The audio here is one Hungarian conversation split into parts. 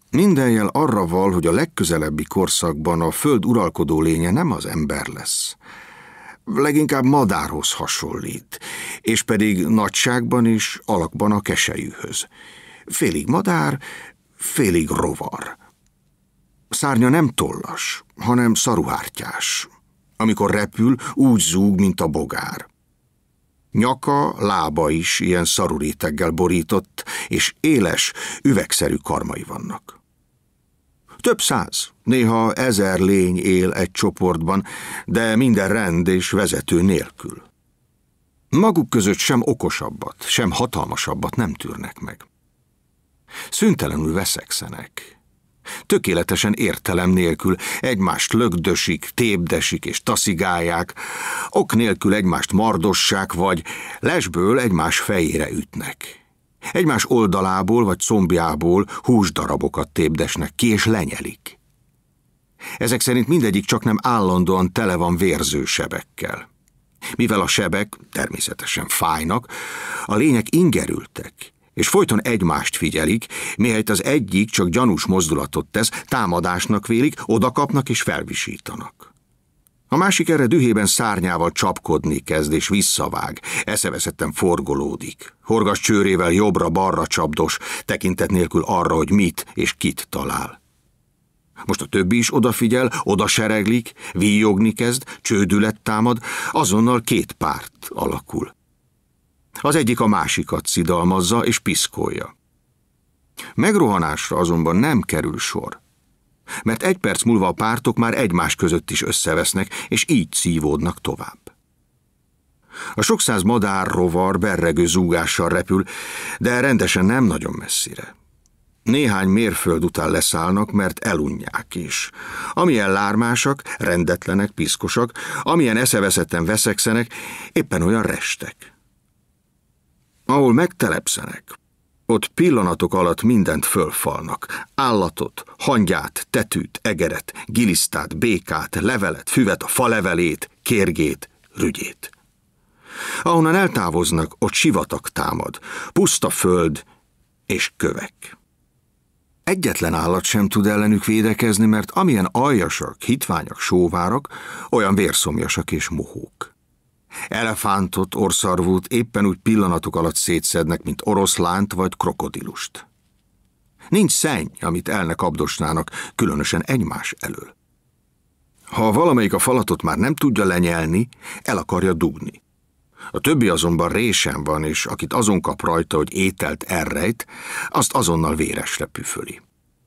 Minden jel arra val, hogy a legközelebbi korszakban a föld uralkodó lénye nem az ember lesz. Leginkább madárhoz hasonlít, és pedig nagyságban és alakban a keselyűhöz. Félig madár, félig rovar. Szárnya nem tollas, hanem szaruhártyás. Amikor repül, úgy zúg, mint a bogár. Nyaka, lába is ilyen szaruréteggel borított, és éles, üvegszerű karmai vannak. Több száz, néha 1000 lény él egy csoportban, de minden rend és vezető nélkül. Maguk között sem okosabbat, sem hatalmasabbat nem tűrnek meg. Szüntelenül veszekszenek. Tökéletesen értelem nélkül egymást lögdösik, tépdesik és taszigálják, ok nélkül egymást mardossák, vagy lesből egymás fejére ütnek. Egymás oldalából vagy combjából húsdarabokat tépdesnek ki és lenyelik. Ezek szerint mindegyik csaknem állandóan tele van vérző sebekkel. Mivel a sebek természetesen fájnak, a lények ingerültek, és folyton egymást figyelik, mihelyt az egyik csak gyanús mozdulatot tesz, támadásnak vélik, odakapnak és felvisítanak. A másik erre dühében szárnyával csapkodni kezd és visszavág, eszeveszetten forgolódik. Horgas csőrével jobbra-balra csapdos, tekintet nélkül arra, hogy mit és kit talál. Most a többi is odafigyel, odasereglik, víjogni kezd, csődület támad, azonnal 2 párt alakul. Az egyik a másikat szidalmazza és piszkolja. Megrohanásra azonban nem kerül sor, mert 1 perc múlva a pártok már egymás között is összevesznek, és így szívódnak tovább. A sok száz madár, rovar berregő zúgással repül, de rendesen nem nagyon messzire. Néhány mérföld után leszállnak, mert elunják is. Amilyen lármásak, rendetlenek, piszkosak, amilyen eszeveszetten veszekszenek, éppen olyan restek. Ahol megtelepszenek, ott pillanatok alatt mindent fölfalnak. Állatot, hangyát, tetűt, egeret, gilisztát, békát, levelet, füvet, a falevelét, kérgét, rügyét. Ahonnan eltávoznak, ott sivatag támad, puszta föld és kövek. Egyetlen állat sem tud ellenük védekezni, mert amilyen aljasak, hitványak, sóvárak, olyan vérszomjasak és mohók. Elefántot, orszarvút éppen úgy pillanatok alatt szétszednek, mint oroszlánt vagy krokodilust. Nincs szenny, amit el ne kapdosnának, különösen egymás elől. Ha valamelyik a falatot már nem tudja lenyelni, el akarja dugni. A többi azonban résen van, és akit azon kap rajta, hogy ételt elrejt, azt azonnal véresre püföli.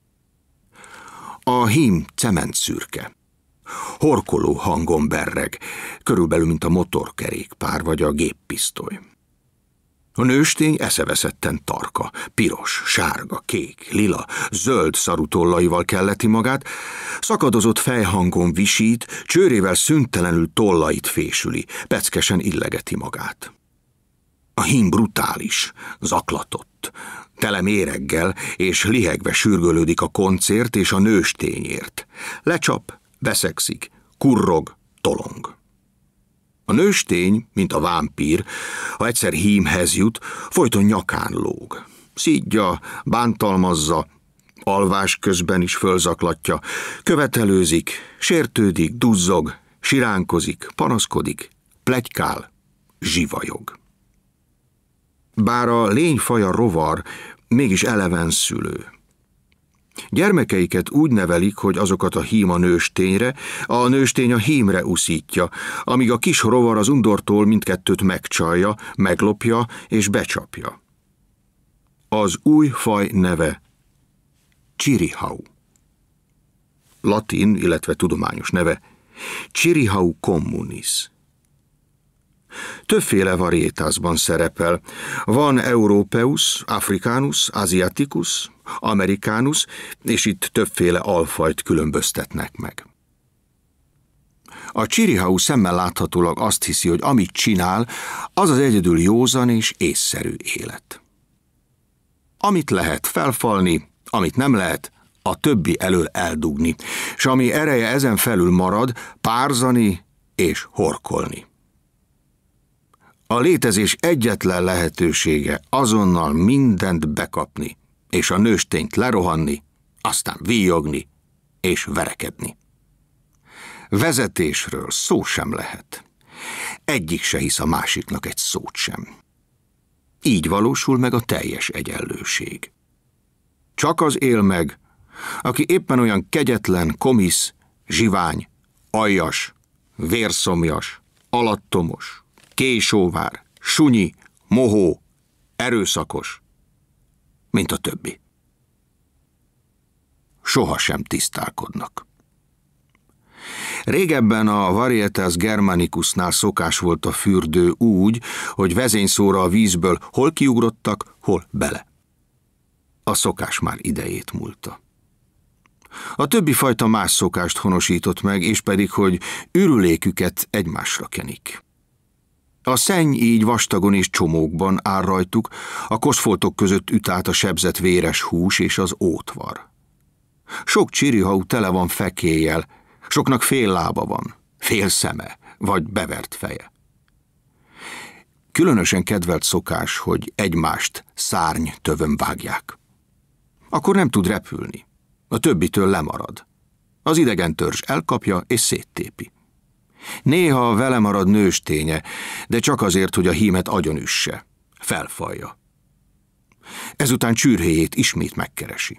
A hím cementszürke. Horkoló hangon berreg, körülbelül mint a motorkerékpár vagy a géppisztoly. A nőstény eszeveszetten tarka, piros, sárga, kék, lila, zöld szarutollaival kelleti magát, szakadozott fejhangon visít, csőrével szüntelenül tollait fésüli, peckesen illegeti magát. A hím brutális, zaklatott, tele méreggel és lihegve sürgölődik a koncért és a nőstényért. Lecsap, veszekszik, kurrog, tolong. A nőstény, mint a vámpír, ha egyszer hímhez jut, folyton nyakán lóg. Szídja, bántalmazza, alvás közben is fölzaklatja, követelőzik, sértődik, duzzog, siránkozik, panaszkodik, pletykál, zsivajog. Bár a lényfaja rovar, mégis eleven szülő. Gyermekeiket úgy nevelik, hogy azokat a hím a nőstényre, a nőstény a hímre uszítja, amíg a kis rovar az undortól mindkettőt megcsalja, meglopja és becsapja. Az új faj neve Chirihau. Latin, illetve tudományos neve Chirihau communis. Többféle variétásban szerepel. Van Europeus, Africanus, Asiaticus, Americanus, és itt többféle alfajt különböztetnek meg. A Chirihau szemmel láthatólag azt hiszi, hogy amit csinál, az az egyedül józan és észszerű élet. Amit lehet felfalni, amit nem lehet, a többi elől eldugni, s ami ereje ezen felül marad, párzani és horkolni. A létezés egyetlen lehetősége azonnal mindent bekapni, és a nőstényt lerohanni, aztán víjogni és verekedni. Vezetésről szó sem lehet. Egyik se hisz a másiknak egy szót sem. Így valósul meg a teljes egyenlőség. Csak az él meg, aki éppen olyan kegyetlen, komisz, zsivány, aljas, vérszomjas, alattomos, késóvár, sunyi, mohó, erőszakos, mint a többi. Sohasem tisztálkodnak. Régebben a Varietas Germanicusnál szokás volt a fürdő úgy, hogy vezényszóra a vízből hol kiugrottak, hol bele. A szokás már idejét múlta. A többi fajta más szokást honosított meg, és pedig, hogy ürüléküket egymásra kenik. A szenny így vastagon és csomókban áll rajtuk, a koszfoltok között üt át a sebzett véres hús és az ótvar. Sok csirihau tele van fekélyel, soknak fél lába van, fél szeme, vagy bevert feje. Különösen kedvelt szokás, hogy egymást szárny tövön vágják. Akkor nem tud repülni, a többitől lemarad. Az idegen törzs elkapja és széttépi. Néha vele marad nősténye, de csak azért, hogy a hímet agyonüsse, felfalja. Ezután csürhéjét ismét megkeresi.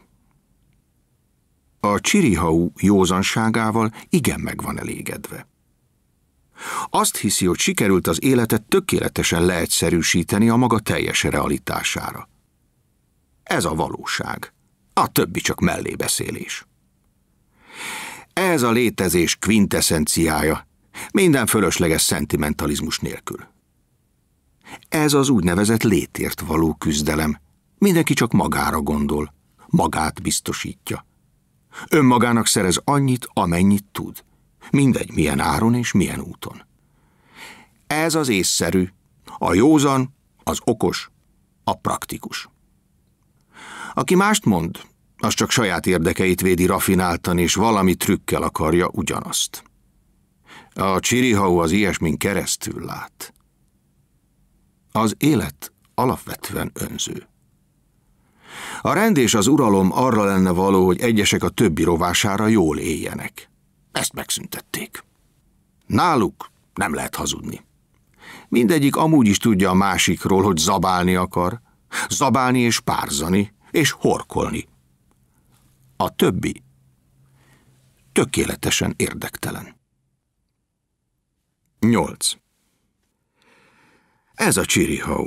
A csirihau józanságával igen meg van elégedve. Azt hiszi, hogy sikerült az életet tökéletesen leegyszerűsíteni a maga teljes realitására. Ez a valóság, a többi csak mellébeszélés. Ez a létezés kvinteszenciája, minden fölösleges szentimentalizmus nélkül. Ez az úgynevezett létért való küzdelem. Mindenki csak magára gondol, magát biztosítja. Önmagának szerez annyit, amennyit tud. Mindegy, milyen áron és milyen úton. Ez az észszerű, a józan, az okos, a praktikus. Aki mást mond, az csak saját érdekeit védi rafináltan, és valami trükkel akarja ugyanazt. A csirihau az ilyesmin keresztül lát. Az élet alapvetően önző. A rend és az uralom arra lenne való, hogy egyesek a többi rovására jól éljenek. Ezt megszüntették. Náluk nem lehet hazudni. Mindegyik amúgy is tudja a másikról, hogy zabálni akar. Zabálni és párzani, és horkolni. A többi tökéletesen érdektelen. 8. Ez a csirihau.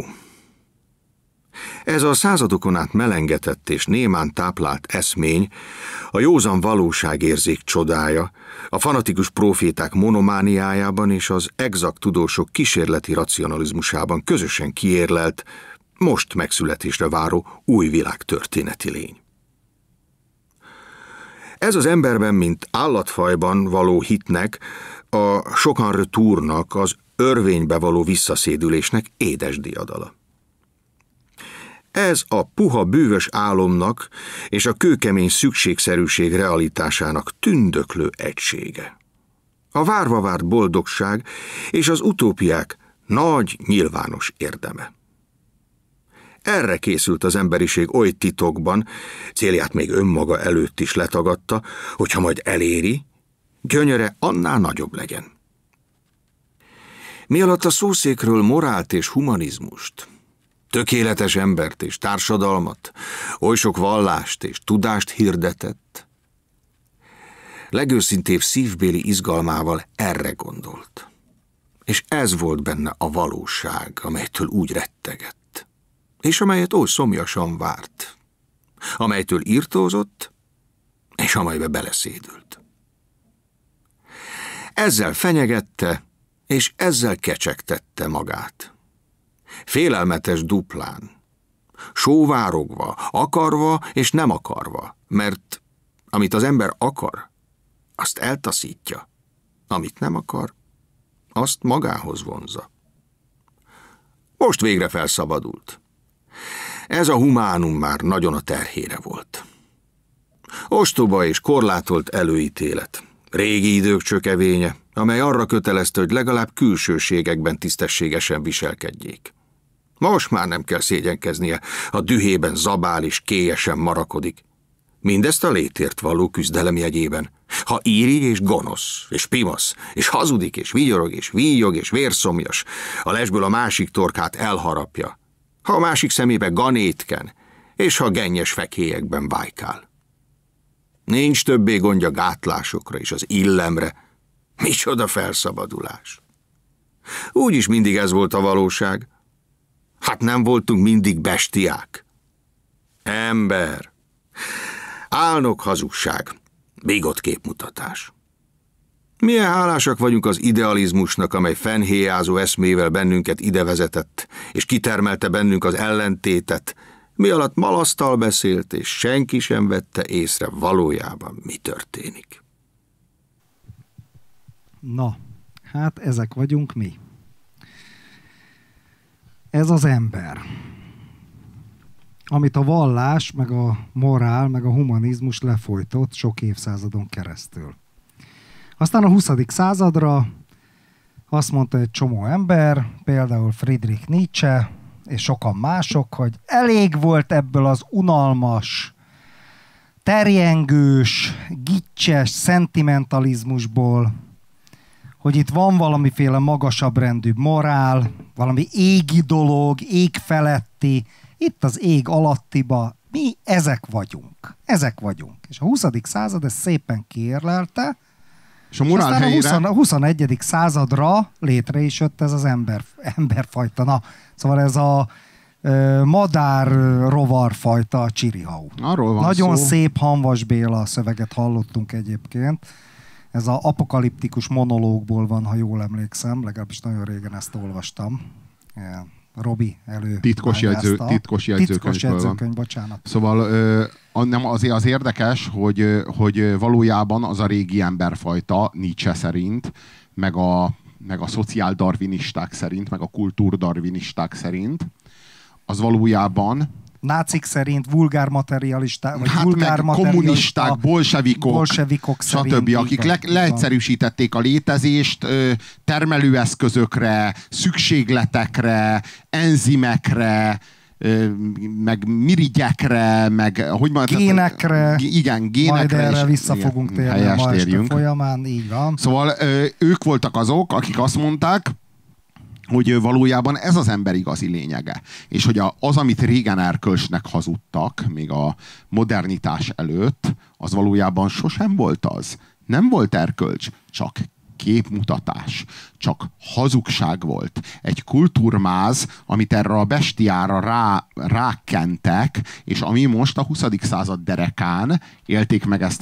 Ez a századokon át melengetett és némán táplált eszmény, a józan valóságérzék csodája, a fanatikus próféták monomániájában és az exakt tudósok kísérleti racionalizmusában közösen kiérlelt, most megszületésre váró új világ történeti lény. Ez az emberben, mint állatfajban való hitnek, a sokan retournak, az örvénybe való visszaszédülésnek édes diadala. Ez a puha bűvös álomnak és a kőkemény szükségszerűség realitásának tündöklő egysége. A várva várt boldogság és az utópiák nagy, nyilvános érdeme. Erre készült az emberiség oly titokban, célját még önmaga előtt is letagadta, hogyha majd eléri, gyönyöre annál nagyobb legyen. Mi alatt a szószékről morált és humanizmust, tökéletes embert és társadalmat, oly sok vallást és tudást hirdetett, legőszintébb szívbéli izgalmával erre gondolt. És ez volt benne a valóság, amelytől úgy rettegett, és amelyet oly szomjasan várt, amelytől irtózott, és amelybe beleszédült. Ezzel fenyegette, és ezzel kecsegtette magát. Félelmetes duplán, sóvárogva, akarva és nem akarva, mert amit az ember akar, azt eltaszítja, amit nem akar, azt magához vonzza. Most végre felszabadult. Ez a humánum már nagyon a terhére volt. Ostoba és korlátolt előítélet, régi idők csökevénye, amely arra kötelezte, hogy legalább külsőségekben tisztességesen viselkedjék. Most már nem kell szégyenkeznie, a dühében zabál és kélyesen marakodik. Mindezt a létért való küzdelem jegyében. Ha irigy és gonosz, és pimasz, és hazudik, és vigyorog, és víjog, és vérszomjas, a lesből a másik torkát elharapja, ha a másik szemébe ganétken, és ha gennyes fekélyekben bájkál. Nincs többé gondja gátlásokra és az illemre. Micsoda felszabadulás! Úgyis mindig ez volt a valóság. Hát nem voltunk mindig bestiák. Ember. Álnok hazugság. Bigott képmutatás. Milyen hálásak vagyunk az idealizmusnak, amely fennhéjázó eszmével bennünket ide vezetett, és kitermelte bennünk az ellentétet, mi alatt malasztal beszélt, és senki sem vette észre valójában, mi történik. Na, hát ezek vagyunk mi. Ez az ember, amit a vallás, meg a morál, meg a humanizmus lefolytott sok évszázadon keresztül. Aztán a 20. századra azt mondta egy csomó ember, például Friedrich Nietzsche, és sokan mások, hogy elég volt ebből az unalmas, terjengős, gicses szentimentalizmusból, hogy itt van valamiféle magasabb rendű morál, valami égi dolog, ég feletti, itt az ég alattiba, mi ezek vagyunk. Ezek vagyunk. És a 20. század ezt szépen kiérlelte, és a morál helyére... a 21. századra létre is jött ez az emberfajta. Na, szóval ez a madár rovarfajta csirihau. Arról van nagyon szó. szép Hamvas Béla szöveget hallottunk egyébként. Ez az apokaliptikus monológból van, ha jól emlékszem, legalábbis nagyon régen ezt olvastam. Robi elő. Titkos jegyzőkönyv, bocsánat. Szóval nem, azért az érdekes, hogy valójában az a régi emberfajta Nietzsche szerint, meg a szociáldarwinisták szerint, meg a kultúrdarwinisták szerint, az valójában nácik szerint vulgármaterialisták, vagy hát kommunisták, bolsevikok stb., akik leegyszerűsítették a létezést termelőeszközökre, szükségletekre, enzimekre, meg mirigyekre, meg hogy mondjam, génekre, igen, génekre, majd erre vissza fogunk térni a ma este folyamán, így van. Szóval ők voltak azok, akik azt mondták, hogy valójában ez az ember igazi lényege. És hogy az, amit régen erkölcsnek hazudtak, még a modernitás előtt, az valójában sosem volt az. Nem volt erkölcs, csak képmutatás, csak hazugság volt. Egy kultúrmáz, amit erre a bestiára rákentek, és ami most a 20. század derekán élték meg ezt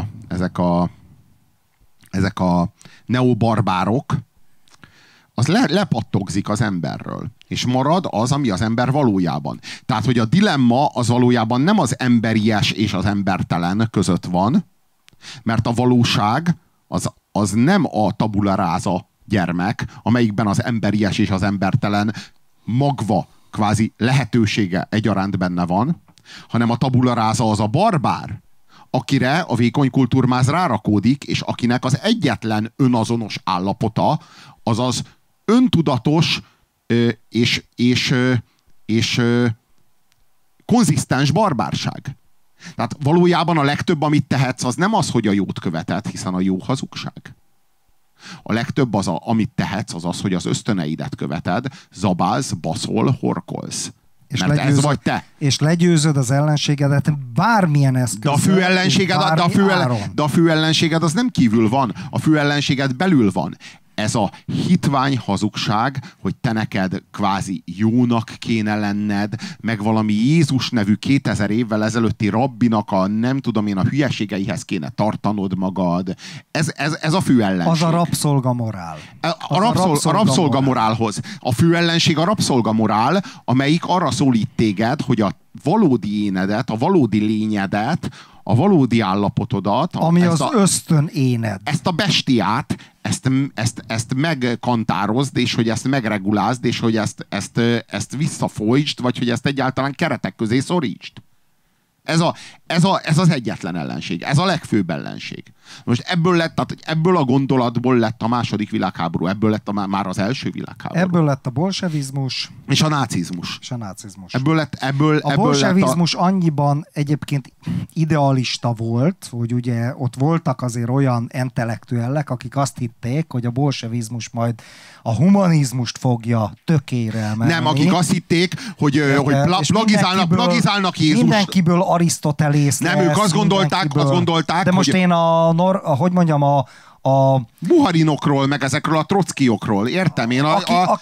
ezek a neobarbárok, az lepattogzik az emberről. És marad az, ami az ember valójában. Tehát, hogy a dilemma az valójában nem az emberies és az embertelen között van, mert a valóság az nem a tabula rasa gyermek, amelyikben az emberies és az embertelen magva, kvázi lehetősége egyaránt benne van, hanem a tabula rasa az a barbár, akire a vékony kultúrmáz rárakódik, és akinek az egyetlen önazonos állapota, azaz öntudatos és konzisztens barbárság. Tehát valójában a legtöbb, amit tehetsz, az nem az, hogy a jót követed, hiszen a jó hazugság. A legtöbb, amit tehetsz, az az, hogy az ösztöneidet követed, zabálsz, baszol, horkolsz. És mert ez vagy te. És legyőzöd az ellenségedet bármilyen eszközzel. De a fő ellenséged az nem kívül van, a fő ellenséged belül van. Ez a hitvány hazugság, hogy te neked kvázi jónak kéne lenned, meg valami Jézus nevű 2000 évvel ezelőtti rabbinak a nem tudom én a hülyeségeihez kéne tartanod magad. Ez a fő ellenség. Az a rabszolgamorál. A rabszolgamorálhoz. A fő ellenség a rabszolgamorál, amelyik arra szólít téged, hogy a valódi énedet, a valódi lényedet, a valódi állapotodat, ami az ösztön éned. Ezt a bestiát, ezt megkantározd, és hogy ezt megregulázd, és hogy ezt visszafolytsd, vagy hogy ezt egyáltalán keretek közé szorítsd. Ez az egyetlen ellenség. Ez a legfőbb ellenség. Most ebből a gondolatból lett a második világháború, ebből lett már az első világháború. Ebből lett a bolsevizmus. És a nácizmus. A bolsevizmus annyiban egyébként idealista volt, hogy ugye ott voltak azért olyan intellektuellek, akik azt hitték, hogy a bolsevizmus majd a humanizmust fogja tökére emelni. Nem, akik azt hitték, hogy plagizálnak Jézust. Mindenkiből Arisztotelész lesz. Nem, ők azt gondolták, de most hogy... én a Buharinokról, meg ezekről a Trockiokról, értem? Én a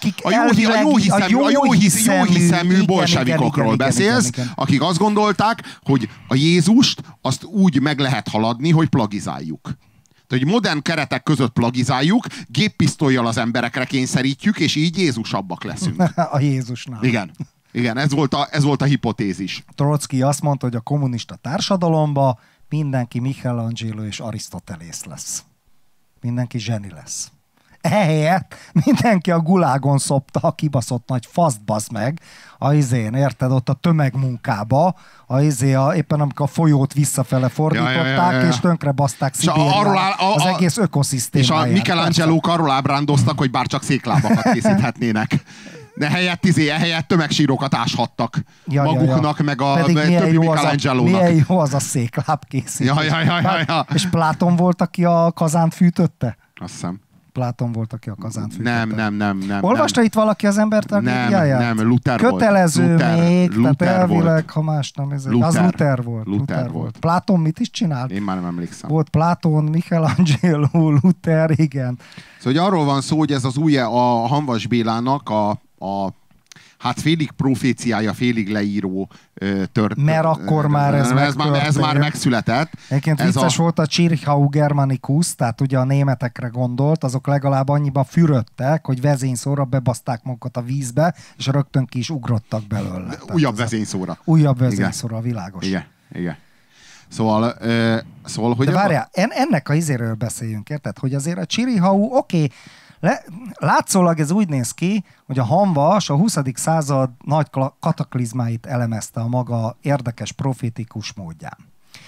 jó hiszemű bolsevikokról beszélsz, akik azt gondolták, hogy a Jézust azt úgy meg lehet haladni, hogy plagizáljuk. Tehát, hogy modern keretek között plagizáljuk, géppisztollyal az emberekre kényszerítjük, és így Jézusabbak leszünk. A Jézusnál. Igen, ez volt a hipotézis. Trocki azt mondta, hogy a kommunista társadalomban mindenki Michelangelo és Arisztotelész lesz. Mindenki zseni lesz. Ehelyett mindenki a gulágon szopta a kibaszott nagy faszt, basz meg, érted, ott a tömegmunkába, éppen amikor a folyót visszafele fordították, és tönkre baszták Szibériát az egész ökoszisztémáját. És a Michelangelo-k arról ábrándoztak, hogy bár csak széklábakat készíthetnének. De helyett tömegsírokat áshattak maguknak, meg a többi Michelangelo-nak. Milyen jó az a székláb készítés. És Pláton volt, aki a kazánt fűtötte? Azt hiszem. Pláton volt, aki a kazánt fűtötte. Nem. Olvasta itt valaki az embertragédiáját? Nem, Luther volt. Kötelező még, tehát elvileg, ha más nem, az Luther volt. Pláton mit is csinált? Én már nem emlékszem. Volt Pláton, Michelangelo, Luther, igen. Szóval arról van szó, hogy ez az új, a Hamvas Bélának hát félig proféciája, félig leíró Mert akkor már ez már megszületett. Egyébként vicces volt a Circhau Germanicus, tehát ugye a németekre gondolt, azok legalább annyiba fürödtek, hogy vezényszóra bebaszták magukat a vízbe, és rögtön ki is ugrottak belőle. Újabb vezényszóra. Újabb vezényszóra, világos. Igen. Szóval, hogy... De várjál, ennek a izéről beszéljünk, érted? Hogy azért a Circhau, oké, látszólag ez úgy néz ki, hogy a Hamvas a 20. század nagy kataklizmáit elemezte a maga érdekes profétikus módján.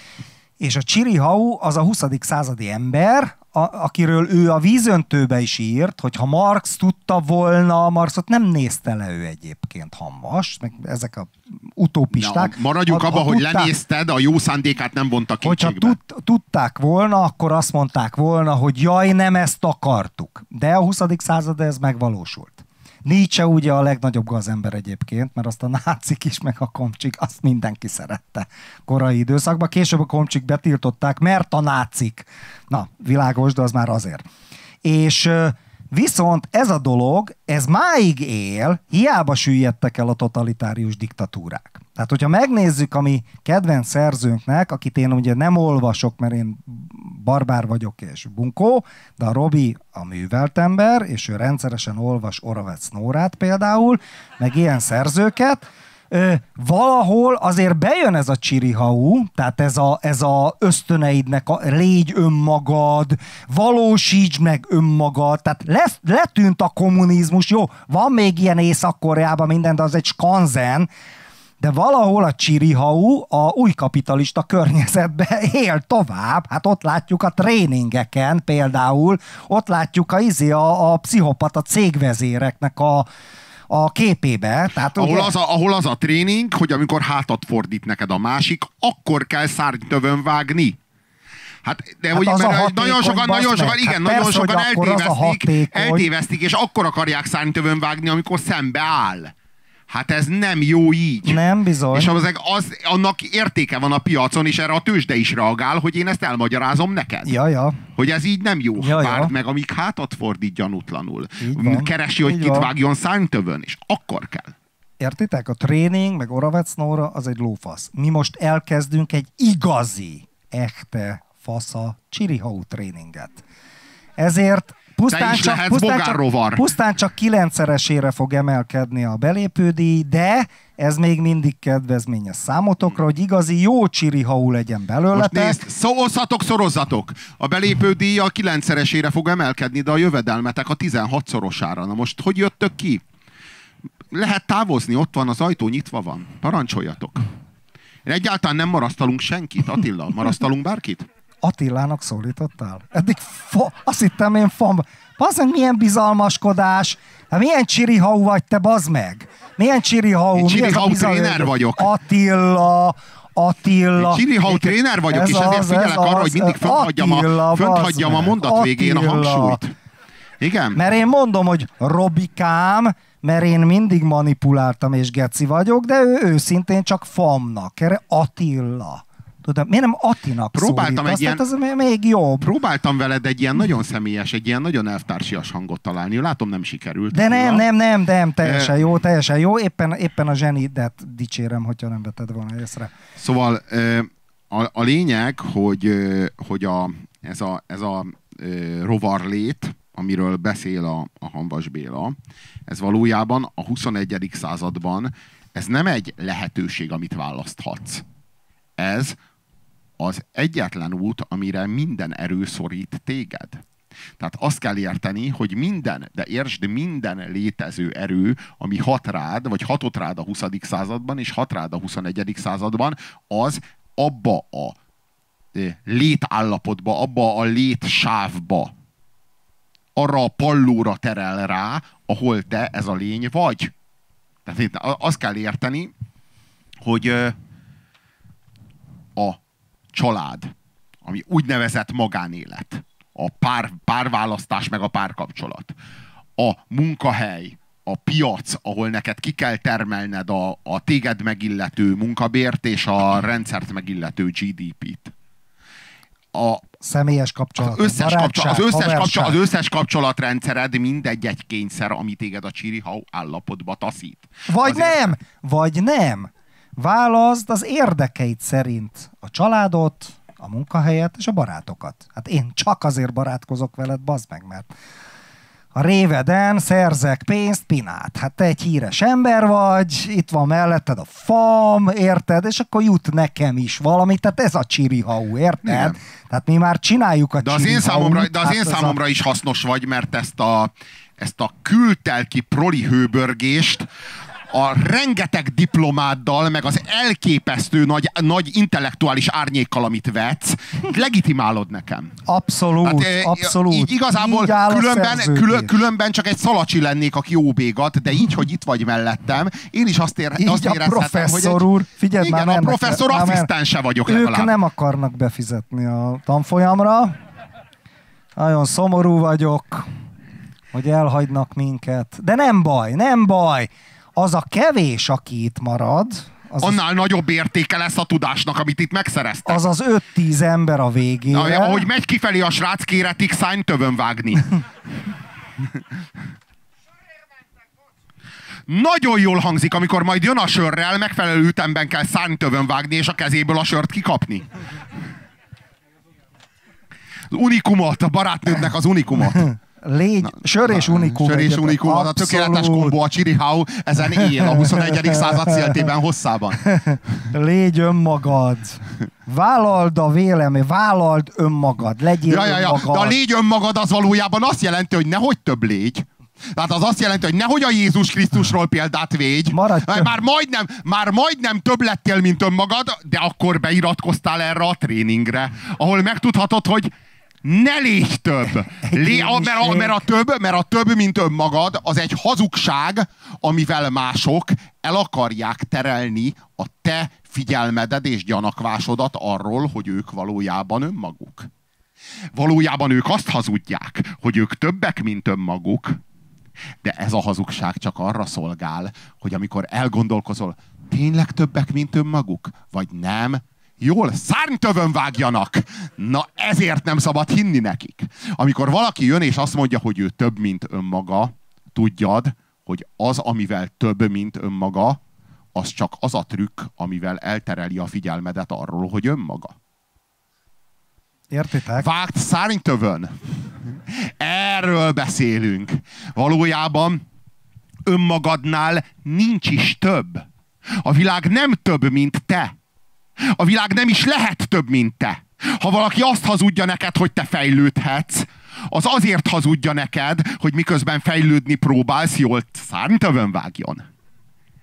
És a Circhau az a 20. századi ember, akiről ő a Vízöntőbe is írt, hogy ha Marx tudta volna, Marxot nem nézte le ő egyébként Hamvas, meg ezek a utópisták. Maradjunk abban, hogy lenézted, a jó szándékát nem vonta kétségbe. Hogyha tudták volna, akkor azt mondták volna, hogy jaj, nem ezt akartuk. De a 20. század ez megvalósult. Nietzsche ugye a legnagyobb gazember egyébként, mert azt a nácik is, meg a komcsik, azt mindenki szerette korai időszakban. Később a komcsik betiltották, mert a nácik. Na, világos, de az már azért. És viszont ez a dolog, ez máig él, hiába süllyedtek el a totalitárius diktatúrák. Tehát, hogyha megnézzük a mi kedvenc szerzőnknek, akit én ugye nem olvasok, mert én barbár vagyok és bunkó, de a Robi a művelt ember, és ő rendszeresen olvas Oravec Nórát például, meg ilyen szerzőket, valahol azért bejön ez a Circhau, tehát ez a ösztöneidnek légy önmagad, valósítsd meg önmagad, tehát letűnt a kommunizmus, jó, van még ilyen Észak-Koreában minden, de az egy skanzen, de valahol a Circhau a új kapitalista környezetben él tovább. Hát ott látjuk a tréningeken például, ott látjuk a pszichopata cégvezéreknek a képébe. Tehát ahol az a tréning, hogy amikor hátat fordít neked a másik, akkor kell szárnytövön vágni. Nagyon sokan eltévesztik, és akkor akarják szárnytövön vágni, amikor szembe áll. Hát ez nem jó így. Nem, bizony. És annak értéke van a piacon, és erre a tőzsde is reagál, hogy én ezt elmagyarázom neked. Ja. Hogy ez így nem jó. Várd meg, amíg hátat fordít gyanútlanul. Keresi, hogy kit vágjon szárnytövön, és akkor kell. Értitek? A tréning, meg Oravec Nóra, az egy lófasz. Mi most elkezdünk egy igazi, echte fasza Circhau tréninget. Ezért pusztán csak 9-szeresére fog emelkedni a belépődíj, de ez még mindig kedvezményes számotokra, hogy igazi jó Circhau legyen belőletek. Most nézd, szorozzatok! A belépődíj a 9-szeresére fog emelkedni, de a jövedelmetek a 16-szorosára. Na most hogy jöttök ki? Lehet távozni, ott van, az ajtó nyitva van. Parancsoljatok! Egyáltalán nem marasztalunk senkit, Attila. Marasztalunk bárkit? Attilának szólítottál? Eddig azt hittem én bazd meg, milyen bizalmaskodás. Hát milyen csirihau vagy te, bazd meg. Milyen csirihau? Én csirihau tréner vagyok. Attila. Én csirihau tréner vagyok, és ezért figyelek arra, hogy mindig fönthagyjam a mondat végén a hangsúlyt. Igen? Mert én mondom, hogy Robikám, mert én mindig manipuláltam és geci vagyok, de ő őszintén csak famnak. Erre Attila. Tudod, miért nem Attinak szólítasz? Ez még jobb. Próbáltam veled egy ilyen nagyon személyes, egy ilyen nagyon elvtársias hangot találni. Látom, nem sikerült. De nem, teljesen jó. Éppen a zsenidet dicsérem, hogyha nem vetted volna észre. Szóval a lényeg, hogy ez a rovarlét, amiről beszél a Hamvas Béla, ez valójában a 21. században ez nem egy lehetőség, amit választhatsz. Ez az egyetlen út, amire minden erő szorít téged. Tehát azt kell érteni, hogy minden létező erő, ami hat rád, vagy hatott rád a 20. században, és hat rád a 21. században, az abba a létállapotba, abba a létsávba, arra a pallóra terel rá, ahol te ez a lény vagy. Tehát azt kell érteni, hogy a család, ami úgynevezett magánélet, a párválasztás meg a párkapcsolat, a munkahely, a piac, ahol neked ki kell termelned a téged megillető munkabért és a rendszert megillető GDP-t. A személyes kapcsolat, az összes kapcsolatrendszered mindegy egy kényszer, ami téged a csirihau állapotba taszít. Vagy nem. Válaszd az érdekeid szerint a családot, a munkahelyet és a barátokat. Hát én csak azért barátkozok veled, bazd meg, mert a réveden szerzek pénzt, pinát. Hát te egy híres ember vagy, itt van melletted a fam, érted? És akkor jut nekem is valami, tehát ez a csirihau, érted? Igen. Tehát mi már csináljuk a csirihaut. De az én számomra is hasznos vagy, mert ezt a kültelki proli hőbörgést a rengeteg diplomáddal, meg az elképesztő nagy intellektuális árnyékkal, amit vetsz, legitimálod nekem. Abszolút, abszolút. Így igazából különben csak egy szalacsi lennék, aki jó bégat, de így, hogy itt vagy mellettem, én is azt érezhetem, professzor úr, figyeld igen, már, a professzor asszisztense vagyok legalább. Ők nem akarnak befizetni a tanfolyamra. Nagyon szomorú vagyok, hogy elhagynak minket. De nem baj. Az a kevés, aki itt marad... Annál nagyobb értéke lesz a tudásnak, amit itt megszereztek. Az az 5-10 ember a végére. Ahogy megy kifelé a srác, kéretik szárnytövön vágni. Nagyon jól hangzik, amikor majd jön a sörrel, megfelelő ütemben kell szárnytövön vágni, és a kezéből a sört kikapni. Az unikumot, a barátnődnek az unikumot. Sör és unikum. Sör és unikum, az a tökéletes kombó, a csirihau, ezen él a 21. század széltében hosszában. Légy önmagad. Vállald a vélemény, vállald önmagad, legyél önmagad. De a légy önmagad az valójában azt jelenti, hogy nehogy több légy. Tehát az azt jelenti, hogy nehogy a Jézus Krisztusról példát védj. Már majdnem több lettél, mint önmagad, de akkor beiratkoztál erre a tréningre, ahol megtudhatod, hogy ne légy több! Mert a több, mint önmagad, az egy hazugság, amivel mások el akarják terelni a te figyelmeded és gyanakvásodat arról, hogy ők valójában önmaguk. Valójában ők azt hazudják, hogy ők többek, mint önmaguk, de ez a hazugság csak arra szolgál, hogy amikor elgondolkozol, tényleg többek, mint önmaguk? Vagy nem? Jól, szárnytövön vágjanak! Na ezért nem szabad hinni nekik. Amikor valaki jön és azt mondja, hogy ő több, mint önmaga, tudjad, hogy az, amivel több, mint önmaga, az csak az a trükk, amivel eltereli a figyelmedet arról, hogy önmaga. Értitek? Vágd szárnytövön! Erről beszélünk. Valójában önmagadnál nincs is több. A világ nem több, mint te. A világ nem is lehet több, mint te. Ha valaki azt hazudja neked, hogy te fejlődhetsz, az azért hazudja neked, hogy miközben fejlődni próbálsz, jól szárnytövön vágjon.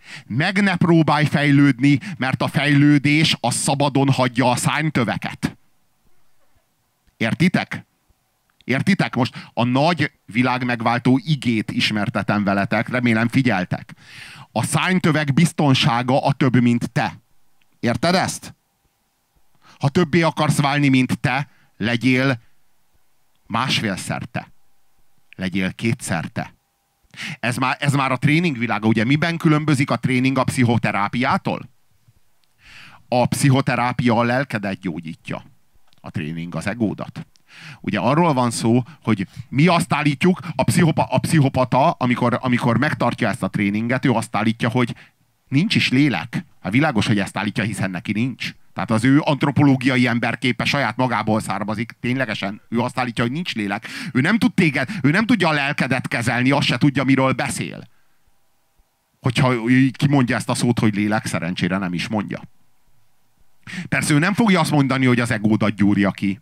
Meg ne próbálj fejlődni, mert a fejlődés az szabadon hagyja a szárnytöveket. Értitek? Értitek? Most a nagy világmegváltó igét ismertetem veletek, remélem figyeltek. A szárnytövek biztonsága a több, mint te. Érted ezt? Ha többé akarsz válni, mint te, legyél másfélszer te. Legyél kétszer te. Ez már a tréning világa. Ugye miben különbözik a tréning a pszichoterápiától? A pszichoterápia a lelkedet gyógyítja. A tréning az egódat. Ugye arról van szó, hogy mi azt állítjuk, a pszichopata, amikor megtartja ezt a tréninget, ő azt állítja, hogy nincs is lélek. Hát világos, hogy ezt állítja, hiszen neki nincs. Tehát az ő antropológiai emberképe saját magából származik, ténylegesen. Ő azt állítja, hogy nincs lélek. Ő nem tud téged, ő nem tudja a lelkedet kezelni, azt se tudja, miről beszél. Hogyha kimondja ezt a szót, hogy lélek, szerencsére nem is mondja. Persze ő nem fogja azt mondani, hogy az egódat gyúrja ki.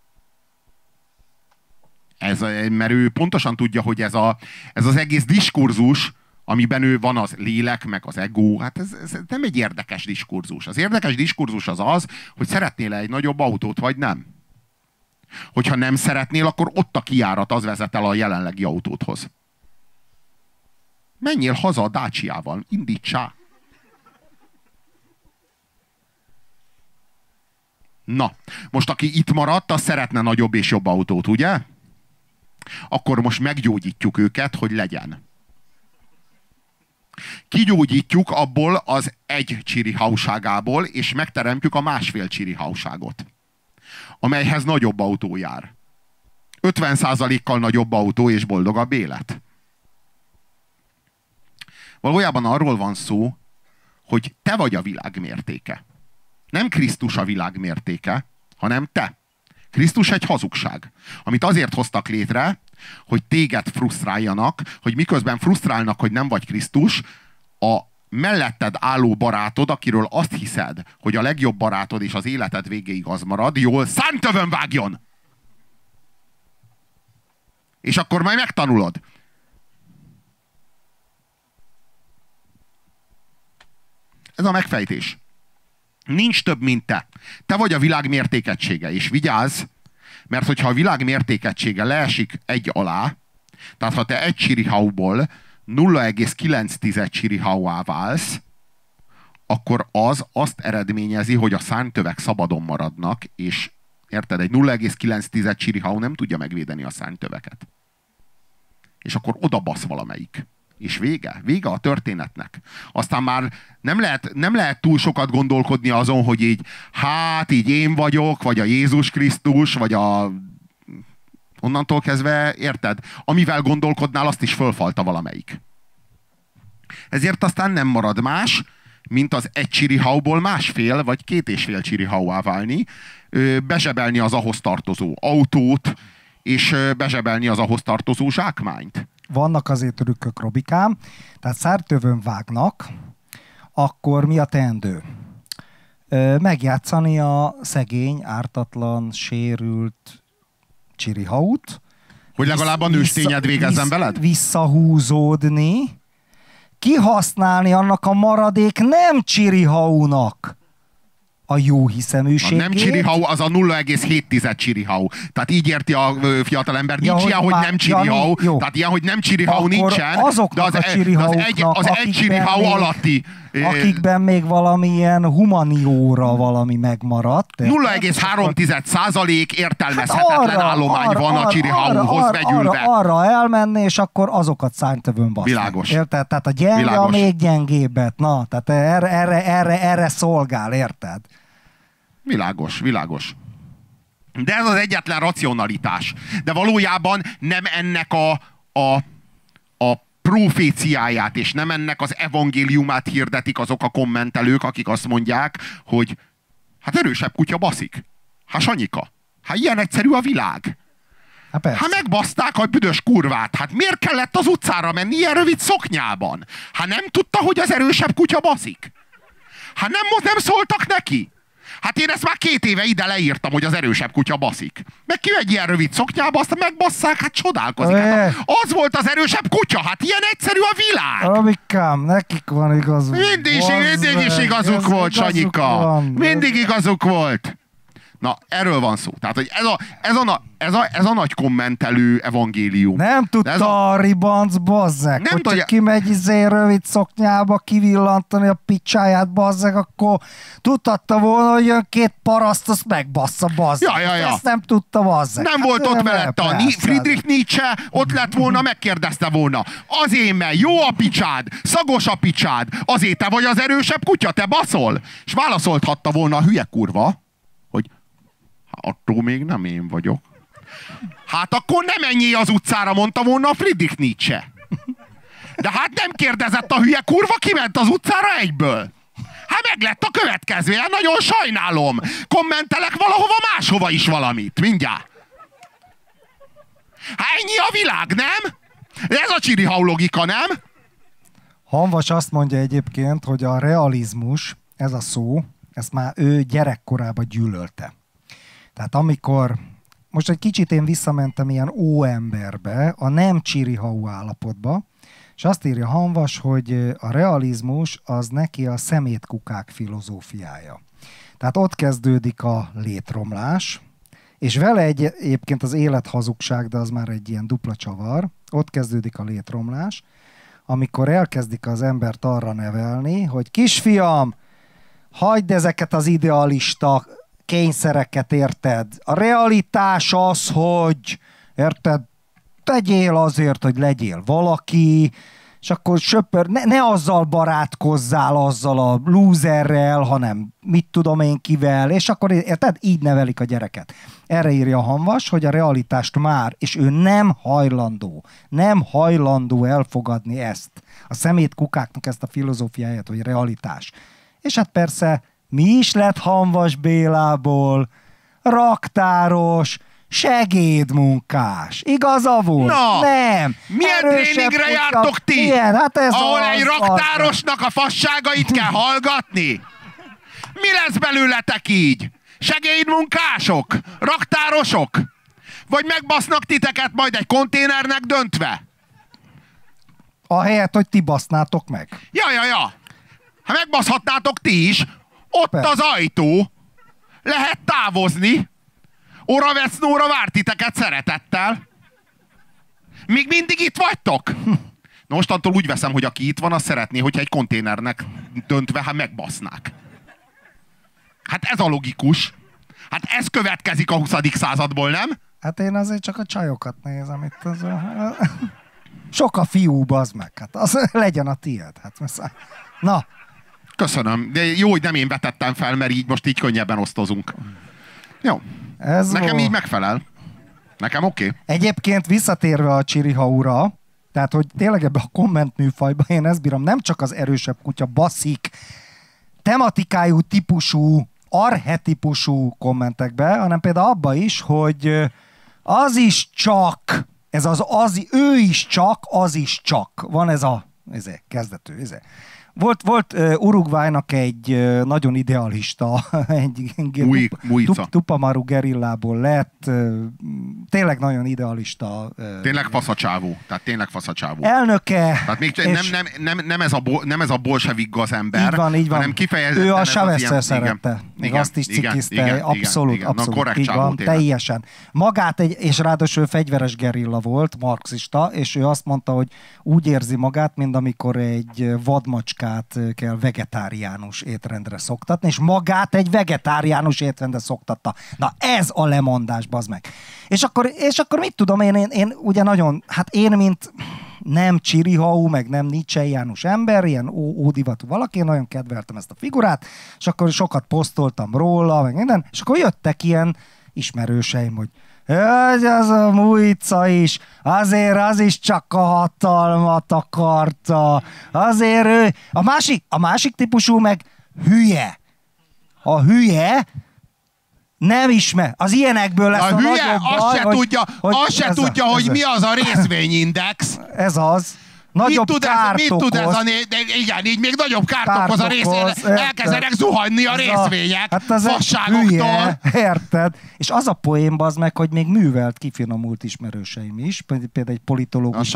Mert ő pontosan tudja, hogy ez az egész diskurzus, amiben ő van, az lélek, meg az ego, hát ez nem egy érdekes diskurzus. Az érdekes diskurzus az, hogy szeretnél egy nagyobb autót, vagy nem. Hogyha nem szeretnél, akkor ott a kijárat, az vezet el a jelenlegi autódhoz. Menjél haza a Dacia-val, indítsá. Na, most aki itt maradt, az szeretne nagyobb és jobb autót, ugye? Akkor most meggyógyítjuk őket, hogy legyen. Kigyógyítjuk abból az egy csirihauságából, és megteremtjük a másfél csirihauságot, amelyhez nagyobb autó jár. 50%-kal nagyobb autó és boldogabb élet. Valójában arról van szó, hogy te vagy a világ mértéke. Nem Krisztus a világ mértéke, hanem te. Krisztus egy hazugság, amit azért hoztak létre, hogy téged frusztráljanak, hogy miközben frusztrálnak, hogy nem vagy Krisztus, a melletted álló barátod, akiről azt hiszed, hogy a legjobb barátod és az életed végéig az marad, jól szántövön vágjon! És akkor majd megtanulod. Ez a megfejtés. Nincs több, mint te. Te vagy a világ mértékegysége, és vigyázz, mert hogyha a világ mértékegysége leesik egy alá, tehát ha te egy csirihauból 0,9 csirihauvá válsz, akkor az azt eredményezi, hogy a szárnytövek szabadon maradnak, és érted, egy 0,9 csirihau nem tudja megvédeni a szárnytöveket. És akkor odabasz valamelyik. És vége a történetnek. Aztán már nem lehet túl sokat gondolkodni azon, hogy így én vagyok, vagy a Jézus Krisztus, vagy onnantól kezdve, érted? Amivel gondolkodnál, azt is fölfalta valamelyik. Ezért aztán nem marad más, mint az egy csirihauból másfél, vagy 2,5 csirihauvá válni, bezsebelni az ahhoz tartozó autót, és bezsebelni az ahhoz tartozó zsákmányt. Vannak azért trükkök, Robikám. Tehát szárnytövön vágnak, akkor mi a teendő? Megjátszani a szegény, ártatlan, sérült csirihaut. Hogy legalább a nőstényed végezzen veled? Visszahúzódni, kihasználni annak a maradék nem csirihaunak a jó hiszeműségét. Nem csirihau, az a 0,7 csirihau. Tehát így érti a fiatalember. Nincs ilyen, hogy nem csirihau. Tehát ilyen, hogy nem csirihau nincsen. De az egy csirihau alatti. Akikben még valamilyen humanióra valami megmaradt. 0,3% értelmezhetetlen állomány van a csirihauhoz vegyülve. Arra elmenni, és akkor azokat szárnytövön baszni. Világos. Érted? Tehát a gyenge Világos. A még gyengébbet. Na, tehát erre szolgál, érted? Világos. De ez az egyetlen racionalitás. De valójában nem ennek a proféciáját, és nem ennek az evangéliumát hirdetik azok a kommentelők, akik azt mondják, hogy hát erősebb kutya baszik. Hát Sanyika, hát ilyen egyszerű a világ. Hát megbaszták a büdös kurvát. Hát miért kellett az utcára menni ilyen rövid szoknyában? Hát nem tudta, hogy az erősebb kutya baszik? Hát nem szóltak neki? Hát én ezt már 2 éve ide leírtam, hogy az erősebb kutya baszik. Meg ki egy ilyen rövid szoknyába, azt megbasszák, hát csodálkozik. Hát az volt az erősebb kutya, hát ilyen egyszerű a világ. Amikám, nekik van igazuk. Mindig is igazuk volt, Sanyika. Mindig igazuk volt. Na, erről van szó. Tehát, hogy ez a nagy kommentelő evangélium. Nem tudta a ribanc, bazzeg. Nem hogy csak kimegy rövid szoknyába kivillantani a picsáját, bazzeg, akkor tudhatta volna, hogy jön 2 paraszt, azt megbassza, bazzeg. Ja. Ezt nem tudta, bazzeg. Nem volt ott veled a Friedrich Nietzsche, ott lett volna, megkérdezte volna. Azért, mert jó a picsád, szagos a picsád, azért te vagy az erősebb kutya, te baszol. És válaszolhatta volna a hülye kurva, hogy attól még nem én vagyok. Hát akkor nem menjél az utcára, mondta volna a Friedrich Nietzsche. De hát nem kérdezett a hülye kurva, kiment az utcára egyből. Hát meg lett a következő, nagyon sajnálom. Kommentelek valahova máshova is valamit, mindjárt. Hát ennyi a világ, nem? Ez a Csirihau logika, nem? Hamvas azt mondja egyébként, hogy a realizmus, ez a szó, ezt már ő gyerekkorában gyűlölte. Tehát amikor, most egy kicsit én visszamentem ilyen óemberbe, a nem Csirihau állapotba, és azt írja Hamvas, hogy a realizmus az neki a szemétkukák filozófiája. Tehát ott kezdődik a létromlás, és vele egyébként az élethazugság, de az már egy ilyen dupla csavar, ott kezdődik a létromlás, amikor elkezdik az embert arra nevelni, hogy kisfiam, hagyd ezeket az idealista kényszereket, érted? A realitás az, hogy, érted, tegyél azért, hogy legyél valaki, és akkor söpör, ne azzal barátkozzál, azzal a lúzerrel, hanem mit tudom én kivel, és akkor érted, így nevelik a gyereket. Erre írja Hamvas, hogy a realitást már, és ő nem hajlandó elfogadni ezt, a szemétkukáknak ezt a filozófiáját, hogy realitás. És hát persze, mi is lett Hamvas Bélából? Raktáros, segédmunkás. Igaza volt? Na, nem. Milyen tréningre jártok ti? Igen, hát ez ahol egy raktárosnak a fasságait kell hallgatni? Mi lesz belőletek így? Segédmunkások? Raktárosok? Vagy megbasznak titeket majd egy konténernek döntve? Ahelyett, hogy ti basznátok meg. Ja. Ha megbaszhatnátok ti is, ott persze. Az ajtó. Lehet távozni. Oravecnóra vár titeket szeretettel. Még mindig itt vagytok? Mostantól úgy veszem, hogy aki itt van, az szeretné, hogyha egy konténernek döntve, hát megbasznák. Hát ez a logikus. Hát ez következik a 20. századból, nem? Hát én azért csak a csajokat nézem itt. Az sok a fiú, bazd meg. Hát az legyen a tiéd. Hát, na. Köszönöm. De jó, hogy nem én vetettem fel, mert így könnyebben osztozunk. Jó. Nekem így megfelel. Nekem oké. Egyébként visszatérve a Csirihaura, tehát, hogy tényleg ebben a komment műfajban én ezt bírom, nem csak az erősebb kutya baszik tematikájú típusú, archetípusú kommentekbe, hanem például abba is, hogy az is csak, ő is csak, az is csak. Van ez a kezdetű. Volt Uruguaynak egy nagyon idealista, egy Tupamaru gerillából lett, tényleg nagyon idealista. Tényleg faszacsávó. Tehát tényleg faszacsávó. Elnöke. Tehát még nem ez a bolsevik gazember, így van. hanem kifejezetten ő a Chávez-szel szerette. Igen, azt is cikizte. Abszolút. Így van, teljesen. Magát és ráadásul fegyveres gerilla volt, marxista, és ő azt mondta, hogy úgy érzi magát, mint amikor egy vadmacska kell vegetáriánus étrendre szoktatni, és magát egy vegetáriánus étrendre szoktatta. Na ez a lemondás, bazd meg. És akkor mit tudom, én ugye nagyon, hát én mint nem Csirihau, meg nem Nietzsche-jánus ember, ilyen ódivatú valaki, én nagyon kedveltem ezt a figurát, és akkor sokat posztoltam róla, meg minden, és akkor jöttek ilyen ismerőseim, hogy az a Mújca is, azért az is csak a hatalmat akarta, azért ő, a másik típusú meg hülye. A hülye nem ismer, az ilyenekből lesz a hülye, nagyobb baj, azt se tudja, hogy mi az a részvényindex. Ez az. Nagyobb mit tud ez a igen, így még nagyobb kárt okoz a részvények. Elkezdenek zuhanni a részvények hát fasságoktól. Érted? És az a poén, bazd meg, hogy még művelt, kifinomult ismerőseim is, például egy politológus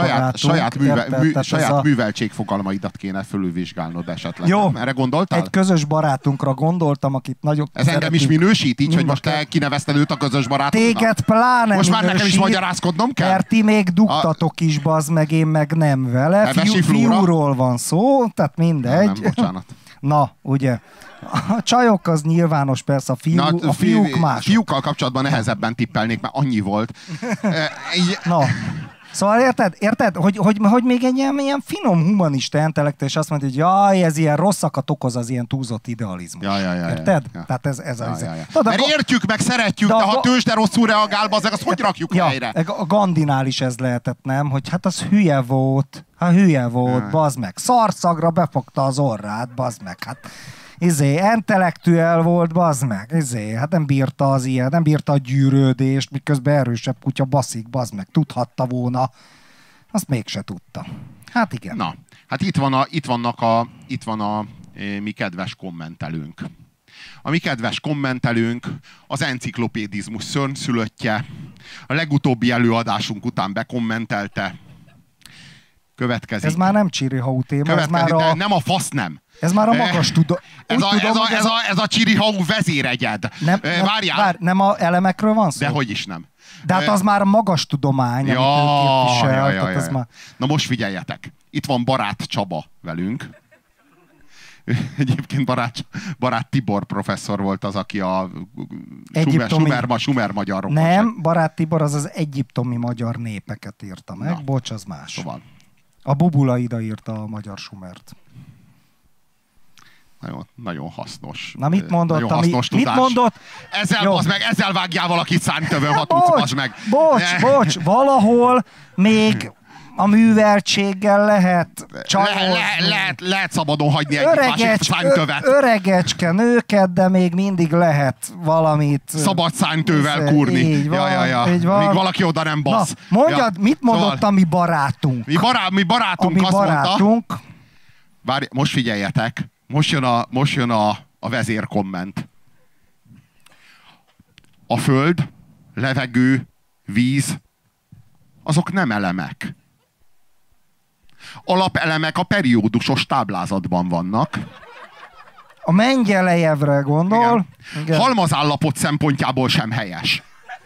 saját műveltségfogalmaidat kéne fölülvizsgálnod esetleg. Jó, erre gondoltál? egy közös barátunkra gondoltam, akit nagyobb... Ez engem is minősít, így, hogy most te kinevezted őt a közös barátunknak? Téged pláne most már nekem is magyarázkodnom kell? Mert ti még dugtatok is, bazd meg, én meg nem vele. Fiúról van szó, tehát mindegy. Nem, bocsánat. Na, ugye. A csajok az nyilvános, persze, a fiúk más. Fiúkkal kapcsolatban nehezebben tippelnék, mert annyi volt. Na. Szóval érted? Hogy még egy ilyen finom humanista intellektuális azt mondja, hogy jaj, ez ilyen rosszakat okoz, az ilyen túlzott idealizmus. Érted? Ja. Tehát ez az. Mert értjük, meg szeretjük, de ha tőzsde rosszul reagál, azt hogy rakjuk helyre? A Gandinál is ez lehetett, nem? Hogy hát az hülye volt, bazd meg. Szarszagra befogta az orrát, bazd meg. Hát intellektuel volt, bazd meg. Hát nem bírta az ilyen, nem bírta a gyűrődést, miközben erősebb kutya baszik, bazd meg. Tudhatta volna. Azt mégse tudta. Hát igen. Na, hát itt van a mi kedves kommentelőnk. A mi kedves kommentelőnk az enciklopédizmus szörnyszülöttje. A legutóbbi előadásunk után bekommentelte. Következik. Ez már nem Csirihau téma. Ez már nem a fasz nem. Ez már a magas Ez a Csirihau vezéregyed. Várjál. Nem a elemekről van szó? Dehogy is nem. De hát az már a magas tudomány, amit ő képvisel. Már... Na most figyeljetek. Itt van Barát Csaba velünk. Egyébként Barát Tibor professzor volt az, aki a Sumer magyar rokonság. Nem, Barát Tibor az az egyiptomi magyar népeket írta meg. Na. Bocs, az más. Szóval. A Bubulaida írta a magyar Sumert. Nagyon, nagyon hasznos. Na mit mondott? Nagyon hasznos tudás. Mit mondott? Ezzel vágjál valakit szárnytövön, ha tudsz, bazd meg. Bocs, valahol még a műveltséggel lehet csajozni. Lehet szabadon hagyni egy másik szárnytövet. Öregecske nőket, de még mindig lehet valamit... Szabad szárnytővel kúrni. Így van. Míg valaki oda nem basz. Na, mondjad, mit mondott a mi barátunk? Mi barátunk azt mondta... Várj, most figyeljetek. Most jön a vezérkomment. A föld, levegő, víz, azok nem elemek. Alapelemek a periódusos táblázatban vannak. A Mengyelejevre gondol. Igen. Halmazállapot szempontjából sem helyes.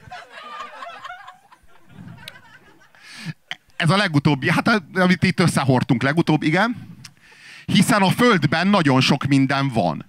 Ez a legutóbbi, hát amit itt összehordtunk legutóbb, igen. Hiszen a Földben nagyon sok minden van.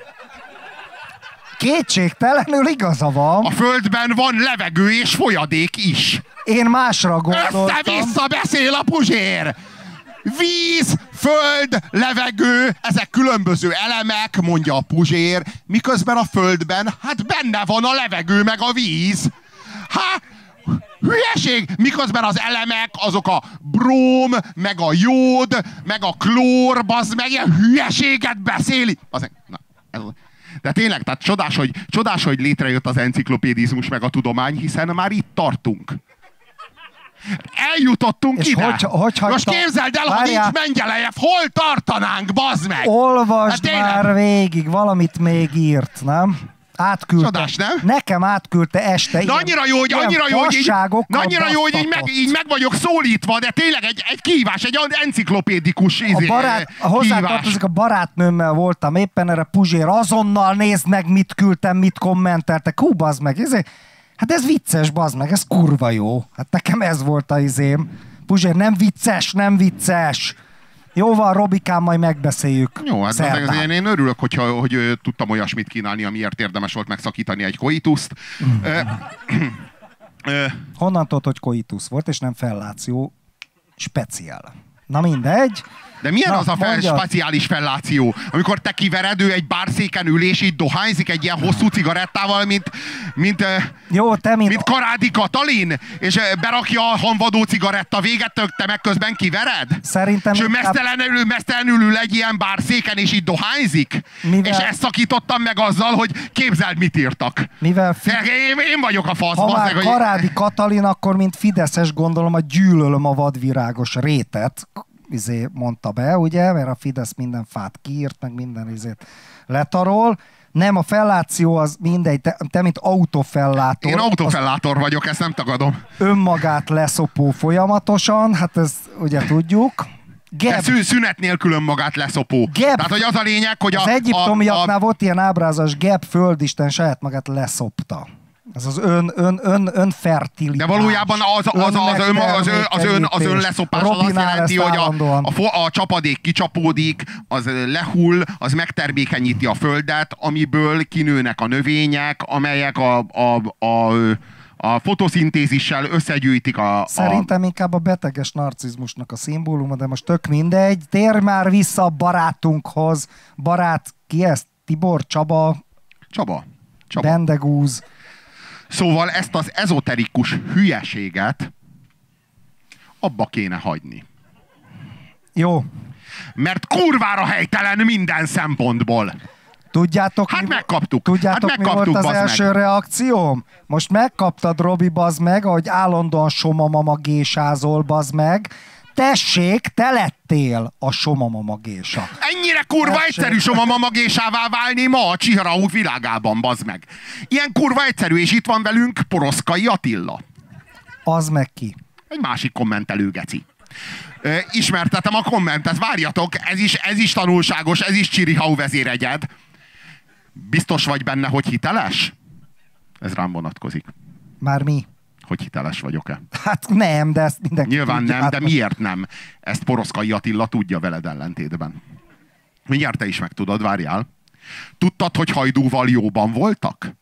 Kétségtelenül igaza van. A Földben van levegő és folyadék is. Én másra gondoltam. Össze-vissza beszél a Puzsér! Víz, föld, levegő, ezek különböző elemek, mondja a Puzsér, miközben a Földben, hát benne van a levegő meg a víz. Hülyeség! Miközben az elemek, azok a bróm, meg a jód, meg a klór, bazd meg, ilyen hülyeséget beszéli. De tényleg, tehát csodás, hogy létrejött az enciklopédizmus meg a tudomány, hiszen már itt tartunk. Eljutottunk és ide. Most képzeld el, ha nincs Mengyelejev, hol tartanánk, bazd meg? Olvasd már végig, valamit még írt, nem? Átküldte. Csodás, nem? Nekem átküldte este. De annyira jó, hogy így meg vagyok szólítva, de tényleg egy kihívás, egy enciklopédikus hozzátartozik, a barátnőmmel voltam éppen, erre Puzsér, azonnal nézd meg, mit küldtem, mit kommenteltek. Hú, bazd meg, hát ez vicces, bazd meg, ez kurva jó. Hát nekem ez volt a izém. Puzsér, nem vicces. Jó van, Robikám, majd megbeszéljük. Jó, hát én örülök, hogy tudtam olyasmit kínálni, amiért érdemes volt megszakítani egy koituszt. Honnan tudod, hogy koitus volt, és nem felláció speciál? Na mindegy. De milyen az a speciális felláció? Amikor te kivered, ő egy bárszéken ül, és így dohányzik egy ilyen hosszú cigarettával, mint Karádi Katalin, és berakja a hanvadó cigaretta véget, te meg közben kivered? Szerintem... És ő mesztelenül ül egy ilyen bárszéken, és így dohányzik? És ezt szakítottam meg azzal, hogy képzeld, mit írtak. Én vagyok a fasz. Ha már Karádi Katalin, akkor mint fideszes gondolom, gyűlölöm a vadvirágos rétet. mondta be, ugye, mert a Fidesz minden fát kiírt, meg minden letarol. Nem, a felláció az mindegy, te mint autofellátor. Én autofellátor vagyok, ezt nem tagadom. Önmagát leszopó folyamatosan, hát ezt ugye tudjuk. Szünet nélkül önmagát leszopó. Tehát, hogy az a lényeg, hogy az egyiptomiaknál volt ilyen ábrázas, Geb földisten saját magát leszopta. Ez az önfertilitás. De valójában az ön leszopás az azt jelenti, hogy a csapadék kicsapódik, az lehull, az megtermékenyíti a földet, amiből kinőnek a növények, amelyek a fotoszintézissel összegyűjtik Szerintem inkább a beteges narcizmusnak a szimbóluma, de most tök mindegy. Tér már vissza a barátunkhoz. Barát, ki ez? Tibor? Csaba? Bendegúz. Szóval ezt az ezoterikus hülyeséget abba kéne hagyni. Jó. Mert kurvára helytelen minden szempontból. Tudjátok, megkaptuk. Tudjátok, mi volt az első reakcióm? Most megkaptad, Robi, bazd meg, ahogy állandóan somamama gésázol, bazd meg. Tessék, te lettél a somamama gésa. Ennyire kurva egyszerű somamama gésává válni ma a Csiharaú világában, bazd meg. Ilyen kurva egyszerű, és itt van velünk Poroszkai Attila. Az meg ki? Egy másik kommentelő geci. Ismertetem a kommentet, várjatok, ez is tanulságos, ez is Csirihau vezéregyed. Biztos vagy benne, hogy hiteles? Ez rám vonatkozik. Már mi? Hogy hiteles vagyok-e? Hát nem, de ezt mindenki nyilván tudja. nem, de miért nem? Ezt Poroszkai Attila tudja veled ellentétben. Mindjárt te is megtudod, várjál. Tudtad, hogy Hajdúval jóban voltak?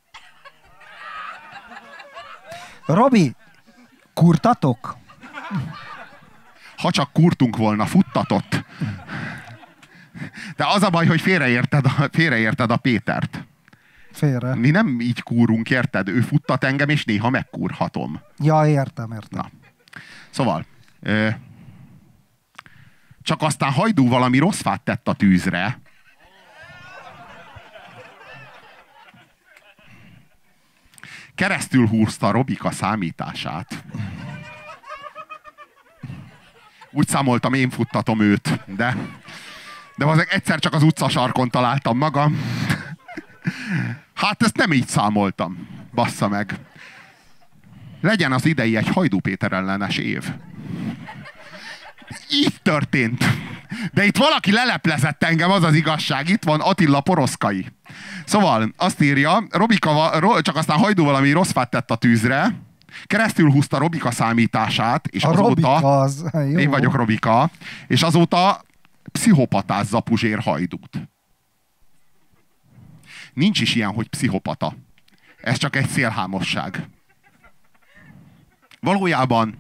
Robi, kurtatok? Ha csak kurtunk volna, futtatott. De az a baj, hogy félreérted a Pétert. Félre. Mi nem így kúrunk, érted? Ő futtat engem, és néha megkúrhatom. Ja, értem. Na. Szóval, csak aztán Hajdú valami rossz fát tett a tűzre. Keresztül húzta Robika számítását. Úgy számoltam, én futtatom őt, de azért egyszer csak az utcasarkon találtam magam. Hát ezt nem így számoltam. Bassza meg. Legyen az idei egy Hajdú Péter ellenes év. Így történt. De itt valaki leleplezett engem, az az igazság. Itt van Attila Poroszkai. Szóval azt írja, csak aztán Hajdú valami rossz fát tett a tűzre, keresztül húzta Robika számítását, és azóta... Robika az, jó. Én vagyok Robika, és azóta pszichopatázza Puzsér Hajdút. Nincs is ilyen, hogy pszichopata. Ez csak egy szélhámosság. Valójában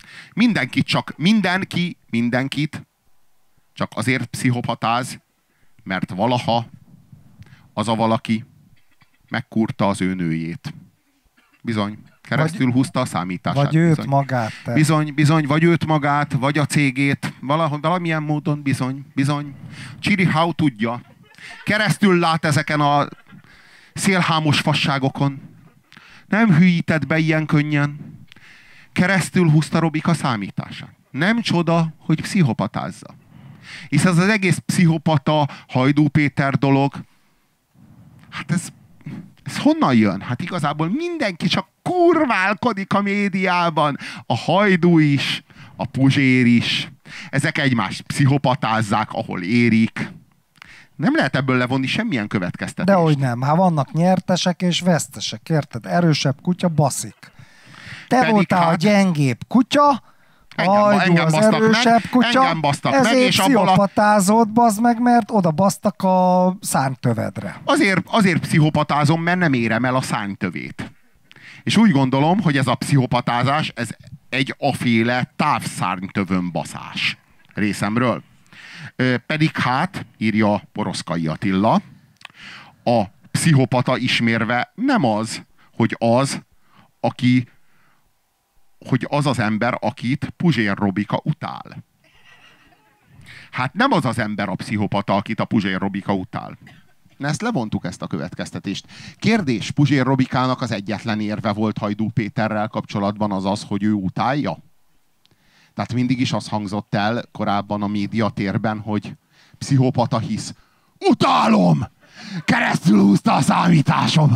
mindenkit csak azért pszichopatáz, mert valaha az a valaki megkúrta az ő nőjét. Bizony. Keresztül húzta a számítását. Vagy őt magát. Te. Bizony, vagy őt magát, vagy a cégét. Valamilyen módon bizony. Csirihau tudja. Keresztül lát ezeken a szélhámos fasságokon. Nem hülyített be ilyen könnyen. Keresztül húzta Robika számítását. Nem csoda, hogy pszichopatázza. Hisz ez az egész pszichopata, Hajdú Péter dolog, hát ez honnan jön? Hát igazából mindenki csak kurválkodik a médiában. A Hajdú is, a Puzsér is. Ezek egymást pszichopatázzák, ahol érik. Nem lehet ebből levonni semmilyen következtetést. Dehogy nem. Hát vannak nyertesek és vesztesek, érted? Erősebb kutya baszik. Te pedig voltál a gyengébb kutya, Hajdú az erősebb kutya, engem basztak meg, ezért pszichopatázott, bazd meg, mert oda basztak a szárnytövedre. Azért pszichopatázom, mert nem érem el a szárnytövét. És úgy gondolom, hogy ez a pszichopatázás, ez egy aféle távszárnytövön baszás részemről. Pedig hát, írja Poroszkai Attila, a pszichopata ismérve nem az, hogy az az ember, akit Puzsér Robika utál. Hát nem az az ember a pszichopata, akit a Puzsér Robika utál. Ezt levontuk, ezt a következtetést. Kérdés, Puzsér Robikának az egyetlen érve volt Hajdú Péterrel kapcsolatban az, hogy ő utálja? Tehát mindig is az hangzott el korábban a médiatérben, hogy pszichopata hisz. Utálom! Keresztül húzta a számításom!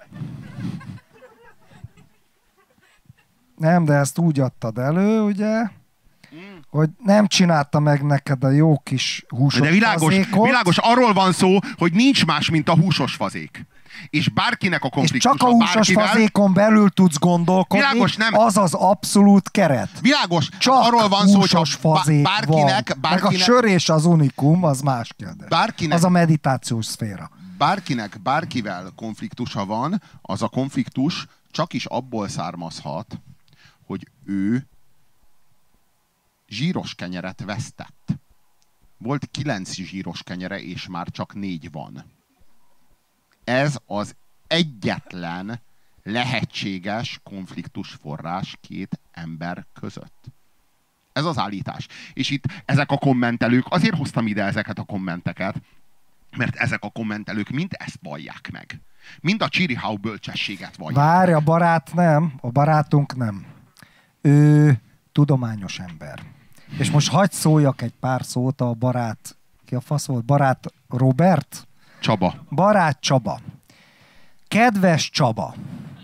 Nem, de ezt úgy adtad elő, ugye, hogy nem csinálta meg neked a jó kis húsos fazékot. Világos, arról van szó, hogy nincs más, mint a húsos fazék. És bárkinek a konfliktusa... És csak a húsos fazékon belül tudsz gondolkodni, világos, nem. Az az abszolút keret. Világos, csak arról van szó, hogy bárkinek... Meg a sör és az unikum, az más kérdés. Az a meditációs szféra. Bárkivel konfliktusa van, az a konfliktus csak is abból származhat, hogy ő zsíros kenyeret vesztett. Volt 9 zsíros kenyere, és már csak 4 van. Ez az egyetlen lehetséges konfliktus forrás 2 ember között. Ez az állítás. És itt ezek a kommentelők, azért hoztam ide ezeket a kommenteket, mert ezek a kommentelők mind ezt vallják meg. Mind a Csirihau bölcsességet vallják. Várj, a barát nem, a barátunk nem. Ő tudományos ember. És most hadd szóljak egy pár szót a barát, ki a fasz volt? Barát Robert? Csaba. Barát Csaba. Kedves Csaba,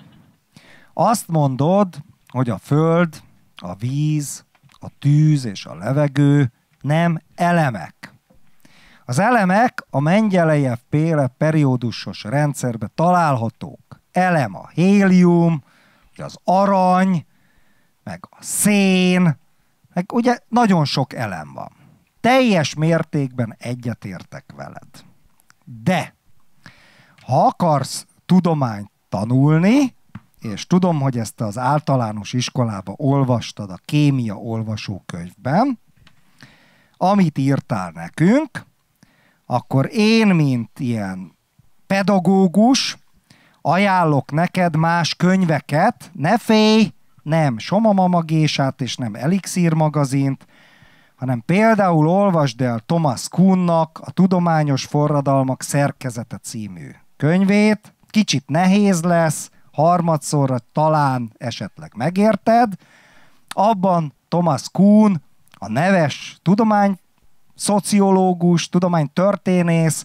azt mondod, hogy a föld, a víz, a tűz és a levegő nem elemek. Az elemek a Mendelejev-féle periódusos rendszerben találhatók. Elem a hélium, az arany, meg a szén, meg ugye nagyon sok elem van. Teljes mértékben egyetértek veled. De ha akarsz tudományt tanulni, és tudom, hogy ezt az általános iskolába olvastad a kémia olvasókönyvben, amit írtál nekünk, akkor én, mint ilyen pedagógus, ajánlok neked más könyveket, ne félj, nem Somamama Gésát és nem Elixír magazint, hanem például olvasd el Thomas Kuhnnak a Tudományos Forradalmak szerkezete című könyvét. Kicsit nehéz lesz, harmadszorra talán esetleg megérted. Abban Thomas Kuhn, a neves tudományszociológus, tudománytörténész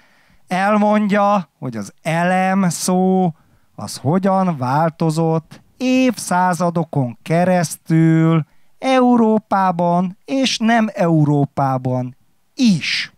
elmondja, hogy az elem szó az hogyan változott évszázadokon keresztül Európában és nem Európában is.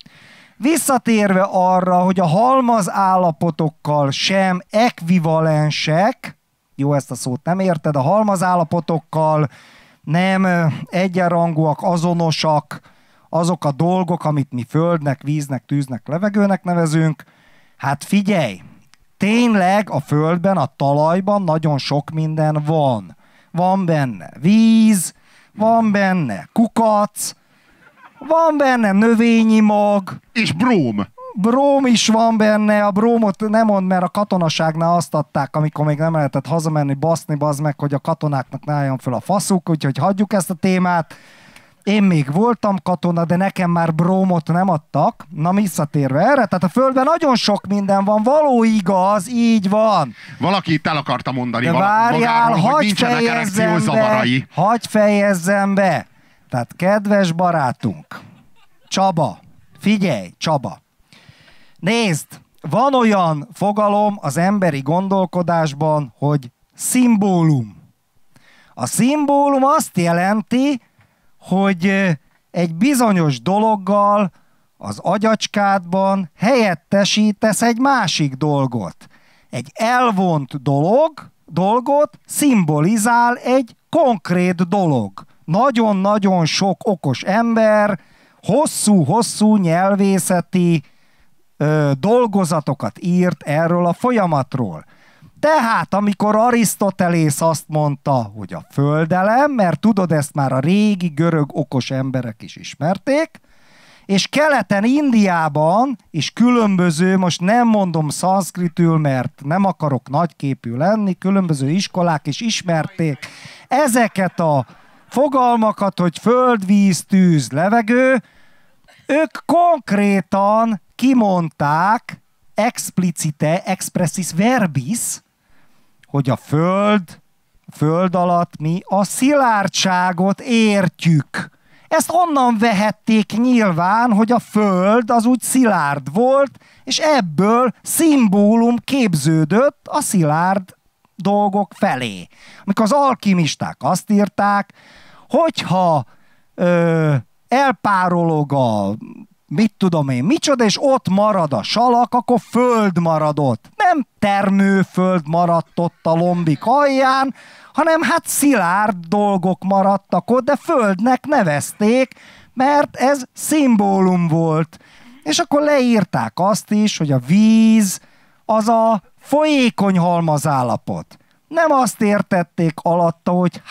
Visszatérve arra, hogy a halmazállapotokkal sem ekvivalensek, jó, ezt a szót nem érted, a halmazállapotokkal nem egyenrangúak, azonosak azok a dolgok, amit mi földnek, víznek, tűznek, levegőnek nevezünk. Hát figyelj, tényleg a földben, a talajban nagyon sok minden van. Van benne víz, van benne kukac, van benne növényi mag. És bróm. Bróm is van benne, a brómot nem mond, mert a katonaságnál azt adták, amikor még nem lehetett hazamenni, baszni, bazd meg, hogy a katonáknak ne álljon föl a faszuk, úgyhogy hagyjuk ezt a témát. Én még voltam katona, de nekem már brómot nem adtak. Na, visszatérve erre, tehát a földben nagyon sok minden van, való igaz, így van. Valaki itt el akarta mondani de várjál, magáról, hogy nincsenek erekciózavarai. Hagyj fejezzem be. Tehát kedves barátunk, Csaba, figyelj, Csaba. Nézd, van olyan fogalom az emberi gondolkodásban, hogy szimbólum. A szimbólum azt jelenti, hogy egy bizonyos dologgal az agyacskádban helyettesítesz egy másik dolgot. Egy elvont dolgot szimbolizál egy konkrét dolog. Nagyon-nagyon sok okos ember hosszú-hosszú nyelvészeti dolgozatokat írt erről a folyamatról. Tehát, amikor Arisztotelész azt mondta, hogy a földelem, mert tudod, ezt már a régi görög okos emberek is ismerték, és keleten, Indiában is különböző, most nem mondom szanszkritül, mert nem akarok nagyképű lenni, különböző iskolák is ismerték ezeket a fogalmakat, hogy föld, víz, tűz, levegő, ők konkrétan kimondták explicite, expressis verbis, hogy a föld föld alatt mi a szilárdságot értjük. Ezt onnan vehették nyilván, hogy a föld az úgy szilárd volt, és ebből szimbólum képződött a szilárd dolgok felé. Amikor az alkimisták azt írták, hogyha elpárolog a mit tudom én, micsoda, és ott marad a salak, akkor föld marad ott. Nem termőföld maradt ott a lombik alján, hanem hát szilárd dolgok maradtak ott, de földnek nevezték, mert ez szimbólum volt. És akkor leírták azt is, hogy a víz az a folyékony halmazállapot. Nem azt értették alatta, hogy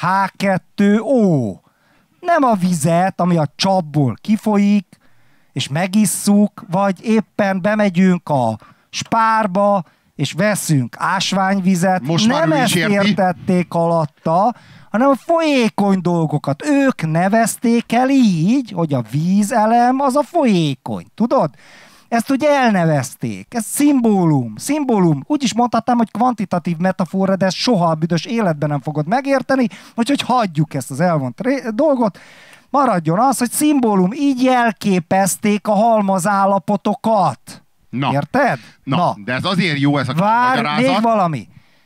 H2O. Nem a vizet, ami a csapból kifolyik, és megisszuk, vagy éppen bemegyünk a spárba, és veszünk ásványvizet. Most nem ezt értették alatta, hanem a folyékony dolgokat. Ők nevezték el így, hogy a vízelem az a folyékony. Tudod? Ezt ugye elnevezték. Ez szimbólum. Szimbólum. Úgy is mondhatnám, hogy kvantitatív metafora, de ezt soha a büdös életben nem fogod megérteni, hogy hagyjuk ezt az elvont dolgot. Maradjon az, hogy szimbólum. Így jelképezték a halmazállapotokat. Na. Érted? Na, de ez azért jó ez a magyarázat. Még valami.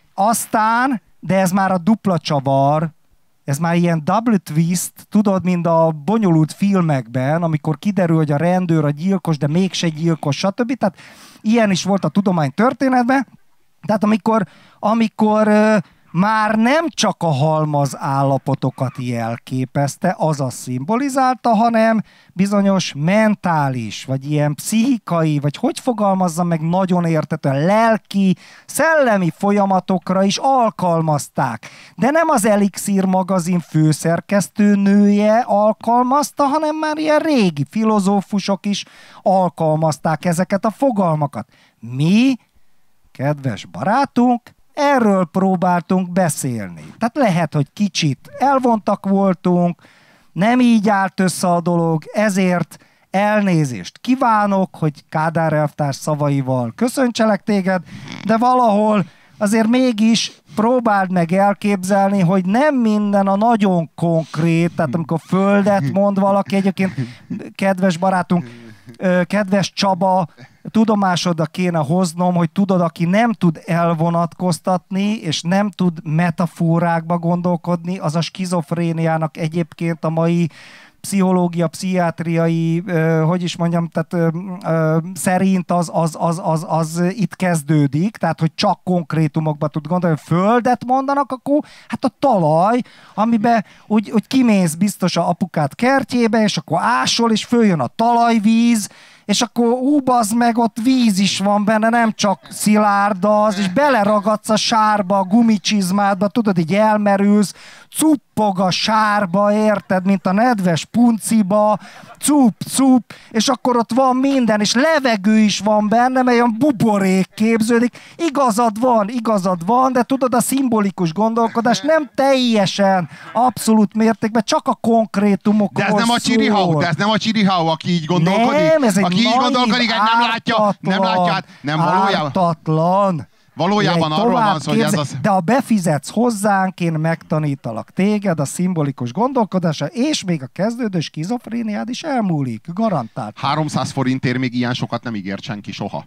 Aztán, de ez már a dupla csavar, ez már ilyen double twist, tudod, mint a bonyolult filmekben, amikor kiderül, hogy a rendőr a gyilkos, de mégse gyilkos, stb. Tehát ilyen is volt a tudománytörténetben. Tehát amikor már nem csak a halmaz állapotokat jelképezte, azaz szimbolizálta, hanem bizonyos mentális, vagy ilyen pszichikai, vagy hogy fogalmazzam meg nagyon értetően, lelki, szellemi folyamatokra is alkalmazták. De nem az Elixír magazin főszerkesztőnője alkalmazta, hanem már ilyen régi filozófusok is alkalmazták ezeket a fogalmakat. Mi, kedves barátunk, erről próbáltunk beszélni. Tehát lehet, hogy kicsit elvontak voltunk, nem így állt össze a dolog, ezért elnézést kívánok, hogy Kádár elvtárs szavaival köszöntselek téged, de valahol azért mégis próbáld meg elképzelni, hogy nem minden a nagyon konkrét, tehát amikor földet mond valaki, egyébként kedves barátunk, kedves Csaba, tudomásodra kéne hoznom, hogy tudod, aki nem tud elvonatkoztatni, és nem tud metaforákba gondolkodni, az a skizofréniának egyébként a mai pszichológia, pszichiátriai, hogy is mondjam, tehát szerint az itt kezdődik, tehát hogy csak konkrétumokba tud gondolni, hogy földet mondanak, akkor hát a talaj, amiben úgy kimész biztos a apukát kertjébe, és akkor ásol, és följön a talajvíz, és akkor bazd meg, ott víz is van benne, nem csak szilárd az, és beleragadsz a sárba, a gumicsizmádba, tudod, így elmerülsz, cuppog a sárba, érted, mint a nedves punciba, cup, és akkor ott van minden, és levegő is van benne, mert olyan buborék képződik. Igazad van, de tudod, a szimbolikus gondolkodás nem teljesen, abszolút mértékben, csak a konkrétumokról szól. De ez nem a Csirihau, aki így gondolkodik? Nem, ez egy aki így gondolkodik, nem látja, nem valójában. Ártatlan. Valójában arról van szó, hogy ez az... De ha befizetsz hozzánk, én megtanítalak téged a szimbolikus gondolkodásra, és még a kezdődő skizofréniád is elmúlik, garantált. 300 forintért még ilyen sokat nem ígért senki soha.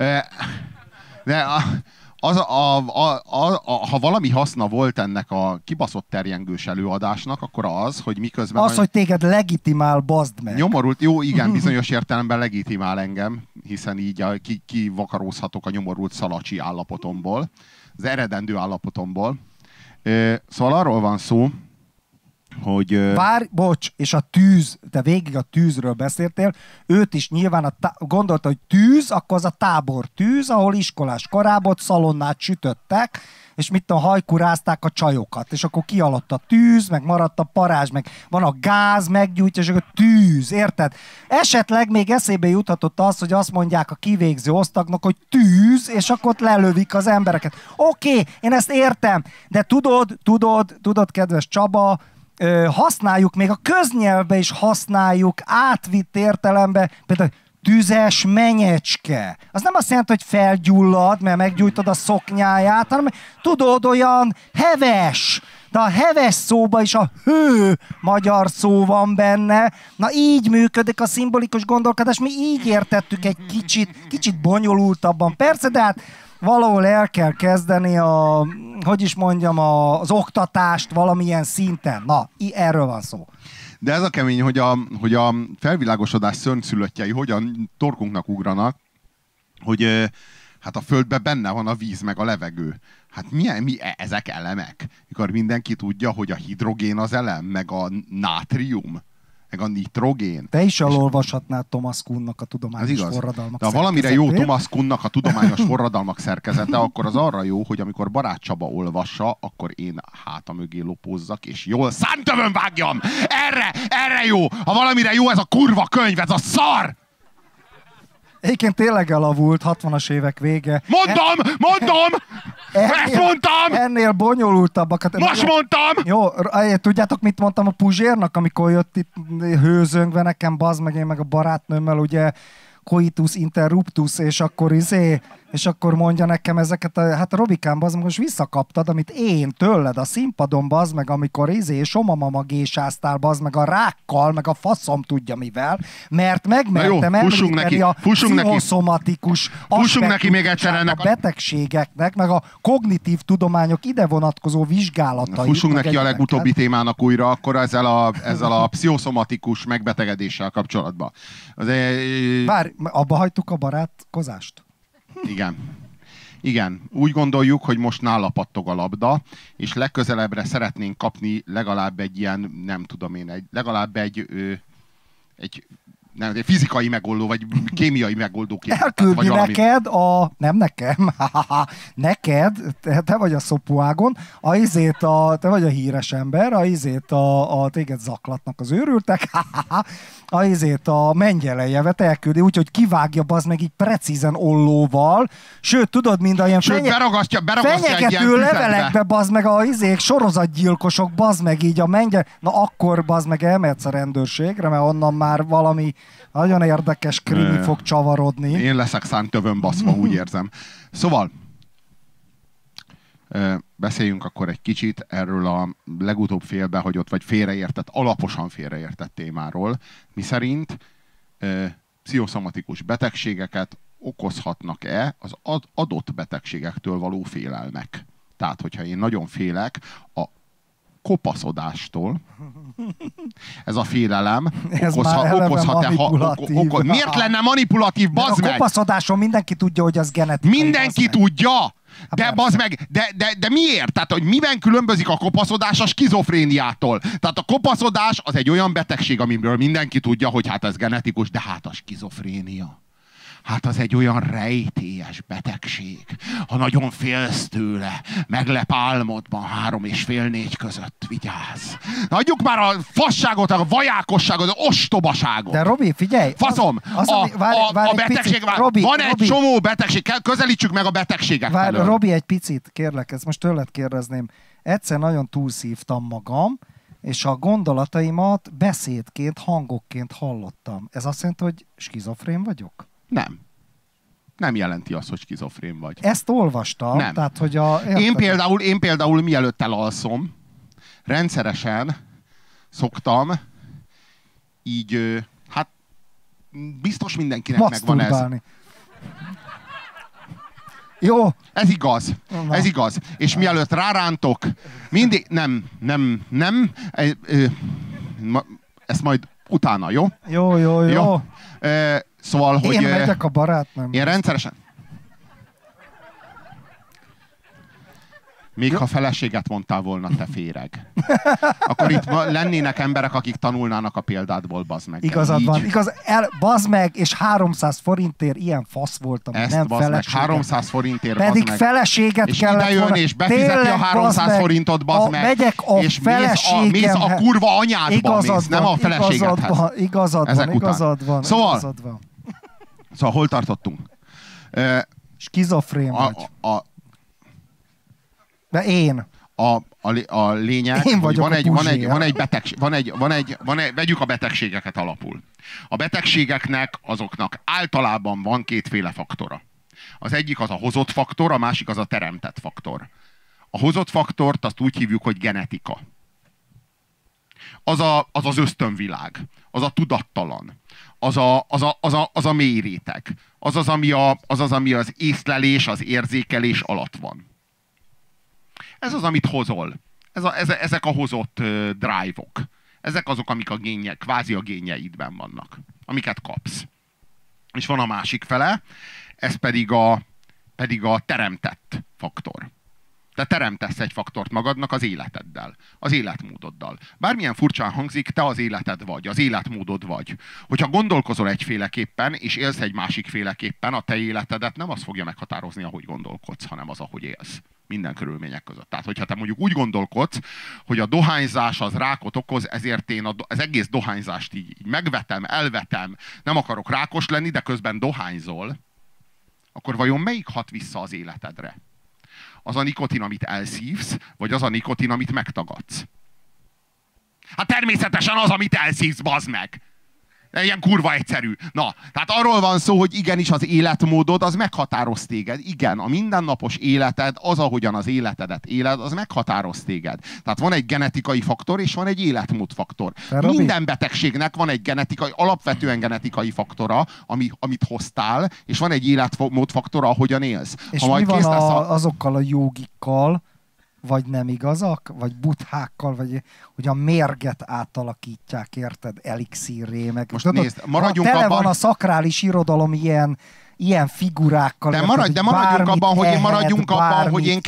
De ha valami haszna volt ennek a kibaszott terjengős előadásnak, akkor az, hogy miközben... Az, hogy téged legitimál, bazd meg. Nyomorult, jó, igen, bizonyos értelemben legitimál engem, hiszen így kivakarózhatok a nyomorult szalacsi állapotomból, az eredendő állapotomból. Szóval arról van szó, hogy... Bocs, és a tűz, te végig a tűzről beszéltél, őt is nyilván gondolta, hogy tűz, akkor az a tábor tűz, ahol iskolás korában szalonnát sütöttek, és mit tudom, hajkurázták a csajokat, és akkor kialatt a tűz, meg maradt a parázs, meg van a gáz, meggyújtja, és akkor tűz, érted? Esetleg még eszébe juthatott az, hogy azt mondják a kivégző osztagnak, hogy tűz, és akkor ott lelövik az embereket. Oké, én ezt értem, de tudod, kedves Csaba, használjuk, még a köznyelvbe is használjuk átvitt értelembe, például tüzes menyecske. Az nem azt jelenti, hogy felgyullad, mert meggyújtod a szoknyáját, hanem tudod, olyan heves. De a heves szóba is a hő magyar szó van benne. Na így működik a szimbolikus gondolkodás. Mi így értettük egy kicsit bonyolultabban. Persze, de hát valahol el kell kezdeni az oktatást valamilyen szinten. Na, erről van szó. De ez a kemény, hogy a felvilágosodás szörnyszülöttjei hogyan torkunknak ugranak, hogy hát a földben benne van a víz meg a levegő. Hát ezek elemek? Mikor mindenki tudja, hogy a hidrogén az elem, meg a nátrium, meg a nitrogén. Te is elolvashatnád Thomas Kuhnnak a tudományos forradalmak de ha valamire jó Thomas Kuhnnak a tudományos forradalmak szerkezete, akkor az arra jó, hogy amikor Barát Csaba olvassa, akkor én háta mögé lopózzak, és jól szántövön vágjam! Erre jó! Ha valamire jó ez a kurva könyv, ez a szar! Egyébként tényleg elavult, 60-as évek vége. Mondom! Ezt mondtam! Ennél bonyolultabbakat. Most mondtam! Jó, tudjátok, mit mondtam a Puzsérnak, amikor jött itt hőzöngve nekem, bazd meg, én meg a barátnőmmel, ugye, coitus interruptus, és akkor mondja nekem ezeket, hát Robikám, bazd meg, most visszakaptad, amit én tőled a színpadon, bazd meg, amikor somamama gésáztál, bazd meg a rákkal, meg a faszom tudja mivel, mert megmertem említeni a pszichoszomatikus aspektusát a betegségeknek, meg a kognitív tudományok ide vonatkozó vizsgálatai. Fussunk neki a legutóbbi témának újra, akkor ezzel a pszichoszomatikus megbetegedéssel kapcsolatban. Várj, abba hagytuk a barátkozást? Igen. Úgy gondoljuk, hogy most nála pattog a labda, és legközelebbre szeretnénk kapni legalább egy ilyen, nem tudom én, legalább egy fizikai megoldó, vagy kémiai megoldó képet. Elküldi neked nem nekem, neked, te vagy a szopuágon, te vagy a híres ember, a téged zaklatnak az őrültek, a mengyelejevet elküldi, úgyhogy kivágja, bazd meg így precízen ollóval, sőt, tudod, mind a ilyen beragasztja fenyegető levelekbe, bazd meg a sorozatgyilkosok, bazd meg így a na akkor, bazd meg, elmehetsz a rendőrségre, mert onnan már valami nagyon érdekes krimi fog csavarodni. Én leszek szántövön baszva, úgy érzem. Szóval, beszéljünk akkor egy kicsit erről a legutóbb félbehagyott, vagy alaposan félreértett témáról, miszerint pszichoszomatikus betegségeket okozhatnak-e az adott betegségektől való félelmek. Tehát, hogyha én nagyon félek a kopaszodástól, ez a félelem okozhat-e... Miért lenne manipulatív, bazd meg? A kopaszodáson mindenki tudja, hogy az genetikai. Mindenki tudja! De bazd meg, de miért? Tehát, hogy miben különbözik a kopaszodás a skizofréniától? Tehát a kopaszodás az egy olyan betegség, amiről mindenki tudja, hogy hát ez genetikus, de hát a skizofrénia. Hát az egy olyan rejtélyes betegség. Ha nagyon félsz tőle, meglep álmodban 3,5-4 között, vigyázz. Hagyjuk már a fasságot, a vajákosságot, az ostobaságot. De Robi, figyelj! Faszom! A betegség, van egy csomó betegség, közelítsük meg a betegségek felől. Robi, egy picit, kérlek, ezt most tőled kérdezném. Egyszer nagyon túlszívtam magam, és a gondolataimat beszédként, hangokként hallottam. Ez azt jelenti, hogy skizofrén vagyok? Nem jelenti azt, hogy skizofrén vagy. Ezt olvastam. Nem. Tehát, hogy én például mielőtt elalszom, rendszeresen szoktam így, hát biztos mindenkinek megvan ez. Jó. Ez igaz. És mielőtt rárántok, mindig, nem, ezt majd utána, jó? Jó. Szóval, hogy... Én megyek a barátnőm. Én rendszeresen... Még ha feleséget mondtál volna, te féreg. Akkor itt lennének emberek, akik tanulnának a példádból, bazd meg. Igazad van. Bazd meg, és 300 forintért ilyen fasz voltam, nem feleséget. 300 forintért, pedig feleséget és kellett volna. És befizeti a 300 forintot, bazd meg. Megyek a és mész a kurva anyádba, nem a feleségedhez. Igazad van. Szóval hol tartottunk? Skizofrén vagy. De én. a lényeg, Én hogy vagyok van egy betegség, vegyük a betegségeket alapul. A betegségeknek azoknak általában van kétféle faktora. Az egyik az a hozott faktor, a másik az a teremtett faktor. A hozott faktort azt úgy hívjuk, hogy genetika. Az ösztönvilág, az a tudattalan, az a mély réteg, az, ami az észlelés, az érzékelés alatt van. Ez az, amit hozol. Ezek a hozott drive-ok. Ezek azok, amik kvázi a génjeidben vannak, amiket kapsz. És van a másik fele, ez pedig a teremtett faktor. Te teremtesz egy faktort magadnak az életeddel, az életmódoddal. Bármilyen furcsán hangzik, te az életed vagy, az életmódod vagy. Hogyha gondolkozol egyféleképpen, és élsz egy másikféleképpen, a te életedet nem az fogja meghatározni, ahogy gondolkodsz, hanem az, ahogy élsz. Minden körülmények között. Tehát, hogyha te mondjuk úgy gondolkodsz, hogy a dohányzás az rákot okoz, ezért én az egész dohányzást így megvetem, elvetem, nem akarok rákos lenni, de közben dohányzol, akkor vajon melyik hat vissza az életedre? Az a nikotin, amit elszívsz, vagy az a nikotin, amit megtagadsz? Hát természetesen az, amit elszívsz, bazd meg! Ilyen kurva egyszerű. Na, tehát arról van szó, hogy igenis az életmódod, az meghatároz téged. Igen, a mindennapos életed, az, ahogyan az életedet éled, az meghatároz téged. Tehát van egy genetikai faktor, és van egy életmódfaktor. Minden betegségnek van egy alapvetően genetikai faktora, amit hoztál, és van egy életmódfaktora, ahogyan élsz. És mi van azokkal a jógikkal, vagy nem igazak, vagy buddhákkal, vagy hogy a mérget átalakítják, érted, elixírré, meg most tudod, nézd, maradjunk tele abban, van a szakrális irodalom ilyen figurákkal. De maradjunk abban, hogy én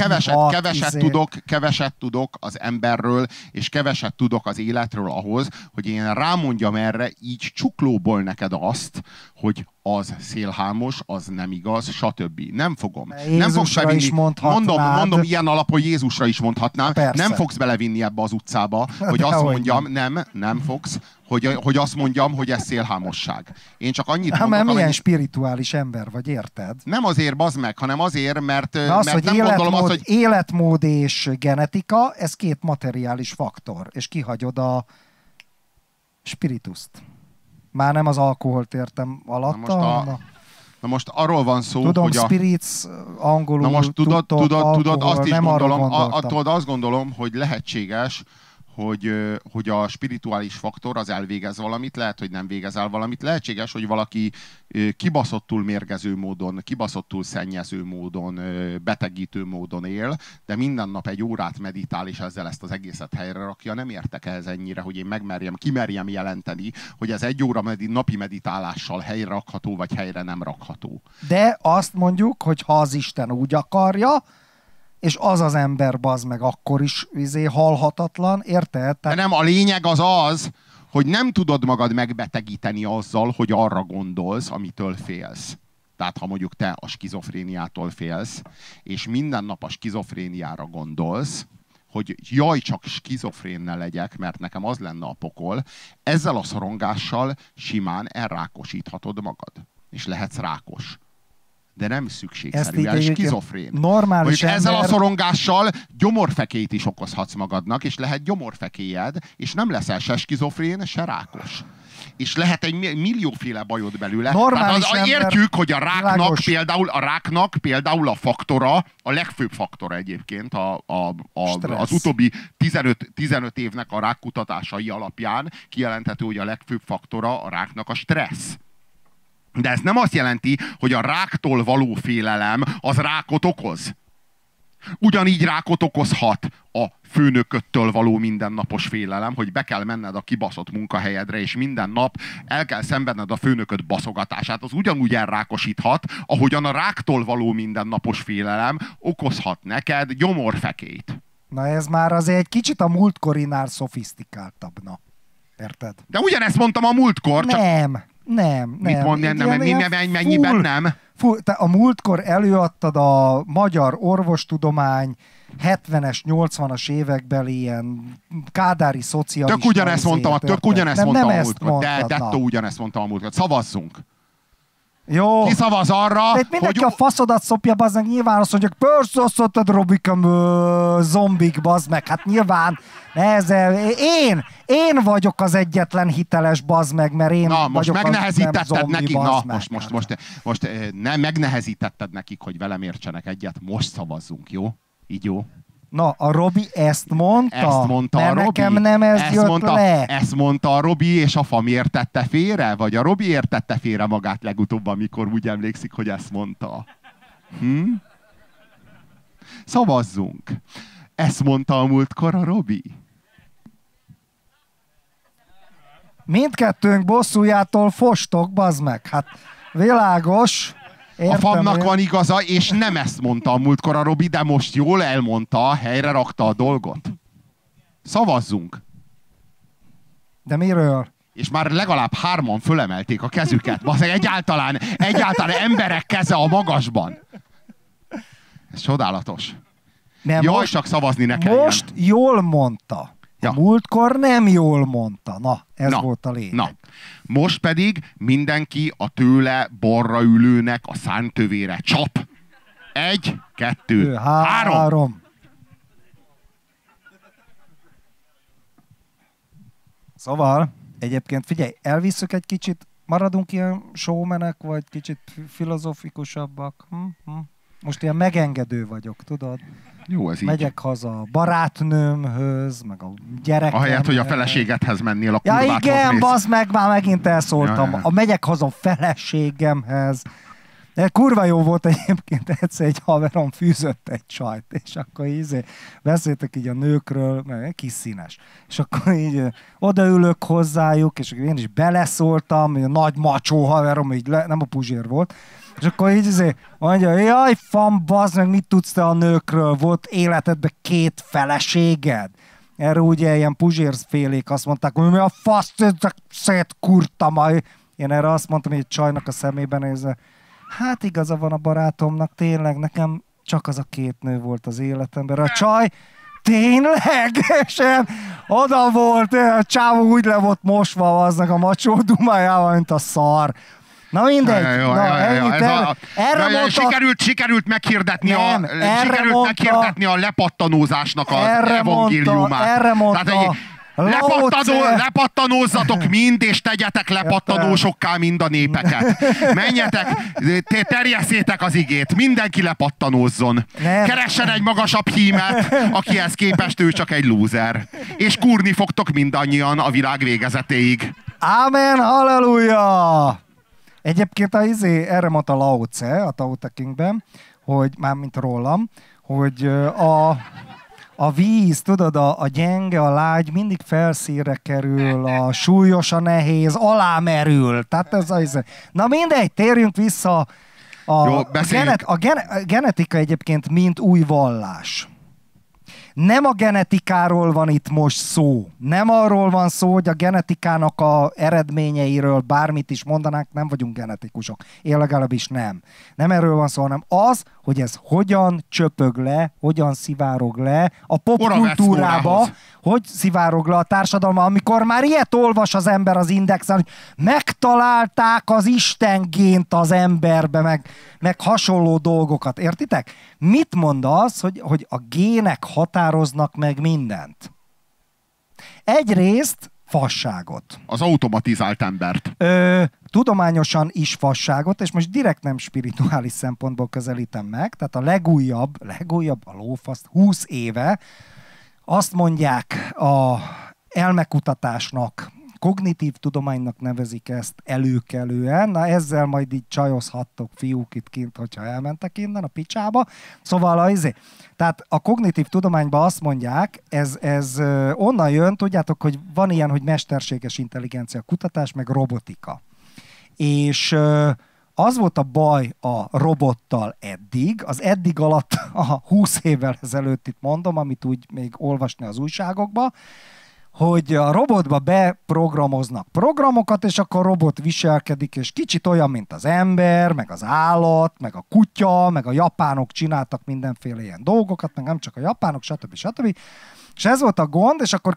keveset tudok az emberről, és keveset tudok az életről ahhoz, hogy én rámondjam erre így csuklóból neked azt, hogy az szélhámos, az nem igaz, stb. Nem fogom. Nem fogsz bevinni. Mondom ilyen alapon, Jézusra is mondhatnám. Persze. Nem fogsz belevinni ebbe az utcába, hogy azt mondjam, nem fogsz, hogy azt mondjam, hogy ez szélhámosság. Én csak annyit mondok, mert milyen spirituális ember vagy, érted? Nem azért, bazd meg, hanem azért, mert hogy nem gondolom azt, hogy... életmód és genetika, ez két materiális faktor, és kihagyod a spirituszt. Már nem az alkoholt értem alatta. Na most arról van szó, tudom, hogy spirits, angolul, na most tudod, azt is nem gondolom, azt gondolom, hogy lehetséges, hogy a spirituális faktor az elvégez valamit, lehet, hogy nem végez el valamit. Lehetséges, hogy valaki kibaszottul mérgező módon, kibaszottul szennyező módon, betegítő módon él, de minden nap egy órát meditál, és ezzel ezt az egészet helyre rakja. Nem értek ehhez ennyire, hogy én kimerjem jelenteni, hogy ez egy óra napi meditálással helyre rakható, vagy helyre nem rakható. De azt mondjuk, hogy ha az Isten úgy akarja, és az ember, bazd meg, akkor is halhatatlan, érted? De nem, a lényeg az, hogy nem tudod magad megbetegíteni azzal, hogy arra gondolsz, amitől félsz. Tehát ha mondjuk te a skizofréniától félsz, és minden nap a skizofréniára gondolsz, hogy jaj, csak skizofrén ne legyek, mert nekem az lenne a pokol, ezzel a szorongással simán elrákosíthatod magad. És lehetsz rákos. De nem szükségszerűen skizofrén. Normális ember... Ezzel a szorongással gyomorfekét is okozhatsz magadnak, és lehet gyomorfekélyed, és nem leszel se skizofrén, se rákos. És lehet egy millióféle bajod belőle. Értjük, hogy a ráknak például a faktora, a legfőbb faktora egyébként az utóbbi 15 évnek a rákkutatásai alapján kijelenthető, hogy a legfőbb faktora a ráknak a stressz. De ez nem azt jelenti, hogy a ráktól való félelem az rákot okoz. Ugyanígy rákot okozhat a főnököttől való mindennapos félelem, hogy be kell menned a kibaszott munkahelyedre, és minden nap el kell szenvedned a főnököd baszogatását. Az ugyanúgy elrákosíthat, ahogyan a ráktól való mindennapos félelem okozhat neked gyomorfekélyt. Na ez már azért egy kicsit a múltkorinál szofisztikáltabb, na. Érted? De ugyanezt mondtam a múltkor. Nem. Mit mondani? Mennyiben nem? Te a múltkor előadtad a magyar orvostudomány 70-es, 80-as évekbeli ilyen kádári szocialista... Tök ugyanezt mondtam a múltkor. De ugyanezt mondtam a múltkor. Szavazzunk. Jó. Kiszavaz arra, de itt mindenki hogy... a faszodat szopja, bazd meg, nyilván azt mondják, persze azt mondtad, Robikám, zombik, bazd meg. Hát nyilván, én vagyok az egyetlen hiteles, bazd meg, mert én Na, most vagyok megnehezítetted zombi, nekik, meg. nem megnehezítetted nekik, hogy velem értsenek egyet, most szavazzunk, jó? Így jó? Na, a Robi ezt mondta? Ezt mondta mert a Robi. nekem nem ez jött le. Ezt mondta a Robi, és a Fami értette félre? Vagy a Robi értette félre magát legutóbb, amikor úgy emlékszik, hogy ezt mondta? Szavazzunk. Ezt mondta a múltkor a Robi. Mindkettőnk bosszújától fostok, bazd meg. Hát világos. A Famnak van igaza, és nem ezt mondta a múltkor a Robi, de most jól elmondta, helyre rakta a dolgot. Szavazzunk. De miről? És már legalább 3-an fölemelték a kezüket. Egyáltalán emberek keze a magasban. Ez csodálatos. Jaj, csak szavazni ne kelljen. Most jól mondta. Ja. Múltkor nem jól mondta. Na, ez volt a lényeg. Na. Most pedig mindenki a tőle balra ülőnek a szántövére csap. 1, 2, 3. Szóval, egyébként figyelj, elvisszük egy kicsit, maradunk ilyen showmenek, vagy kicsit filozofikusabbak. Most ilyen megengedő vagyok, tudod? Jó, ez így. Megyek haza a barátnőmhöz, meg a gyerekem. Ahelyett, hogy a feleségedhez mennél, a kurvát. Ja igen, bazd meg, már megint elszóltam. Ja. Megyek haza a feleségemhez. De kurva jó volt egyébként, egyszer egy haverom fűzött egy csajt, és akkor így beszéltek így a nőkről, meg kis színes. És akkor így odaülök hozzájuk, és én is beleszóltam, a nagy macsó haverom, így nem a Puzsér volt, és akkor így mondja, jaj, fam, bazd meg, mit tudsz te a nőkről? Volt életedben 2 feleséged? Erre ugye ilyen Puzsérfélék azt mondták, hogy mi a fasz, szétkurta majd. Én erre azt mondtam, hogy egy csajnak a szemében nézve, hát igaza van a barátomnak, tényleg, nekem csak az a 2 nő volt az életemben. A csaj ténylegesen oda volt, a csávó úgy le volt mosva aznak a macsó dumájával, mint a szar. Na mindegy. Sikerült meghirdetni a lepattanózásnak az evangéliumát. Erre mondta. Lepattanózzatok mind, és tegyetek lepattanósokká mind a népeket. Menjetek, terjesszétek az igét, mindenki lepattanózzon. Keressen egy magasabb hímet, akihez képest ő csak egy lúzer. És kúrni fogtok mindannyian a világ végezetéig. Ámen, halleluja! Egyébként erre mondta Lao Tse, a Tao Te Chingben, hogy mármint rólam, hogy a víz, tudod, a gyenge, a lágy mindig felszínre kerül, a súlyos, a nehéz, alámerül. Tehát ez Na mindegy, térjünk vissza. A genetika egyébként mint új vallás. Nem a genetikáról van itt most szó. Nem arról van szó, hogy a genetikának a eredményeiről bármit is mondanánk, nem vagyunk genetikusok. Én legalábbis nem. Nem erről van szó, hanem az, hogy ez hogyan csöpög le, hogyan szivárog le a popkultúrába, hogy szivárog le a társadalma, amikor már ilyet olvas az ember az Indexen, hogy megtalálták az istengént az emberbe, meg hasonló dolgokat. Értitek? Mit mond az, hogy a gének határoznak meg mindent? Egyrészt fasságot. Az automatizált embert. Tudományosan is fasságot, és most direkt nem spirituális szempontból közelítem meg, tehát a legújabb a lófaszt 20 éve azt mondják a elmekutatásnak, kognitív tudománynak nevezik ezt előkelően. Na ezzel majd így csajozhattok fiúk itt kint, hogyha elmentek innen a picsába. Szóval tehát a kognitív tudományban azt mondják, ez onnan jön, tudjátok, hogy van ilyen, hogy mesterséges intelligencia kutatás, meg robotika. És az volt a baj a robottal az eddig alatt a 20 évvel ezelőtt itt mondom, amit úgy még olvasni az újságokba, hogy a robotba beprogramoznak programokat, és akkor a robot viselkedik, és kicsit olyan, mint az ember, meg az állat, meg a kutya, meg a japánok csináltak mindenféle ilyen dolgokat, meg nem csak a japánok, stb. És ez volt a gond, és akkor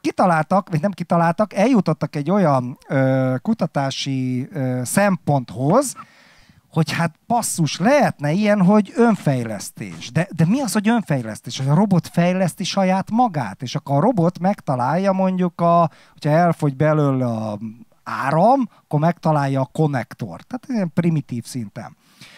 eljutottak egy olyan kutatási szemponthoz, hogy hát basszus, lehetne ilyen, hogy önfejlesztés. De mi az, hogy önfejlesztés? Hogy a robot fejleszti saját magát, és akkor a robot megtalálja mondjuk, hogyha elfogy belőle a áram, akkor megtalálja a konnektort. Tehát ilyen primitív szinten.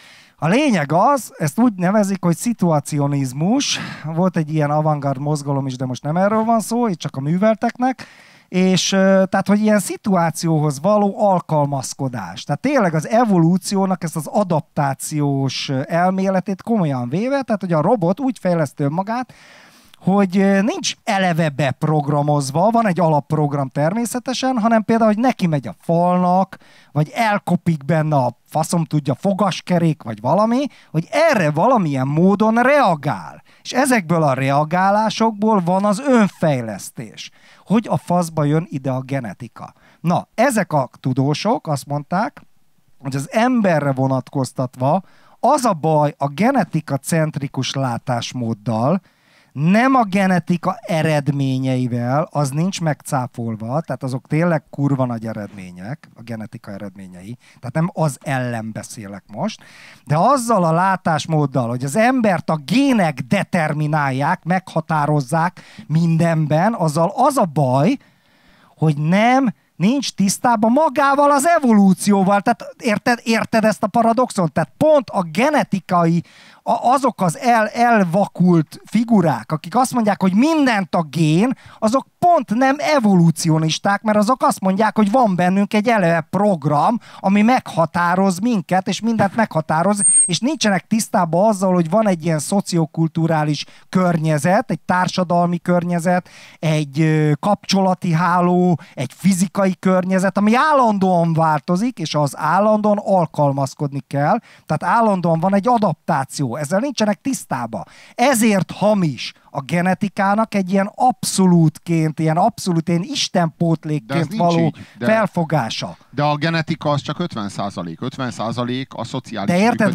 A lényeg az, ezt úgy nevezik, hogy szituacionizmus. Volt egy ilyen avantgárd mozgalom is, de most nem erről van szó, itt csak a művelteknek. És tehát, hogy ilyen szituációhoz való alkalmazkodás. Tehát tényleg az evolúciónak ezt az adaptációs elméletét komolyan véve, tehát, hogy a robot úgy fejleszti magát, hogy nincs eleve beprogramozva, van egy alapprogram természetesen, hanem például, hogy neki megy a falnak, vagy elkopik benne a faszom tudja fogaskerék, vagy valami, hogy erre valamilyen módon reagál. És ezekből a reagálásokból van az önfejlesztés. Hogy a faszba jön ide a genetika? Na, ezek a tudósok azt mondták, hogy az emberre vonatkoztatva az a baj a genetika centrikus látásmóddal, nem a genetika eredményeivel, az nincs megcáfolva, tehát azok tényleg kurva nagy eredmények, a genetika eredményei, tehát nem az ellen beszélek most, de azzal a látásmóddal, hogy az embert a gének determinálják, meghatározzák mindenben, azzal az a baj, hogy nincs tisztában magával az evolúcióval. Tehát érted ezt a paradoxon? Tehát pont a genetikai, azok az elvakult figurák, akik azt mondják, hogy mindent a gén, azok pont nem evolúcionisták, mert azok azt mondják, hogy van bennünk egy eleve program, ami meghatároz minket, és mindent meghatároz, és nincsenek tisztában azzal, hogy van egy ilyen szociokulturális környezet, egy társadalmi környezet, egy kapcsolati háló, egy fizikai környezet, ami állandóan változik, és az állandóan alkalmazkodni kell, tehát állandóan van egy adaptáció, ezzel nincsenek tisztában. Ezért hamis a genetikának egy ilyen abszolút ilyen istenpótlékként való felfogása. De a genetika az csak 50%. 50% a szociális. De érted,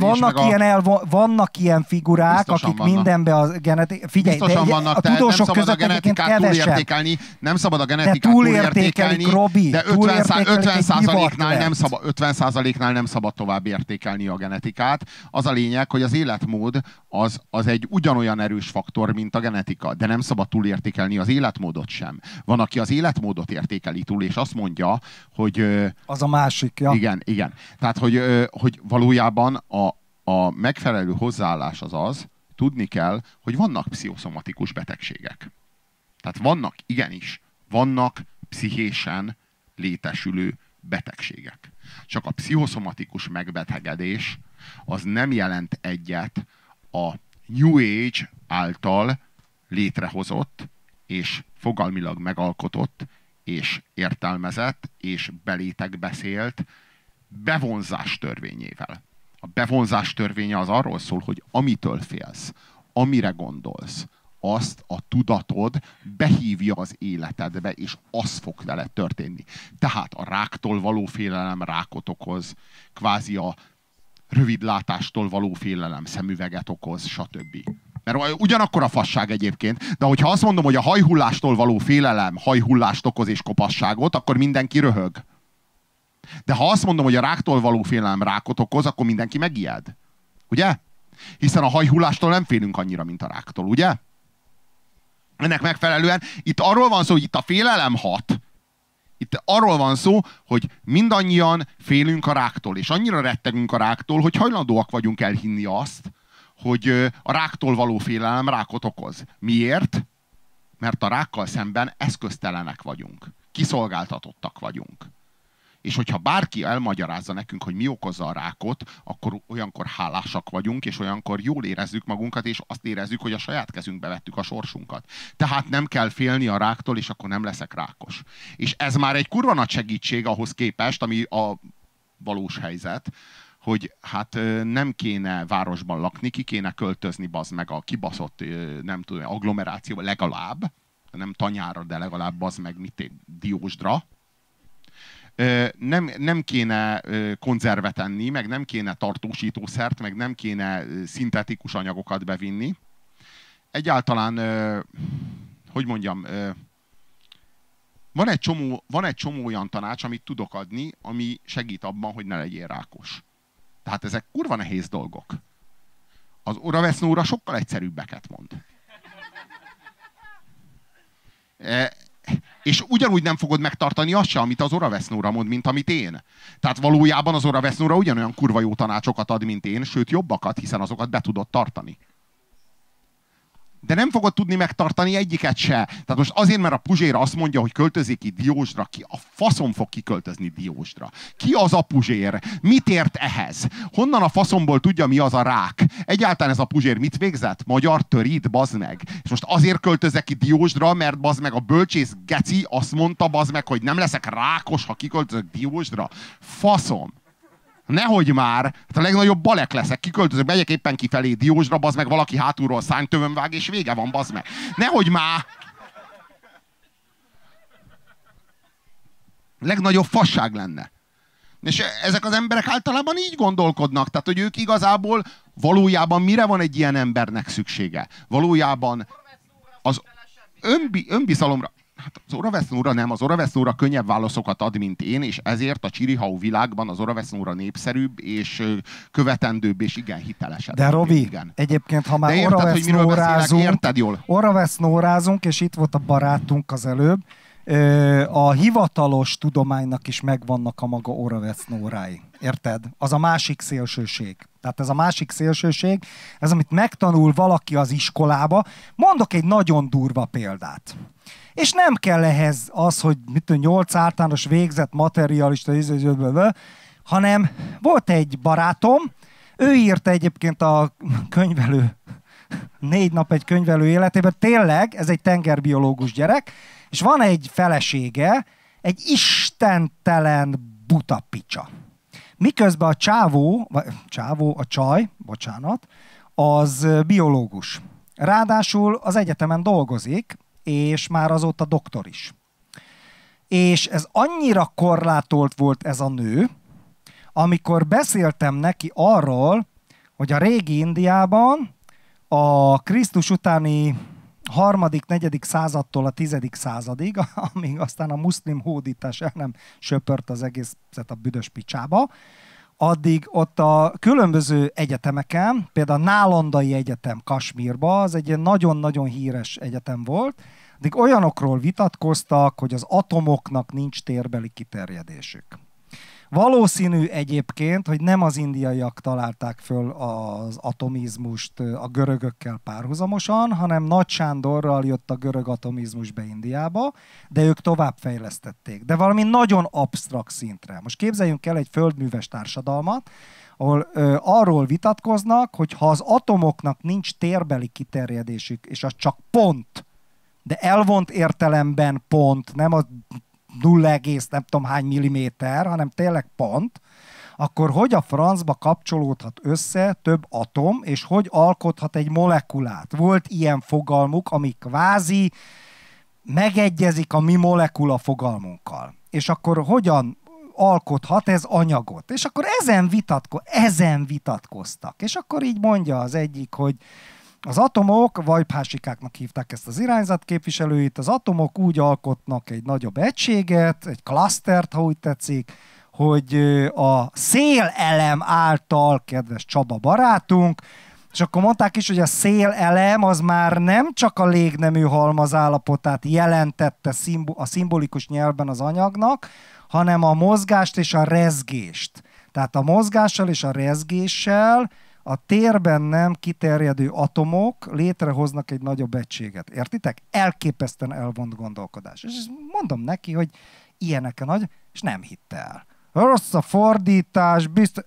vannak ilyen figurák, biztosan akik vannak. Mindenben a genetika... Figyelj, biztosan vannak, a tudósok között egyébként kevesebb. Nem szabad a genetikát túlértékelni, Robi, de 50%-nál nem szabad tovább értékelni a genetikát. Az a lényeg, hogy az életmód az egy ugyanolyan erős faktor, mint a genetika, de nem szabad túlértékelni az életmódot sem. Van, aki az életmódot értékeli túl, és azt mondja, hogy... Az a másik, ja. Igen. Tehát, hogy valójában a megfelelő hozzáállás az, tudni kell, hogy vannak pszichoszomatikus betegségek. Tehát vannak pszichésen létesülő betegségek. Csak a pszichoszomatikus megbetegedés az nem jelent egyet a New Age által létrehozott és fogalmilag megalkotott és értelmezett és belétek beszélt bevonzás törvényével. A bevonzás törvénye az arról szól, hogy amitől félsz, amire gondolsz, azt a tudatod behívja az életedbe, és az fog veled történni. Tehát a ráktól való félelem rákot okoz, kvázi a rövidlátástól való félelem szemüveget okoz, stb. Mert ugyanakkor a fasság egyébként, de hogyha azt mondom, hogy a hajhullástól való félelem hajhullást okoz és kopasságot, akkor mindenki röhög. De ha azt mondom, hogy a ráktól való félelem rákot okoz, akkor mindenki megijed. Ugye? Hiszen a hajhullástól nem félünk annyira, mint a ráktól, ugye? Ennek megfelelően itt arról van szó, hogy itt a félelem hat. Itt arról van szó, hogy mindannyian félünk a ráktól, és annyira rettegünk a ráktól, hogy hajlandóak vagyunk elhinni azt, hogy a ráktól való félelem rákot okoz. Miért? Mert a rákkal szemben eszköztelenek vagyunk. Kiszolgáltatottak vagyunk. És hogyha bárki elmagyarázza nekünk, hogy mi okozza a rákot, akkor olyankor hálásak vagyunk, és olyankor jól érezzük magunkat, és azt érezzük, hogy a saját kezünkbe vettük a sorsunkat. Tehát nem kell félni a ráktól, és akkor nem leszek rákos. És ez már egy kurva nagy segítség ahhoz képest, ami a valós helyzet, hogy hát nem kéne városban lakni, ki kéne költözni, bazd meg a kibaszott, nem tudom, agglomerációba legalább, nem tanyára, de legalább bazd meg Diósdra. Nem kéne konzervet enni, meg nem kéne tartósítószert, meg nem kéne szintetikus anyagokat bevinni. Egyáltalán, hogy mondjam, van egy csomó olyan tanács, amit tudok adni, ami segít abban, hogy ne legyél rákos. Tehát ezek kurva nehéz dolgok. Az Oravesznóra sokkal egyszerűbbeket mond. És ugyanúgy nem fogod megtartani azt se, amit az Oravesznóra mond, mint amit én. Tehát valójában az Oravesznóra ugyanolyan kurva jó tanácsokat ad, mint én, sőt jobbakat, hiszen azokat be tudod tartani. De nem fogod tudni megtartani egyiket se. Tehát most azért, mert a Puzsér azt mondja, hogy költözik ki Diósdra, ki a faszom fog kiköltözni Diósdra? Ki az a Puzsér? Mit ért ehhez? Honnan a faszomból tudja, mi az a rák? Egyáltalán ez a Puzsér mit végzett? Magyar törít, bazd meg. És most azért költözek ki Diósdra, mert bazd meg a bölcsész geci azt mondta, bazd meg, hogy nem leszek rákos, ha kiköltözök Diósdra. Faszom. Nehogy már, hát a legnagyobb balek leszek, kiköltözök, megyek éppen kifelé Diósdra, bazd meg, valaki hátulról szárnytövön vág, és vége van, bazd meg. Nehogy már! Legnagyobb fasság lenne. És ezek az emberek általában így gondolkodnak, tehát, hogy ők igazából valójában mire van egy ilyen embernek szüksége? Valójában az önbizalomra. Hát az Oravesznóra nem, az Oravesznóra könnyebb válaszokat ad, mint én, és ezért a Csirihau világban az Oravesznóra népszerűbb, és követendőbb, és igen hitelesebb. De Robi, igen. Egyébként, ha már Oravesznórázunk, és itt volt a barátunk az előbb, a hivatalos tudománynak is megvannak a maga Oravesznórái. Érted? Az a másik szélsőség. Tehát ez a másik szélsőség, ez amit megtanul valaki az iskolába. Mondok egy nagyon durva példát. És nem kell ehhez az, hogy 8 általános végzett materialista, hanem volt egy barátom, ő írta egyébként a könyvelő, 4 nap egy könyvelő életében, tényleg, ez egy tengerbiológus gyerek, és van egy felesége, egy istentelen buta picsa. Miközben a csaj, az biológus. Ráadásul az egyetemen dolgozik, és már azóta doktor is. És ez annyira korlátolt volt ez a nő, amikor beszéltem neki arról, hogy a régi Indiában a Krisztus utáni 3.-4. századtól a 10. századig, amíg aztán a muszlim hódítás el nem söpört az egészet a büdös picsába, addig ott a különböző egyetemeken, például a Nálandai Egyetem Kasmírba, az egy nagyon-nagyon híres egyetem volt, addig olyanokról vitatkoztak, hogy az atomoknak nincs térbeli kiterjedésük. Valószínű egyébként, hogy nem az indiaiak találták föl az atomizmust a görögökkel párhuzamosan, hanem Nagy Sándorral jött a görög atomizmus be Indiába, de ők továbbfejlesztették. De valami nagyon absztrakt szintre. Most képzeljünk el egy földműves társadalmat, ahol arról vitatkoznak, hogy ha az atomoknak nincs térbeli kiterjedésük, és az csak pont, de elvont értelemben pont, nem a 0, nem tudom hány milliméter, hanem tényleg pont, akkor hogy a francba kapcsolódhat össze több atom, és hogy alkothat egy molekulát? Volt ilyen fogalmuk, ami kvázi megegyezik a mi molekula fogalmunkkal. És akkor hogyan alkothat ez anyagot? És akkor ezen vitatkoztak. És akkor így mondja az egyik, hogy az atomok, vajphásikáknak hívták ezt az irányzatképviselőit, az atomok úgy alkotnak egy nagyobb egységet, egy klasztert, ha úgy tetszik, hogy a szélelem által, kedves Csaba barátunk, és akkor mondták is, hogy a szélelem az már nem csak a légnemű halmazállapotát jelentette a szimbolikus nyelvben az anyagnak, hanem a mozgást és a rezgést. Tehát a mozgással és a rezgéssel a térben nem kiterjedő atomok létrehoznak egy nagyobb egységet. Értitek? Elképesztően elvont gondolkodás. És mondom neki, hogy ilyenek a nagy, és nem hitte el. Rossz a fordítás, biztos...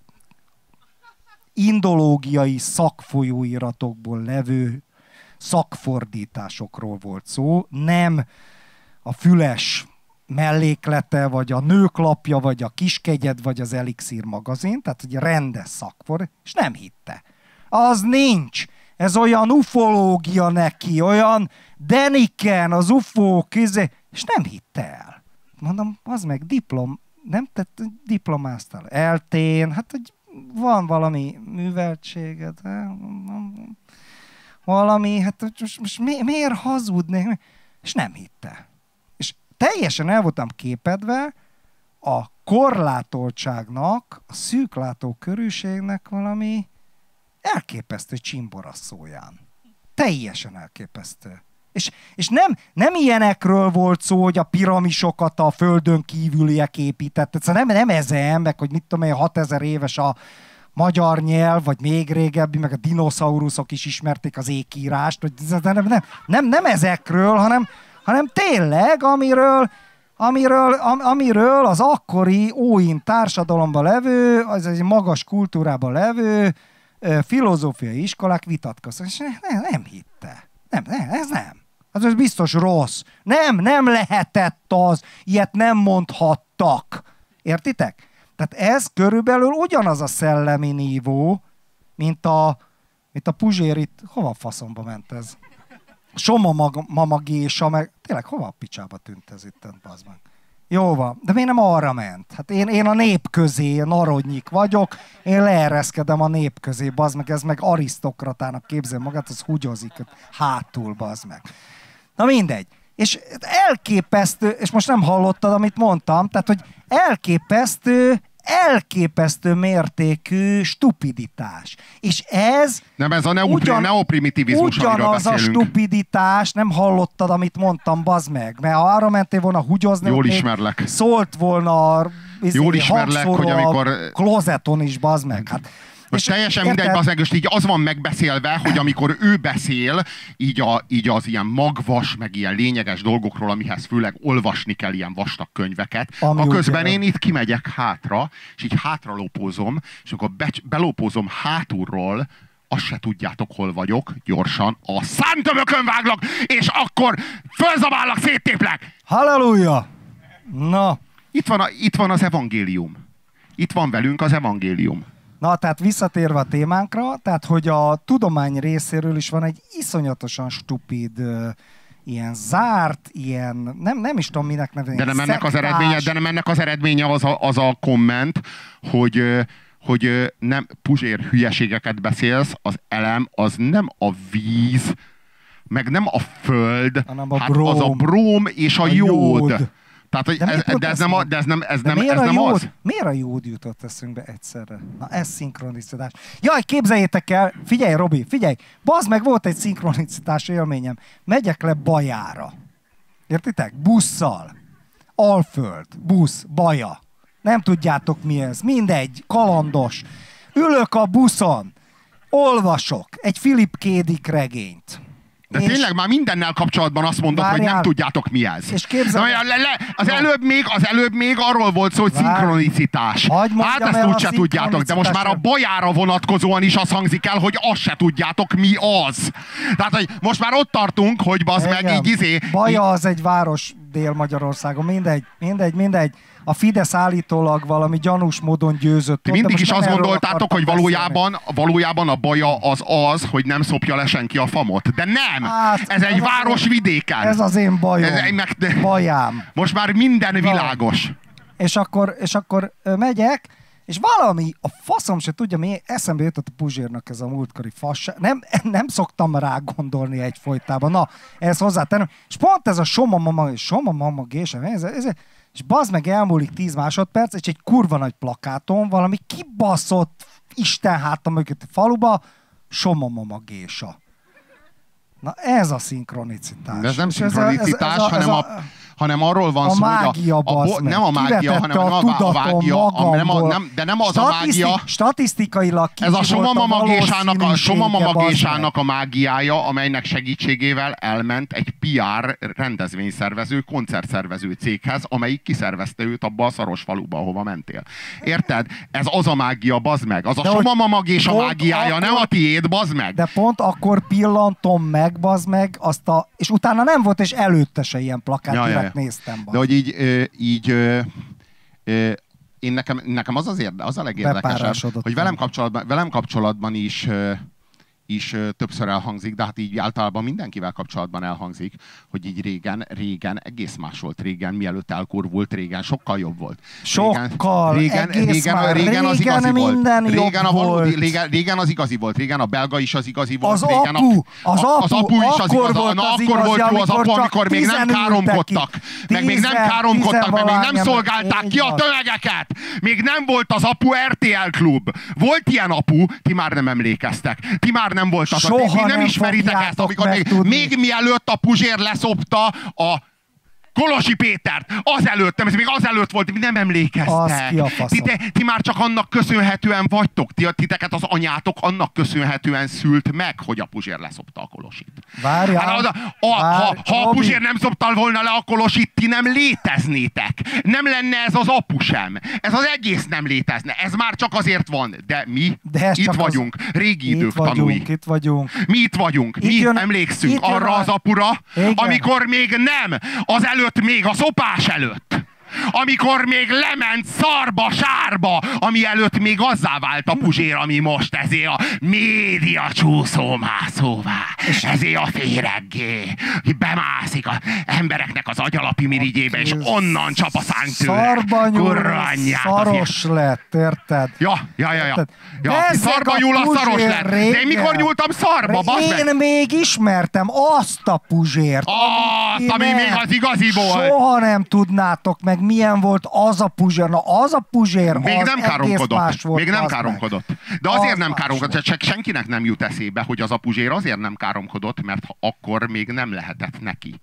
Indológiai szakfolyóiratokból levő szakfordításokról volt szó, nem a Füles melléklete, vagy a Nőklapja, vagy a Kiskegyed, vagy az Elixír magazin, tehát egy rendes szakfordítás, és nem hitte. Az nincs. Ez olyan ufológia neki, olyan Deniken, az ufók, és nem hitte el. Mondom, az meg nem tett, diplomáztál. Eltén, hát hogy van valami műveltséged, valami, hát most miért hazudnék? És nem hitte. És teljesen el voltam képedve a korlátoltságnak, a szűklátókörűségnek valami elképesztő csimborasszóján. Teljesen elképesztő. És nem ilyenekről volt szó, hogy a piramisokat a földön kívüliek épített. Nem ezen, meg hogy mit tudom én, 6000 éves a magyar nyelv, vagy még régebbi, meg a dinoszauruszok is ismerték az ékírást. Nem ezekről, hanem tényleg, amiről az akkori óin társadalomban levő, az egy magas kultúrában levő filozófiai iskolák vitatkoztak. És nem hitte. Ez nem. Az biztos rossz. Nem lehetett az. Ilyet nem mondhattak. Értitek? Tehát ez körülbelül ugyanaz a szellemi nívó, mint a Puzsér itt. Hova faszomba ment ez? Soma mama gésa, meg tényleg hova a picsába tűnt ez itt, bazd meg. Jó van, de miért nem arra ment? Hát én a nép közé, narodnyik vagyok, én leereszkedem a nép közé, bazd meg, ez meg arisztokratának képzel magát, az húgyozik hátul, bazd meg. Na mindegy. És elképesztő, és most nem hallottad, amit mondtam, tehát, hogy elképesztő mértékű stupiditás. És ez... Nem, ez a neoprimitivizmus, amiről beszélünk. Ugyanaz a stupiditás, nem hallottad, amit mondtam, bazd meg. Mert ha arra mentél volna húgyozni, jól ismerlek. Szólt volna jól ismerlek, hogy amikor... klozeton is, bazd meg. Hát, most teljesen mindegy, bazd, és így az van megbeszélve, hogy amikor ő beszél, így az ilyen magvas, meg ilyen lényeges dolgokról, amihez főleg olvasni kell ilyen vastag könyveket, aközben én itt kimegyek hátra, és így hátralópózom, és akkor belópózom hátulról, azt se tudjátok, hol vagyok, gyorsan, a szántömökön váglak, és akkor fölzabállak, széttéplek! Halleluja! Na. Itt van az evangélium. Itt van velünk az evangélium. Na, tehát visszatérve a témánkra, tehát hogy a tudomány részéről is van egy iszonyatosan stupid, ilyen zárt, ilyen, nem is tudom minek nevezni. De nem ennek az eredménye az a komment, hogy nem Puzsér hülyeségeket beszélsz, az elem az nem a víz, meg nem a föld, az a bróm és a jód. Tehát, ez nem az. Miért a jód jutott eszünkbe egyszerre? Na, ez szinkronicitás. Jaj, képzeljétek el, figyelj, Robi, figyelj, bazd meg, volt egy szinkronicitás élményem. Megyek le Bajára. Értitek? Busszal. Alföld, busz, Baja. Nem tudjátok mi ez. Mindegy, kalandos. Ülök a buszon, olvasok egy Philip K. Dick regényt. De tényleg már mindennel kapcsolatban azt mondod, hogy nem tudjátok mi ez. És képzelj... Az előbb még arról volt szó, hogy szinkronicitás. Hát ezt úgyse tudjátok, de most már a Bajára vonatkozóan is az hangzik el, hogy azt se tudjátok mi az. Tehát, hogy most már ott tartunk, hogy bazd meg így Baja az egy város Dél-Magyarországon, mindegy. A Fidesz állítólag valami gyanús módon győzött. Ti mindig is azt gondoltátok, hogy valójában a Baja az, hogy nem szopja le senki a famot. De nem! Hát, ez egy város vidéken. Ez az én bajom. Bajám. Most már minden világos. És akkor megyek, és valami, a faszom se tudja, mi eszembe jutott a Puzsérnak ez a múltkori fasság. Nem szoktam rá gondolni egyfolytában. Na, ehhez hozzátenem. És pont ez a Soma mama gése, és bazd meg elmúlik 10 másodperc, és egy kurva nagy plakáton valami kibaszott Isten hátam mögött a faluba, Soma mama gésa. Na ez a szinkronicitás. De ez nem szinkronicitás, hanem arról van szó, hogy nem a mágia, hanem a mágia, de nem az a mágia. Statisztikailag ez a Soma mama gésának a mágiája, amelynek segítségével elment egy PR rendezvényszervező, koncertszervező céghez, amelyik kiszervezte őt abba a szaros faluba, ahova mentél. Érted? Ez az a mágia, bazd meg. Az a Soma mama gésa mágiája, nem a tiéd, bazd meg. De pont akkor pillantom meg, bazd meg, és utána nem volt, és előtte se ilyen plakát. Néztem. De hogy én nekem az a legérdekesebb, hogy velem kapcsolatban is is többször elhangzik, de hát így általában mindenkivel kapcsolatban elhangzik, hogy így régen egész más volt. Régen, mielőtt elkurvult, régen sokkal jobb volt. Régen az igazi volt. Régen az igazi volt. Régen a belga is az igazi volt. Az régen az apu is az igazi volt. Akkor volt jó az apu, amikor még nem káromkodtak. Meg még nem káromkodtak, meg még nem szolgálták ki a tömegeket. Még nem volt az apu RTL klub. Volt ilyen apu, ti már nem emlékeztek. Ti már nem voltatok. Ti nem ismeritek ezt, amikor még mielőtt a Puzsér leszopta a Kolosi Pétert, még azelőtt volt, nem emlékeztek. Ti már csak annak köszönhetően vagytok. Titeket az anyátok annak köszönhetően szült meg, hogy a Puzsér leszopta a Kolosit. Várjál. Ha a Puzsér nem szoptal volna le a Kolosit, ti nem léteznétek. Nem lenne ez az apu sem. Ez az egész nem létezne. Ez már csak azért van. De mi itt vagyunk. Régi idők tanúi. Itt vagyunk. Mi itt vagyunk. Mi emlékszünk arra az apura, amikor még nem. Az előtt, még a szopás előtt. Amikor még lement szarba, sárba, ami előtt még azzá vált a Puzsér, ami most ezé a média csúszómászóvá, ezé a féreggé, bemászik az embereknek az agyalapi mirigyébe, és onnan csap a szánktőre. Szarba nyúl, szaros lett, érted? Ja. Szarba nyúl, a szaros lett. De én mikor nyúltam szarba, bazd meg? Én még ismertem azt a Puzsért. Azt, ami még az igazi volt. Soha nem tudnátok meg, milyen volt az a Puzsér. Na, az a Puzsér, még az nem káromkodott. Még nem káromkodott. De azért az nem káromkodott. Csak senkinek nem jut eszébe, hogy az a Puzsér azért nem káromkodott, mert akkor még nem lehetett neki.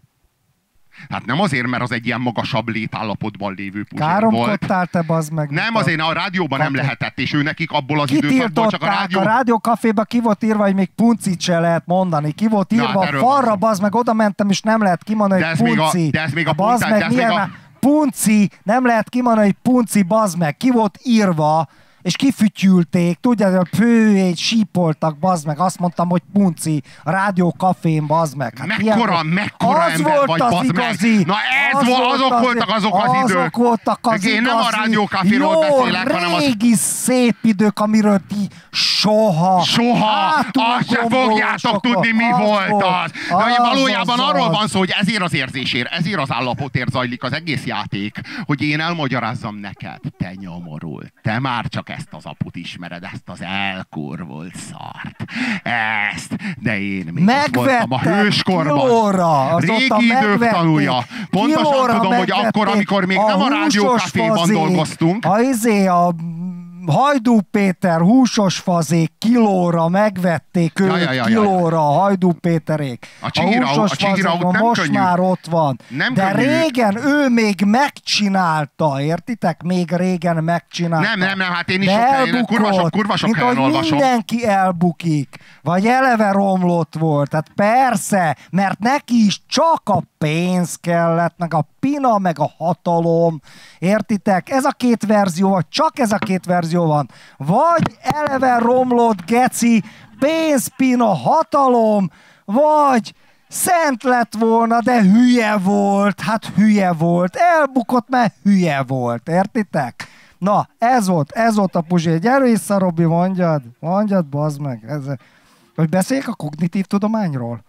Hát nem azért, mert az egy ilyen magasabb létállapotban lévő Puzsér volt. Káromkodtál te, bazd meg. Nem, azért a rádióban nem lehetett, és ő nekik abból az időszakból csak a rádió... A rádiókaféba ki volt írva, hogy még puncit se lehet mondani. Ki volt írva falra, bazd meg, oda mentem, és nem lehet kimondani, hogy punci. De ez még a bazd meg, milyen punci, nem lehet kimondani, hogy punci, bazd meg. Ki volt írva, és kifütyülték, tudja, hogy főjét sípoltak, bazd meg, azt mondtam, hogy punci, a rádiókafén, bazd meg. Hát mekkora ember vagy, bazd meg. Na azok voltak azok az idők. Azok voltak az én nem a rádiókaféról beszélek, hanem az... régi szép idők, amiről ti soha. Azt se fogjátok tudni, mi volt az. De valójában arról van szó, hogy ezért az érzésért, ezért az állapotért zajlik az egész játék, hogy én elmagyarázzam neked, te nyomorul, te már csak ezt az aput ismered, ezt az elkurvult szart. Ezt, de én még ott voltam a hőskorban. Régi idők tanulja. Pontosan tudom, hogy akkor, amikor még nem a rádiókaféban dolgoztunk. A Hajdú Péter húsos fazék kilóra megvették őt, kilóra a Hajdú Péterék. A húsos fazék most már ott van. De régen ő még megcsinálta, értitek? Még régen megcsinálta. Nem, hát én is kurva sok helyen olvasom. Mindenki elbukik, vagy eleve romlott volt. Tehát persze, mert neki is csak a pénz kellett, meg a pina, meg a hatalom. Értitek? Ez a két verzió, vagy csak ez a két verzió van. Vagy eleve romlott, geci, pénz, pina, hatalom, vagy szent lett volna, de hülye volt. Hát hülye volt. Elbukott, mert hülye volt. Értitek? Na, ez volt a Puzsér. Gyere vissza, Robi, mondjad, bazd meg. Hogy beszéljek a kognitív tudományról?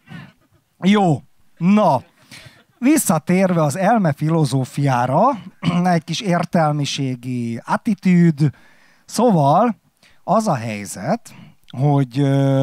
Jó, na. Visszatérve az elme filozófiára, egy kis értelmiségi attitűd, szóval az a helyzet, hogy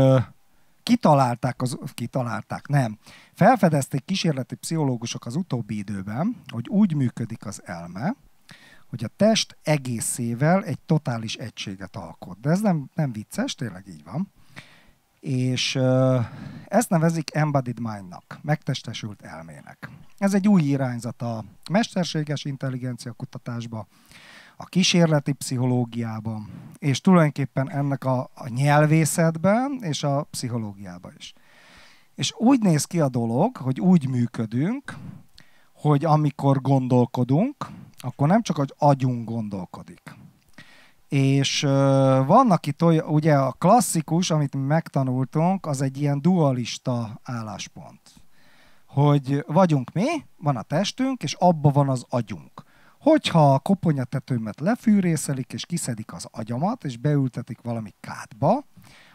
felfedezték kísérleti pszichológusok az utóbbi időben, hogy úgy működik az elme, hogy a test egészével egy totális egységet alkot. De ez nem vicces, tényleg így van. És ezt nevezik embodied mindnak, megtestesült elmének. Ez egy új irányzat a mesterséges intelligencia kutatásba, a kísérleti pszichológiában, és tulajdonképpen ennek a nyelvészetben és a pszichológiában is. És úgy néz ki a dolog, hogy úgy működünk, hogy amikor gondolkodunk, akkor nem csak az agyunk gondolkodik. És vannak itt olyan, ugye a klasszikus, amit mi megtanultunk, az egy ilyen dualista álláspont. Hogy vagyunk mi, van a testünk, és abban van az agyunk. Hogyha a koponyatetőmet lefűrészelik, és kiszedik az agyamat, és beültetik valami kádba,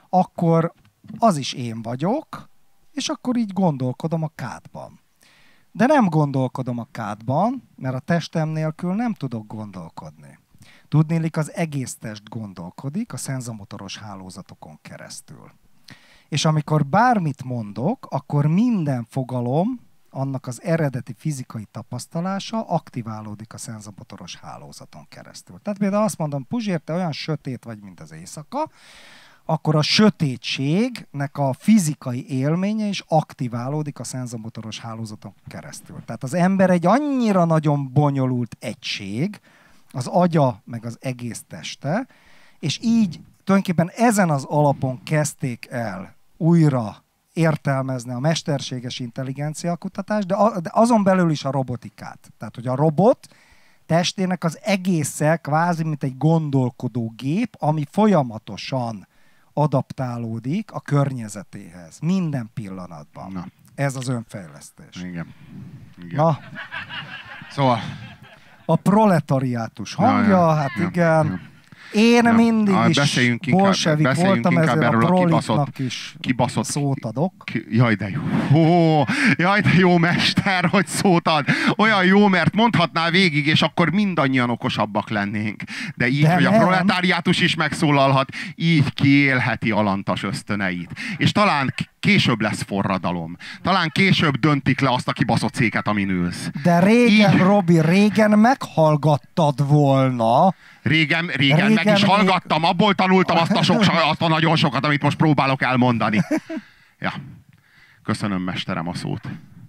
akkor az is én vagyok, és akkor így gondolkodom a kádban. De nem gondolkodom a kádban, mert a testem nélkül nem tudok gondolkodni. Tudnélik, az egész test gondolkodik a szenzomotoros hálózatokon keresztül. És amikor bármit mondok, akkor minden fogalom, annak az eredeti fizikai tapasztalása aktiválódik a szenzomotoros hálózaton keresztül. Tehát például azt mondom, Puzsér, te olyan sötét vagy, mint az éjszaka, akkor a sötétségnek a fizikai élménye is aktiválódik a szenzomotoros hálózaton keresztül. Tehát az ember egy annyira nagyon bonyolult egység, az agya, meg az egész teste, és így tulajdonképpen ezen az alapon kezdték el újra értelmezni a mesterséges intelligencia kutatást, de azon belül is a robotikát. Tehát, hogy a robot testének az egésze kvázi, mint egy gondolkodó gép, ami folyamatosan adaptálódik a környezetéhez. Minden pillanatban. Na. Ez az önfejlesztés. Igen. Na, Szóval... a proletariátus hangja, hát igen. Én mindig is bolsevik voltam, ezért a proliknak is kibaszott szót adok. Jaj, de jó. Jaj, de jó, mester, hogy szót ad. Olyan jó, mert mondhatná végig, és akkor mindannyian okosabbak lennénk. De így, hogy a proletáriátus is megszólalhat, így kiélheti alantas ösztöneit. És talán később lesz forradalom. Talán később döntik le azt a kibaszott széket, amin ülsz. De régen, Robi, régen meghallgattad volna. Régen meg is hallgattam, abból tanultam azt a nagyon sokat, amit most próbálok elmondani. Ja. Köszönöm, mesterem, a szót.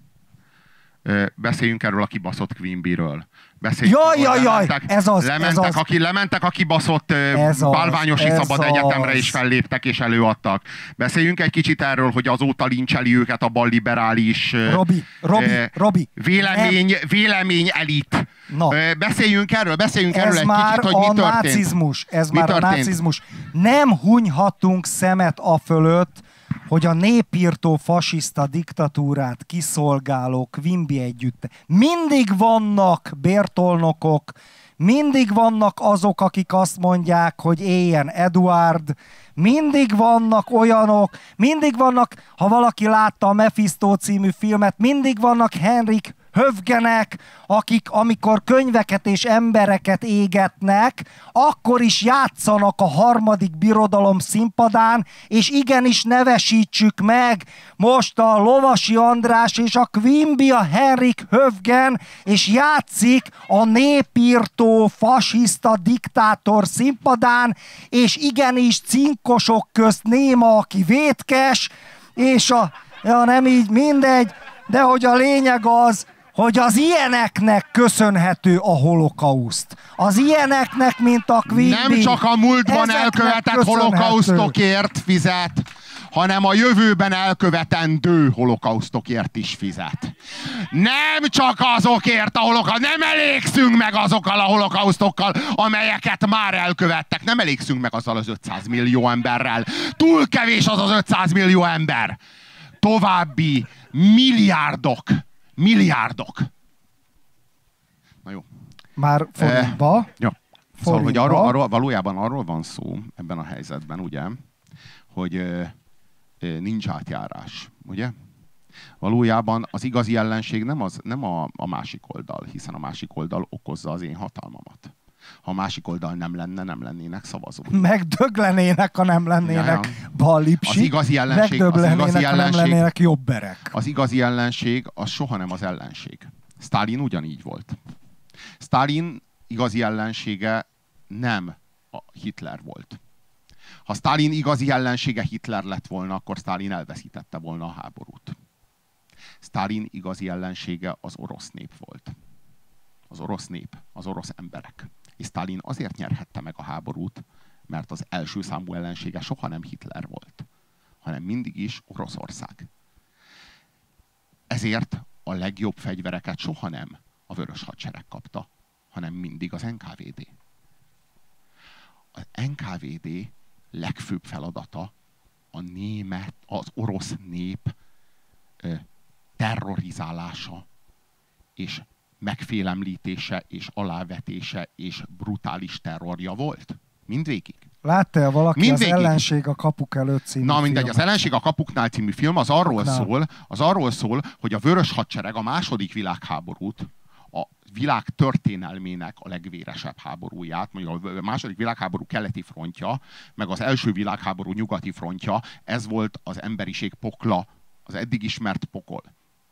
Beszéljünk erről a kibaszott Queen Bee-ről. Jaj, ez az. Lementek a kibaszott Bálványosi Szabad Egyetemre, és felléptek, és előadtak. Beszéljünk egy kicsit erről, hogy azóta lincseli őket a balliberális vélemény elit. No. Beszéljünk erről egy kicsit, hogy mi történt. Ez már a nácizmus. Nem hunyhatunk szemet afölött, hogy a népírtó fasiszta diktatúrát kiszolgáló Queen Bee együtt. Mindig vannak bértolnokok, mindig vannak azok, akik azt mondják, hogy éljen Eduard, mindig vannak olyanok, mindig vannak, ha valaki látta a Mephisto című filmet, mindig vannak Henrik Hövgenek, akik amikor könyveket és embereket égetnek, akkor is játszanak a harmadik birodalom színpadán, és igenis nevesítsük meg most a Lovasi András és a Queen Bee, a Henrik Hövgen, és játszik a népírtó, fasiszta diktátor színpadán, és igenis cinkosok közt néma, aki vétkes, és nem így, mindegy, de hogy a lényeg az, hogy az ilyeneknek köszönhető a holokauszt. Az ilyeneknek, mint a Queen Bee. Nem csak a múltban elkövetett holokausztokért fizet, hanem a jövőben elkövetendő holokausztokért is fizet. Nem csak azokért a nem elégszünk meg azokkal a holokausztokkal, amelyeket már elkövettek. Nem elégszünk meg azzal az 500 millió emberrel. Túl kevés az 500 millió ember. További milliárdok. Na jó. Már forintba. Ja. Szóval, hogy valójában arról van szó ebben a helyzetben, ugye, hogy nincs átjárás, ugye? Valójában az igazi ellenség nem a másik oldal, hiszen a másik oldal okozza az én hatalmamat. Ha a másik oldal nem lenne, nem lennének szavazók. Megdöglenének, ha nem lennének ballipsik. Az igazi ellenség, ha nem lennének jobberek. Az igazi ellenség az soha nem az ellenség. Sztálin ugyanígy volt. Sztálin igazi ellensége nem a Hitler volt. Ha Sztálin igazi ellensége Hitler lett volna, akkor Sztálin elveszítette volna a háborút. Sztálin igazi ellensége az orosz nép volt. Az orosz nép, az orosz emberek. És Sztálin azért nyerhette meg a háborút, mert az első számú ellensége soha nem Hitler volt, hanem mindig is Oroszország. Ezért a legjobb fegyvereket soha nem a Vörös Hadsereg kapta, hanem mindig az NKVD. Az NKVD legfőbb feladata az orosz nép terrorizálása és megfélemlítése és alávetése és brutális terrorja volt. Mindvégig. Látta-e valaki mindvégig... az Ellenség a kapuk előtt című Na mindegy, filmet? az Ellenség a kapuknál című film az arról szól, hogy a Vörös Hadsereg a második világháborút, a világ történelmének a legvéresebb háborúját, mondjuk a második világháború keleti frontja, meg az első világháború nyugati frontja, ez volt az emberiség pokla, az eddig ismert pokol.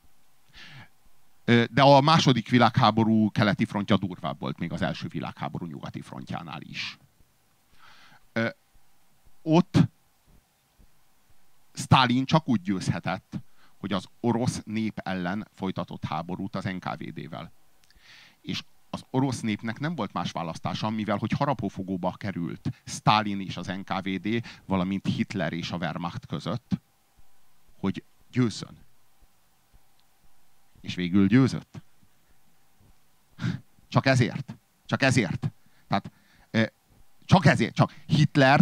De a második világháború keleti frontja durvább volt még az első világháború nyugati frontjánál is. Ott Sztálin csak úgy győzhetett, hogy az orosz nép ellen folytatott háborút az NKVD-vel. És az orosz népnek nem volt más választása, mivel hogy harapófogóba került Sztálin és az NKVD, valamint Hitler és a Wehrmacht között, hogy győzzön. És végül győzött. Csak ezért. Tehát csak Hitlert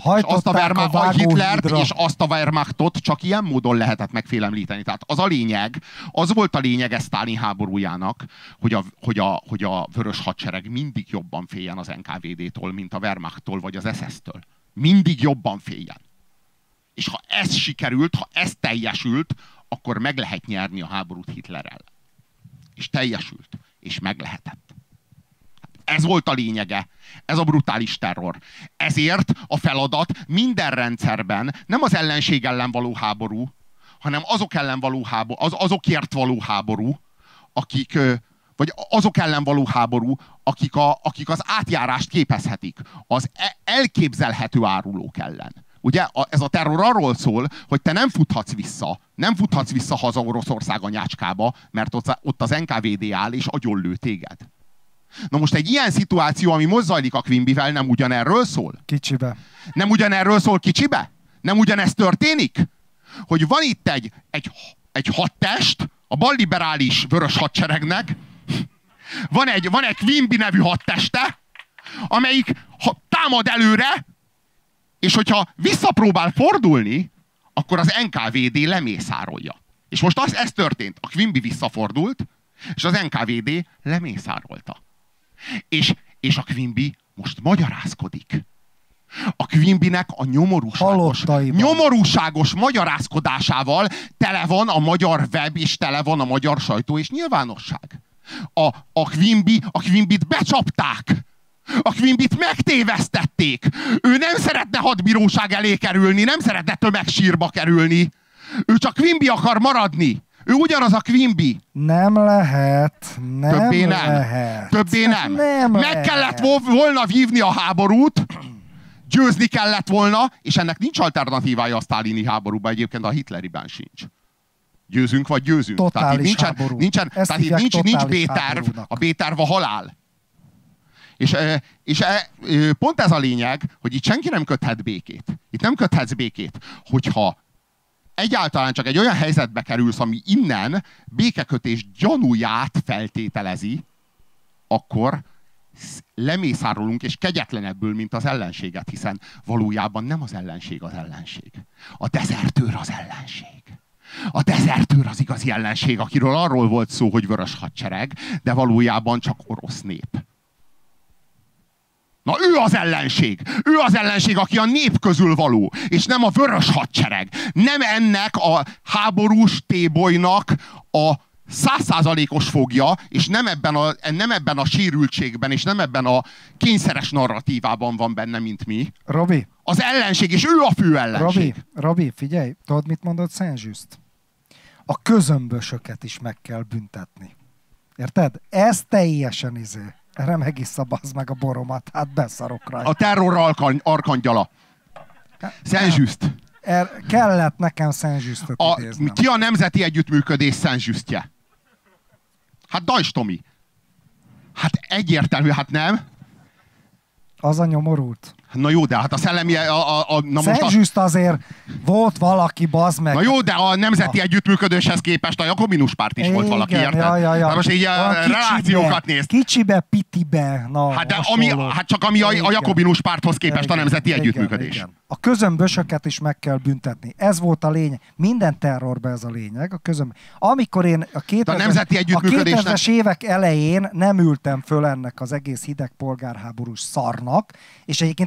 és azt a Wehrmachtot csak ilyen módon lehetett megfélemlíteni. Tehát az volt a lényege Sztálin háborújának, hogy a Vörös Hadsereg mindig jobban féljen az NKVD-tól, mint a Wehrmachttól vagy az SS-től. Mindig jobban féljen. És ha ez sikerült, ha ez teljesült, akkor meg lehet nyerni a háborút Hitlerrel. És teljesült. És meg lehetett. Ez volt a lényege. Ez a brutális terror. Ezért a feladat minden rendszerben nem az ellenség ellen való háború, hanem azok ellen való háború, azokért való háború, vagy azok ellen való háború, akik az átjárást képezhetik. Az elképzelhető árulók ellen. Ugye ez a terror arról szól, hogy te nem futhatsz vissza haza Oroszország anyácskába, mert ott az NKVD áll és agyonlő téged. Na most egy ilyen szituáció, ami most zajlik a Quimbyvel, nem ugyanerről szól? Kicsibe. Nem ugyanerről szól kicsibe? Nem ugyanez történik? Hogy van itt egy hadtest, a balliberális Vörös Hadseregnek, van egy Quimby nevű hadteste, amelyik támad előre, és hogyha visszapróbál fordulni, akkor az NKVD lemészárolja. És most ez történt. A Quimby visszafordult, és az NKVD lemészárolta. És a Quimby most magyarázkodik. A Quimbynek a nyomorúságos magyarázkodásával tele van a magyar web, és tele van a magyar sajtó és nyilvánosság. A Quimbyt becsapták. A Quimbyt megtévesztették. Ő nem szeretne hadbíróság elé kerülni, nem szeretne tömegsírba kerülni. Ő csak Quimby akar maradni. Ő ugyanaz a Quimby. Nem lehet. Többé nem. Meg kellett volna vívni a háborút, győzni kellett volna, és ennek nincs alternatívája a sztálini háborúban, egyébként a hitleriben sincs. Győzünk vagy győzünk. Totális tehát itt nincs B-terv, a B-terv a halál. És pont ez a lényeg, hogy itt senki nem köthet békét. Itt nem köthetsz békét, hogyha egyáltalán csak egy olyan helyzetbe kerülsz, ami innen békekötés gyanúját feltételezi, akkor lemészárolunk, és kegyetlenebbül, mint az ellenséget, hiszen valójában nem az ellenség az ellenség. A dezertőr az ellenség. A dezertőr az igazi ellenség, akiről arról volt szó, hogy Vörös Hadsereg, de valójában csak orosz nép. Na ő az ellenség. Ő az ellenség, aki a nép közül való, és nem a Vörös Hadsereg. Nem ennek a háborús tébolynak a 100%-os fogja, és nem ebben a sérültségben, és nem ebben a kényszeres narratívában van benne, mint mi. Robi. Az ellenség, és ő a fő ellenség. Robi, figyelj, tudod, mit mondott Saint-Just? A közömbösöket is meg kell büntetni. Érted? Ez teljesen Erre megissza bazd meg a boromat, hát beszarok rá. A terror arkangyala. Saint-Just. Kellett nekem Saint-Justot idéznem. Ki a nemzeti együttműködés Saint-Justje? Hát Dajs Tomi. Hát egyértelmű, hát nem? Az a nyomorult. Na jó, de hát a szellemi... Saint-Just azért volt valaki, bazd meg. Na jó, de a nemzeti együttműködéshez képest a Jakobinus párt is volt valaki, érted? Ja. Most így a relációkat nézd. Kicsibe, pitibe. Na, hát csak ami a Jakobinus párthoz képest a nemzeti együttműködés. Igen. A közömbösöket is meg kell büntetni. Ez volt a lényeg. Minden terrorban ez a lényeg. Amikor én a 2000-es évek elején nem ültem föl ennek az egész hideg polgárháborús szarnak, és egyébként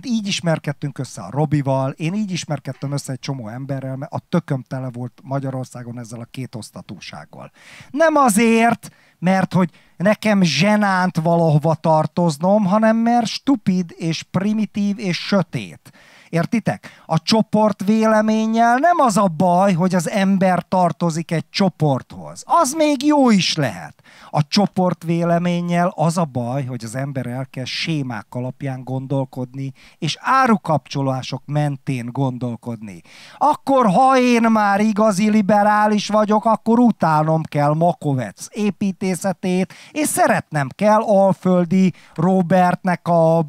így ismerkedtünk össze a Robival, én így ismerkedtem össze egy csomó emberrel, mert a tököm tele volt Magyarországon ezzel a kétosztatósággal. Nem azért, mert hogy nekem zsenánt valahova tartoznom, hanem mert stupid és primitív és sötét. Értitek? A csoport véleménnyel nem az a baj, hogy az ember tartozik egy csoporthoz. Az még jó is lehet. A csoport véleménnyel az a baj, hogy az ember elkezd sémák alapján gondolkodni, és árukapcsolások mentén gondolkodni. Akkor, ha én már igazi liberális vagyok, akkor utálnom kell Makovec építészetét, és szeretnem kell Alföldi Robertnek a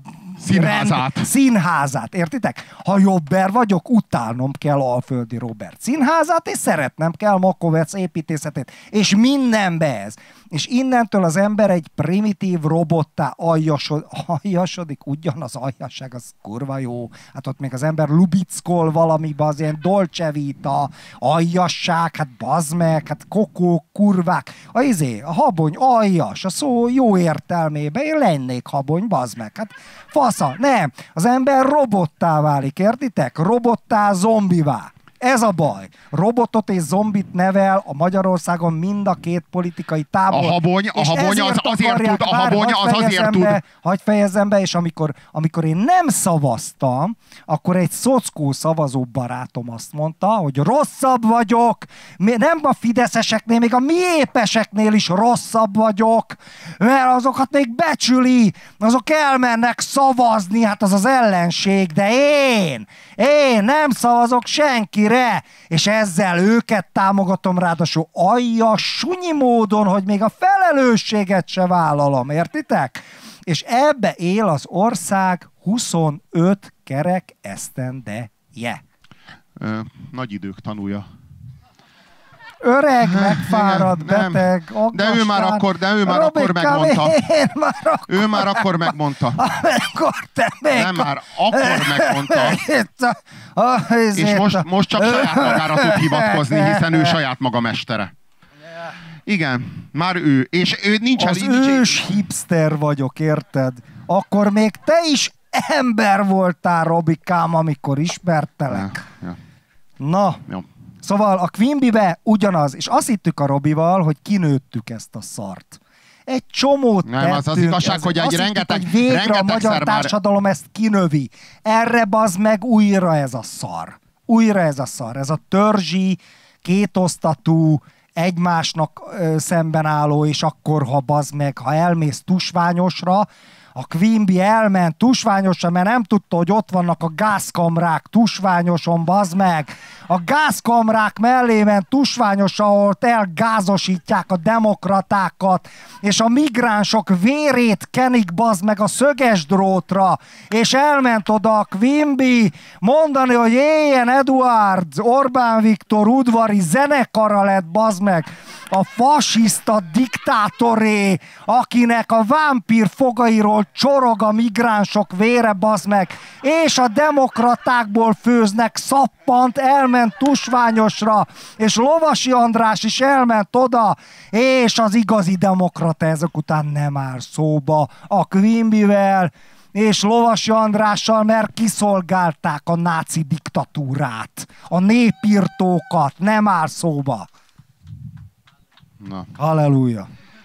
színházát, értitek? Ha jobber vagyok, utálnom kell Alföldi Robert színházát, és szeretnem kell Makovec építészetét. És mindenbe ez. És innentől az ember egy primitív robottá aljasodik, ugyanaz aljasság, az kurva jó. Hát ott még az ember lubickol valamiben, az ilyen Dolce Vita, aljasság, hát bazd meg, hát kokók, kurvák. A habony aljas, a szó jó értelmében, én lennék habony, bazd meg. Hát fasza, nem. Az ember robottá válik, értitek? Robottá, zombivá. Ez a baj. Robotot és zombit nevel a Magyarországon mind a két politikai tábor. A habony az azért tud. Hagyj fejezzem be, és amikor én nem szavaztam, akkor egy szockó szavazó barátom azt mondta, hogy rosszabb vagyok, nem a fideszeseknél, még a miépeseknél is rosszabb vagyok, mert azokat még becsüli, azok elmennek szavazni, hát az az ellenség, de én nem szavazok senkire, és ezzel őket támogatom, ráadásul aljas, sunyi módon, hogy még a felelősséget se vállalom, értitek? És ebbe él az ország 25 kerek esztendeje. Nagy idők tanulja. Öreg, megfáradt, beteg, aggassán. De ő már akkor megmondta. Ő már akkor megmondta. Amikor te még... Nem, már akkor megmondta. És most csak saját magára tud hivatkozni, hiszen ő saját maga mestere. Igen, már ő. És ő nincs az ős hipster vagyok, érted? Akkor még te is ember voltál, Robikám, amikor ismertelek. Ja. Na. Jó. Szóval a Quimbybe ugyanaz, és azt hittük a Robival, hogy kinőttük ezt a szart. Egy csomót tettünk. Az igazság, hogy egy rengeteg a magyar társadalom ezt kinövi. Erre bazd meg újra ez a szar. Újra ez a szar. Ez a törzsi, kétosztatú, egymásnak szemben álló, és akkor, ha bazd meg, ha elmész tusványosra, a Quimby elment tusványosra, mert nem tudta, hogy ott vannak a gázkamrák tusványoson, bazd meg. A gázkamrák mellé ment tusványosra, ahol elgázosítják a demokratákat, és a migránsok vérét kenik, bazd meg, a szöges drótra, és elment oda a Quimby mondani, hogy éljen Eduard, Orbán Viktor udvari zenekara lett, bazd meg, a fasiszta diktátoré, akinek a vámpír fogairól csorog a migránsok vére, bazd meg, és a demokratákból főznek szappant, elment tusványosra, és Lovasi András is elment oda, és az igazi demokrata ezek után nem áll szóba a Quimbyvel, és Lovasi Andrással, mert kiszolgálták a náci diktatúrát, a népirtókat, nem áll szóba. Na. Halleluja.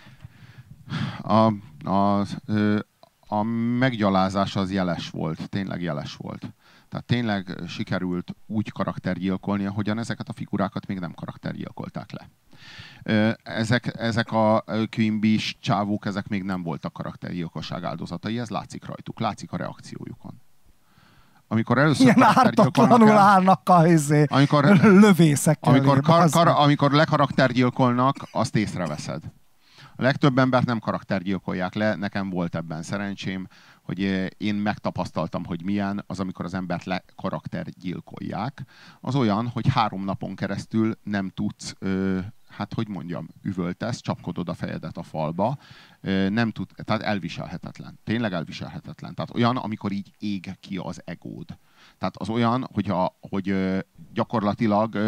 A meggyalázás az jeles volt, tényleg jeles volt. Tehát tényleg sikerült úgy karaktergyilkolni, ahogyan ezeket a figurákat még nem karaktergyilkolták le. Ezek a Quimby-s csávók, ezek még nem voltak karaktergyilkosság áldozatai, ez látszik rajtuk, látszik a reakciójukon. Amikor először ilyen ártatlanul állnak a lövészek. Amikor lekaraktergyilkolnak, azt észreveszed. A legtöbb embert nem karaktergyilkolják le, nekem volt ebben szerencsém, hogy én megtapasztaltam, hogy milyen az, amikor az embert lekaraktergyilkolják. Az olyan, hogy 3 napon keresztül nem tudsz, hát hogy mondjam, üvöltesz, csapkodod a fejedet a falba, nem tud, tehát elviselhetetlen. Tényleg elviselhetetlen. Tehát olyan, amikor így ég ki az egód. Tehát az olyan, hogy gyakorlatilag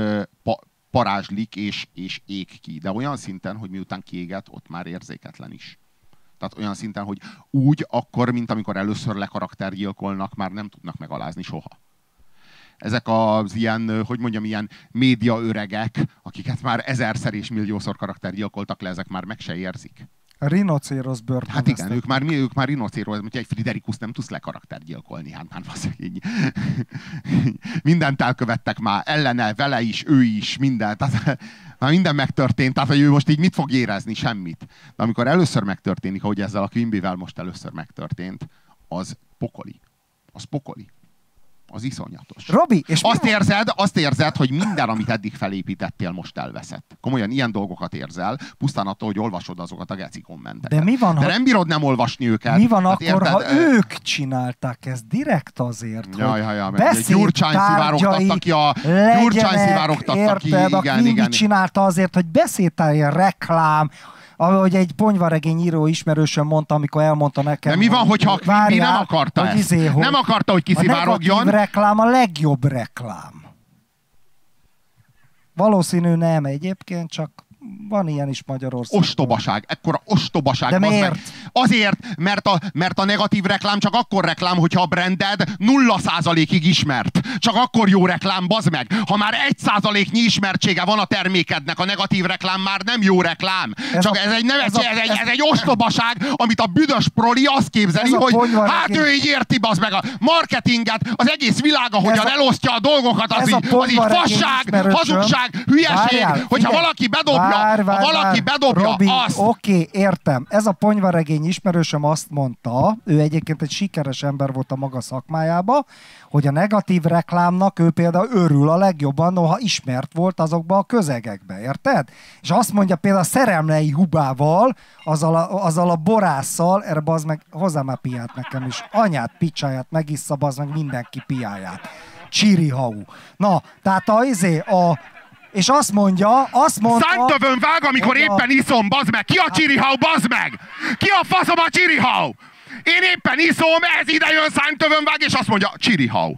parázslik és ég ki. De olyan szinten, hogy miután kiégett, ott már érzéketlen is. Tehát olyan szinten, hogy úgy akkor, mint amikor először lekaraktergyilkolnak, már nem tudnak megalázni soha. Ezek az ilyen, hogy mondjam, ilyen média öregek, akiket már 1000-szer és milliószor karaktergyilkoltak le, ezek már meg se érzik. A rinocérosz börtön. Hát igen, ők már rinocérosz, mint egy Friderikus nem tudsz lekaraktergyilkolni. Hát már így. Mindent elkövettek már, ellene, vele is, ő is, minden. Tehát, már minden megtörtént, tehát hogy ő most így mit fog érezni? Semmit. De amikor először megtörténik, ahogy ezzel a Quimbyvel most először megtörtént, az pokoli. Az pokoli. Az iszonyatos. Robi, és azt érzed, hogy minden, amit eddig felépítettél, most elveszett. Komolyan ilyen dolgokat érzel, pusztán attól, hogy olvasod azokat a geci kommenteket. De mi van, de nem bírod nem olvasni őket. Mi van hát akkor, érted, ha ők csinálták ezt direkt azért, hogy Gyurcsány szivárogtatta ki érted, igen, igen. csinálta azért, hogy beszédtárgya, reklám, ahogy egy ponyvaregényíró ismerősöm mondta, amikor elmondta nekem. De mi van, hogyha a Quimby nem akarta ezt? Nem akarta, hogy kiszivárogjon? A negatív reklám a legjobb reklám. Valószínű nem egyébként, csak van ilyen is Magyarországon. Ostobaság, ekkora ostobaság. De miért? Meg. Azért, mert a negatív reklám csak akkor reklám, hogyha a branded 0%-ig ismert. Csak akkor jó reklám, bazd meg. Ha már 1%-nyi ismertsége van a termékednek, a negatív reklám már nem jó reklám. Ez egy ostobaság, amit a büdös proli azt képzeli, hogy hát ő így érti, bazd meg a marketinget, az egész világ, ahogyan elosztja a dolgokat, az így fasság, hazugság, hülyeség, hogyha valaki bedobja, valaki bedobja Robi, azt. Oké, értem. Ez a ponyvaregény ismerősöm azt mondta, ő egyébként egy sikeres ember volt a maga szakmájába, hogy a negatív reklámnak ő például örül a legjobban, noha ismert volt azokba a közegekbe, érted? És azt mondja például a Szeremlei Hubával, azzal a borásszal, erre bazd meg, hozzá már piát nekem is, anyát, picsáját, megissza bazd meg mindenki piáját. Csirihau. Na, tehát és azt mondta... Szántövön vág, amikor éppen iszom, bazd meg! Ki a csirihau, bazd meg? Ki a faszom a csirihau? Én éppen iszom, ez ide jön szántövön vág, és azt mondja, csirihau.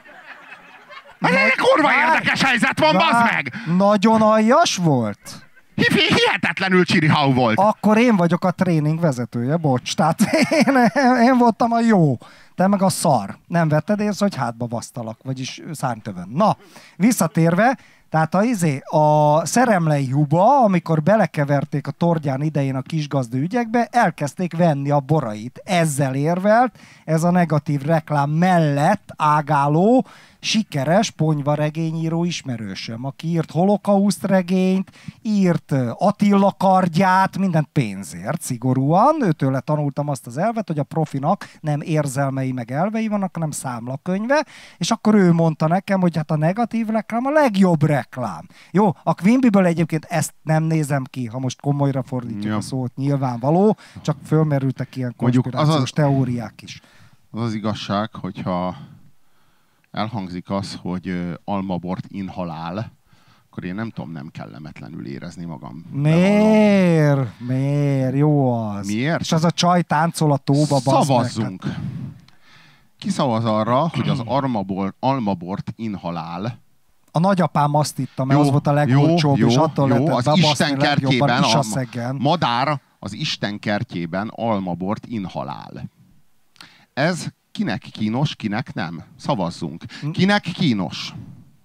Ez egy kurva érdekes helyzet van, bazd meg! Nagyon aljas volt? Hihetetlenül csirihau volt. Akkor én vagyok a tréning vezetője, bocs. Tehát én voltam a jó. Te meg a szar. Nem vetted észre, hogy hátba basztalak, vagyis szántövön. Na, visszatérve, tehát a Szeremlei Huba, amikor belekeverték a Tordján idején a kisgazda ügyekbe, elkezdték venni a borait. Ezzel érvelt ez a negatív reklám mellett ágáló, sikeres ponyvaregényíró ismerősöm, aki írt holokauszt regényt, írt Attila kardját, mindent pénzért, szigorúan. Őtőle tanultam azt az elvet, hogy a profinak nem érzelmei meg elvei vannak, hanem számlakönyve, és akkor ő mondta nekem, hogy hát a negatív reklám a legjobb reklám. Jó, a Quimbyből egyébként ezt nem nézem ki, ha most komolyra fordítjuk a szót, nyilvánvaló, csak fölmerültek ilyen konspirációs teóriák is. Az igazság, hogyha elhangzik az, hogy almabort inhalál, akkor én nem tudom nem kellemetlenül érezni magam. Miért? Miért? Jó az. Miért? És az a csaj táncol a tóba. Szavazzunk. Ki szavaz arra, hogy az almabort inhalál? A nagyapám azt itta, mert az volt a legolcsóbb, és attól lehetett az Isten kertjében a madár az Isten kertjében almabort inhalál. Ez kinek kínos, kinek nem? Szavazzunk. Kinek kínos?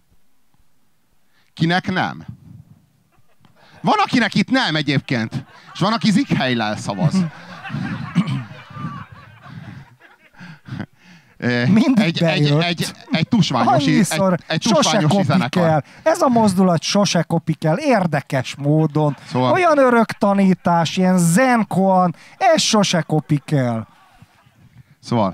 Kinek nem? Van, akinek itt nem egyébként. És van, aki Zikhelyllel szavaz. Egy tusványosi zenekar. Ez a mozdulat sose kopik el, érdekes módon. Szóval... Olyan örök tanítás, ilyen zen-koan, ez sose kopik el. Szóval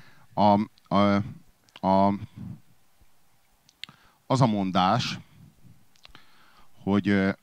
az a mondás, hogy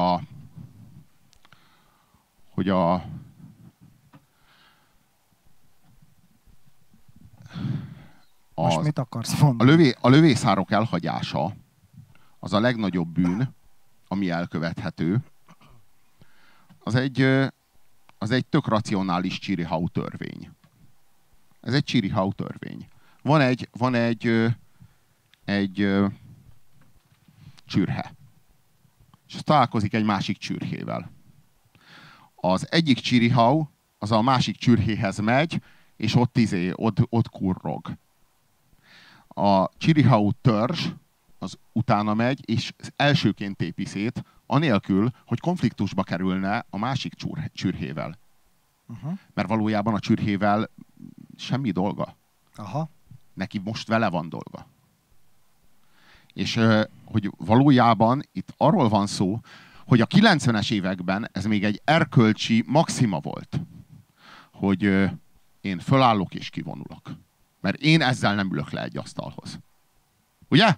most mit akarsz mondani? A lövészárok elhagyása az a legnagyobb bűn, ami elkövethető. Az egy tök racionális Csirihau törvény. Ez egy Csirihau törvény. Van egy csürhe. És találkozik egy másik csürhével. Az egyik Csirihau az a másik csürhéhez megy, és ott kurrog. A Chirihau törzs az utána megy, és elsőként tépi szét, anélkül, hogy konfliktusba kerülne a másik csürhével. Mert valójában a csürhével semmi dolga. Aha. Neki most vele van dolga. És hogy valójában itt arról van szó, hogy a 90-es években ez még egy erkölcsi maxima volt, hogy én fölállok és kivonulok. Mert én ezzel nem ülök le egy asztalhoz. Ugye?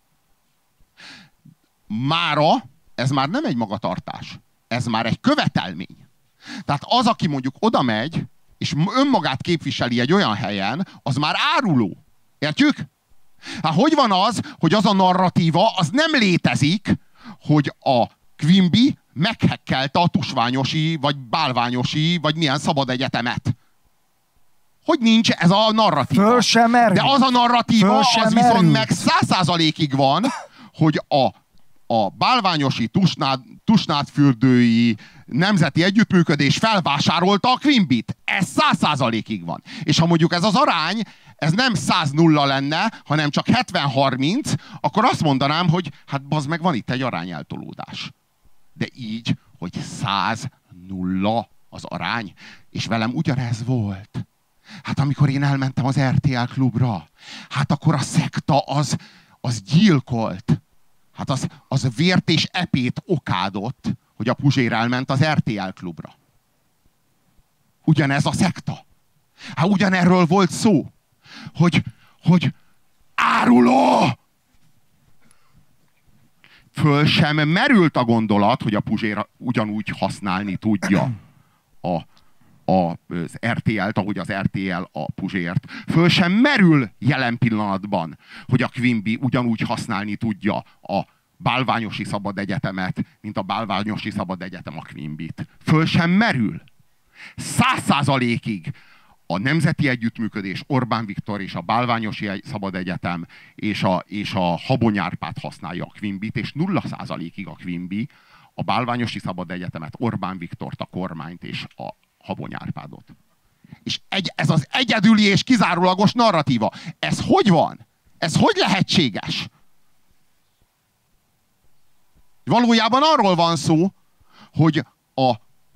Mára ez már nem egy magatartás. Ez már egy követelmény. Tehát az, aki mondjuk oda megy, és önmagát képviseli egy olyan helyen, az már áruló. Értjük? Hát hogy van az, hogy az a narratíva, az nem létezik, hogy a Quimby meghekkelte a tusványosi, vagy bálványosi, vagy milyen szabad egyetemet. Hogy nincs ez a narratíva? Föl sem merül. De az a narratíva, az viszont meg 100%-ig van, hogy a bálványosi tusnádfürdői nemzeti együttműködés felvásárolta a Quimbyt. Ez 100%-ig van. És ha mondjuk ez az arány, ez nem 100-0 lenne, hanem csak 70-30, akkor azt mondanám, hogy hát bazd meg, van itt egy arányeltolódás. De így, hogy 100-0 az arány, és velem ugyanez volt. Hát amikor én elmentem az RTL klubra, hát akkor a szekta az gyilkolt. Hát az vért és epét okádott, hogy a Puzsér elment az RTL klubra. Ugyanez a szekta. Hát ugyanerről volt szó, hogy áruló! Föl sem merült a gondolat, hogy a Puzsér ugyanúgy használni tudja az RTL-t, ahogy az RTL a Puzsért. Föl sem merül jelen pillanatban, hogy a Quimby ugyanúgy használni tudja a Bálványosi Szabad Egyetemet, mint a Bálványosi Szabad Egyetem a Quimbyt. Föl sem merül. 100%-ig a nemzeti együttműködés, Orbán Viktor és a Bálványosi Szabad Egyetem és a Habony Árpád használja a Quimbyt, és 0%-ig a Quimby a Bálványosi Szabad Egyetemet, Orbán Viktort, a kormányt és a Habony Árpádot. És ez az egyedüli és kizárólagos narratíva. Ez hogy van? Ez hogy lehetséges? Valójában arról van szó, hogy a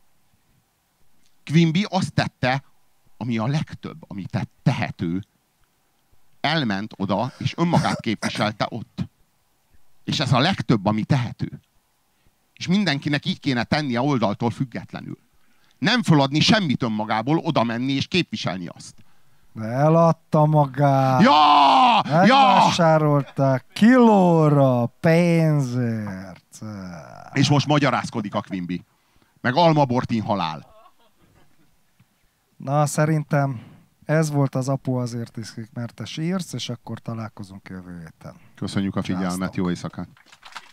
Quimby azt tette, ami a legtöbb, ami tehető. Elment oda, és önmagát képviselte ott. És ez a legtöbb, ami tehető. És mindenkinek így kéne tennie oldaltól függetlenül. Nem föladni semmit önmagából, oda menni és képviselni azt. De eladta magát. Ja! Megvásárolták kilóra, pénzért. És most magyarázkodik a Quimby. Meg Alma-Bortin halál. Na, szerintem ez volt az Apu azért iszik, mert te sírsz, és akkor találkozunk jövő héten. Köszönjük a figyelmet, jó éjszakát!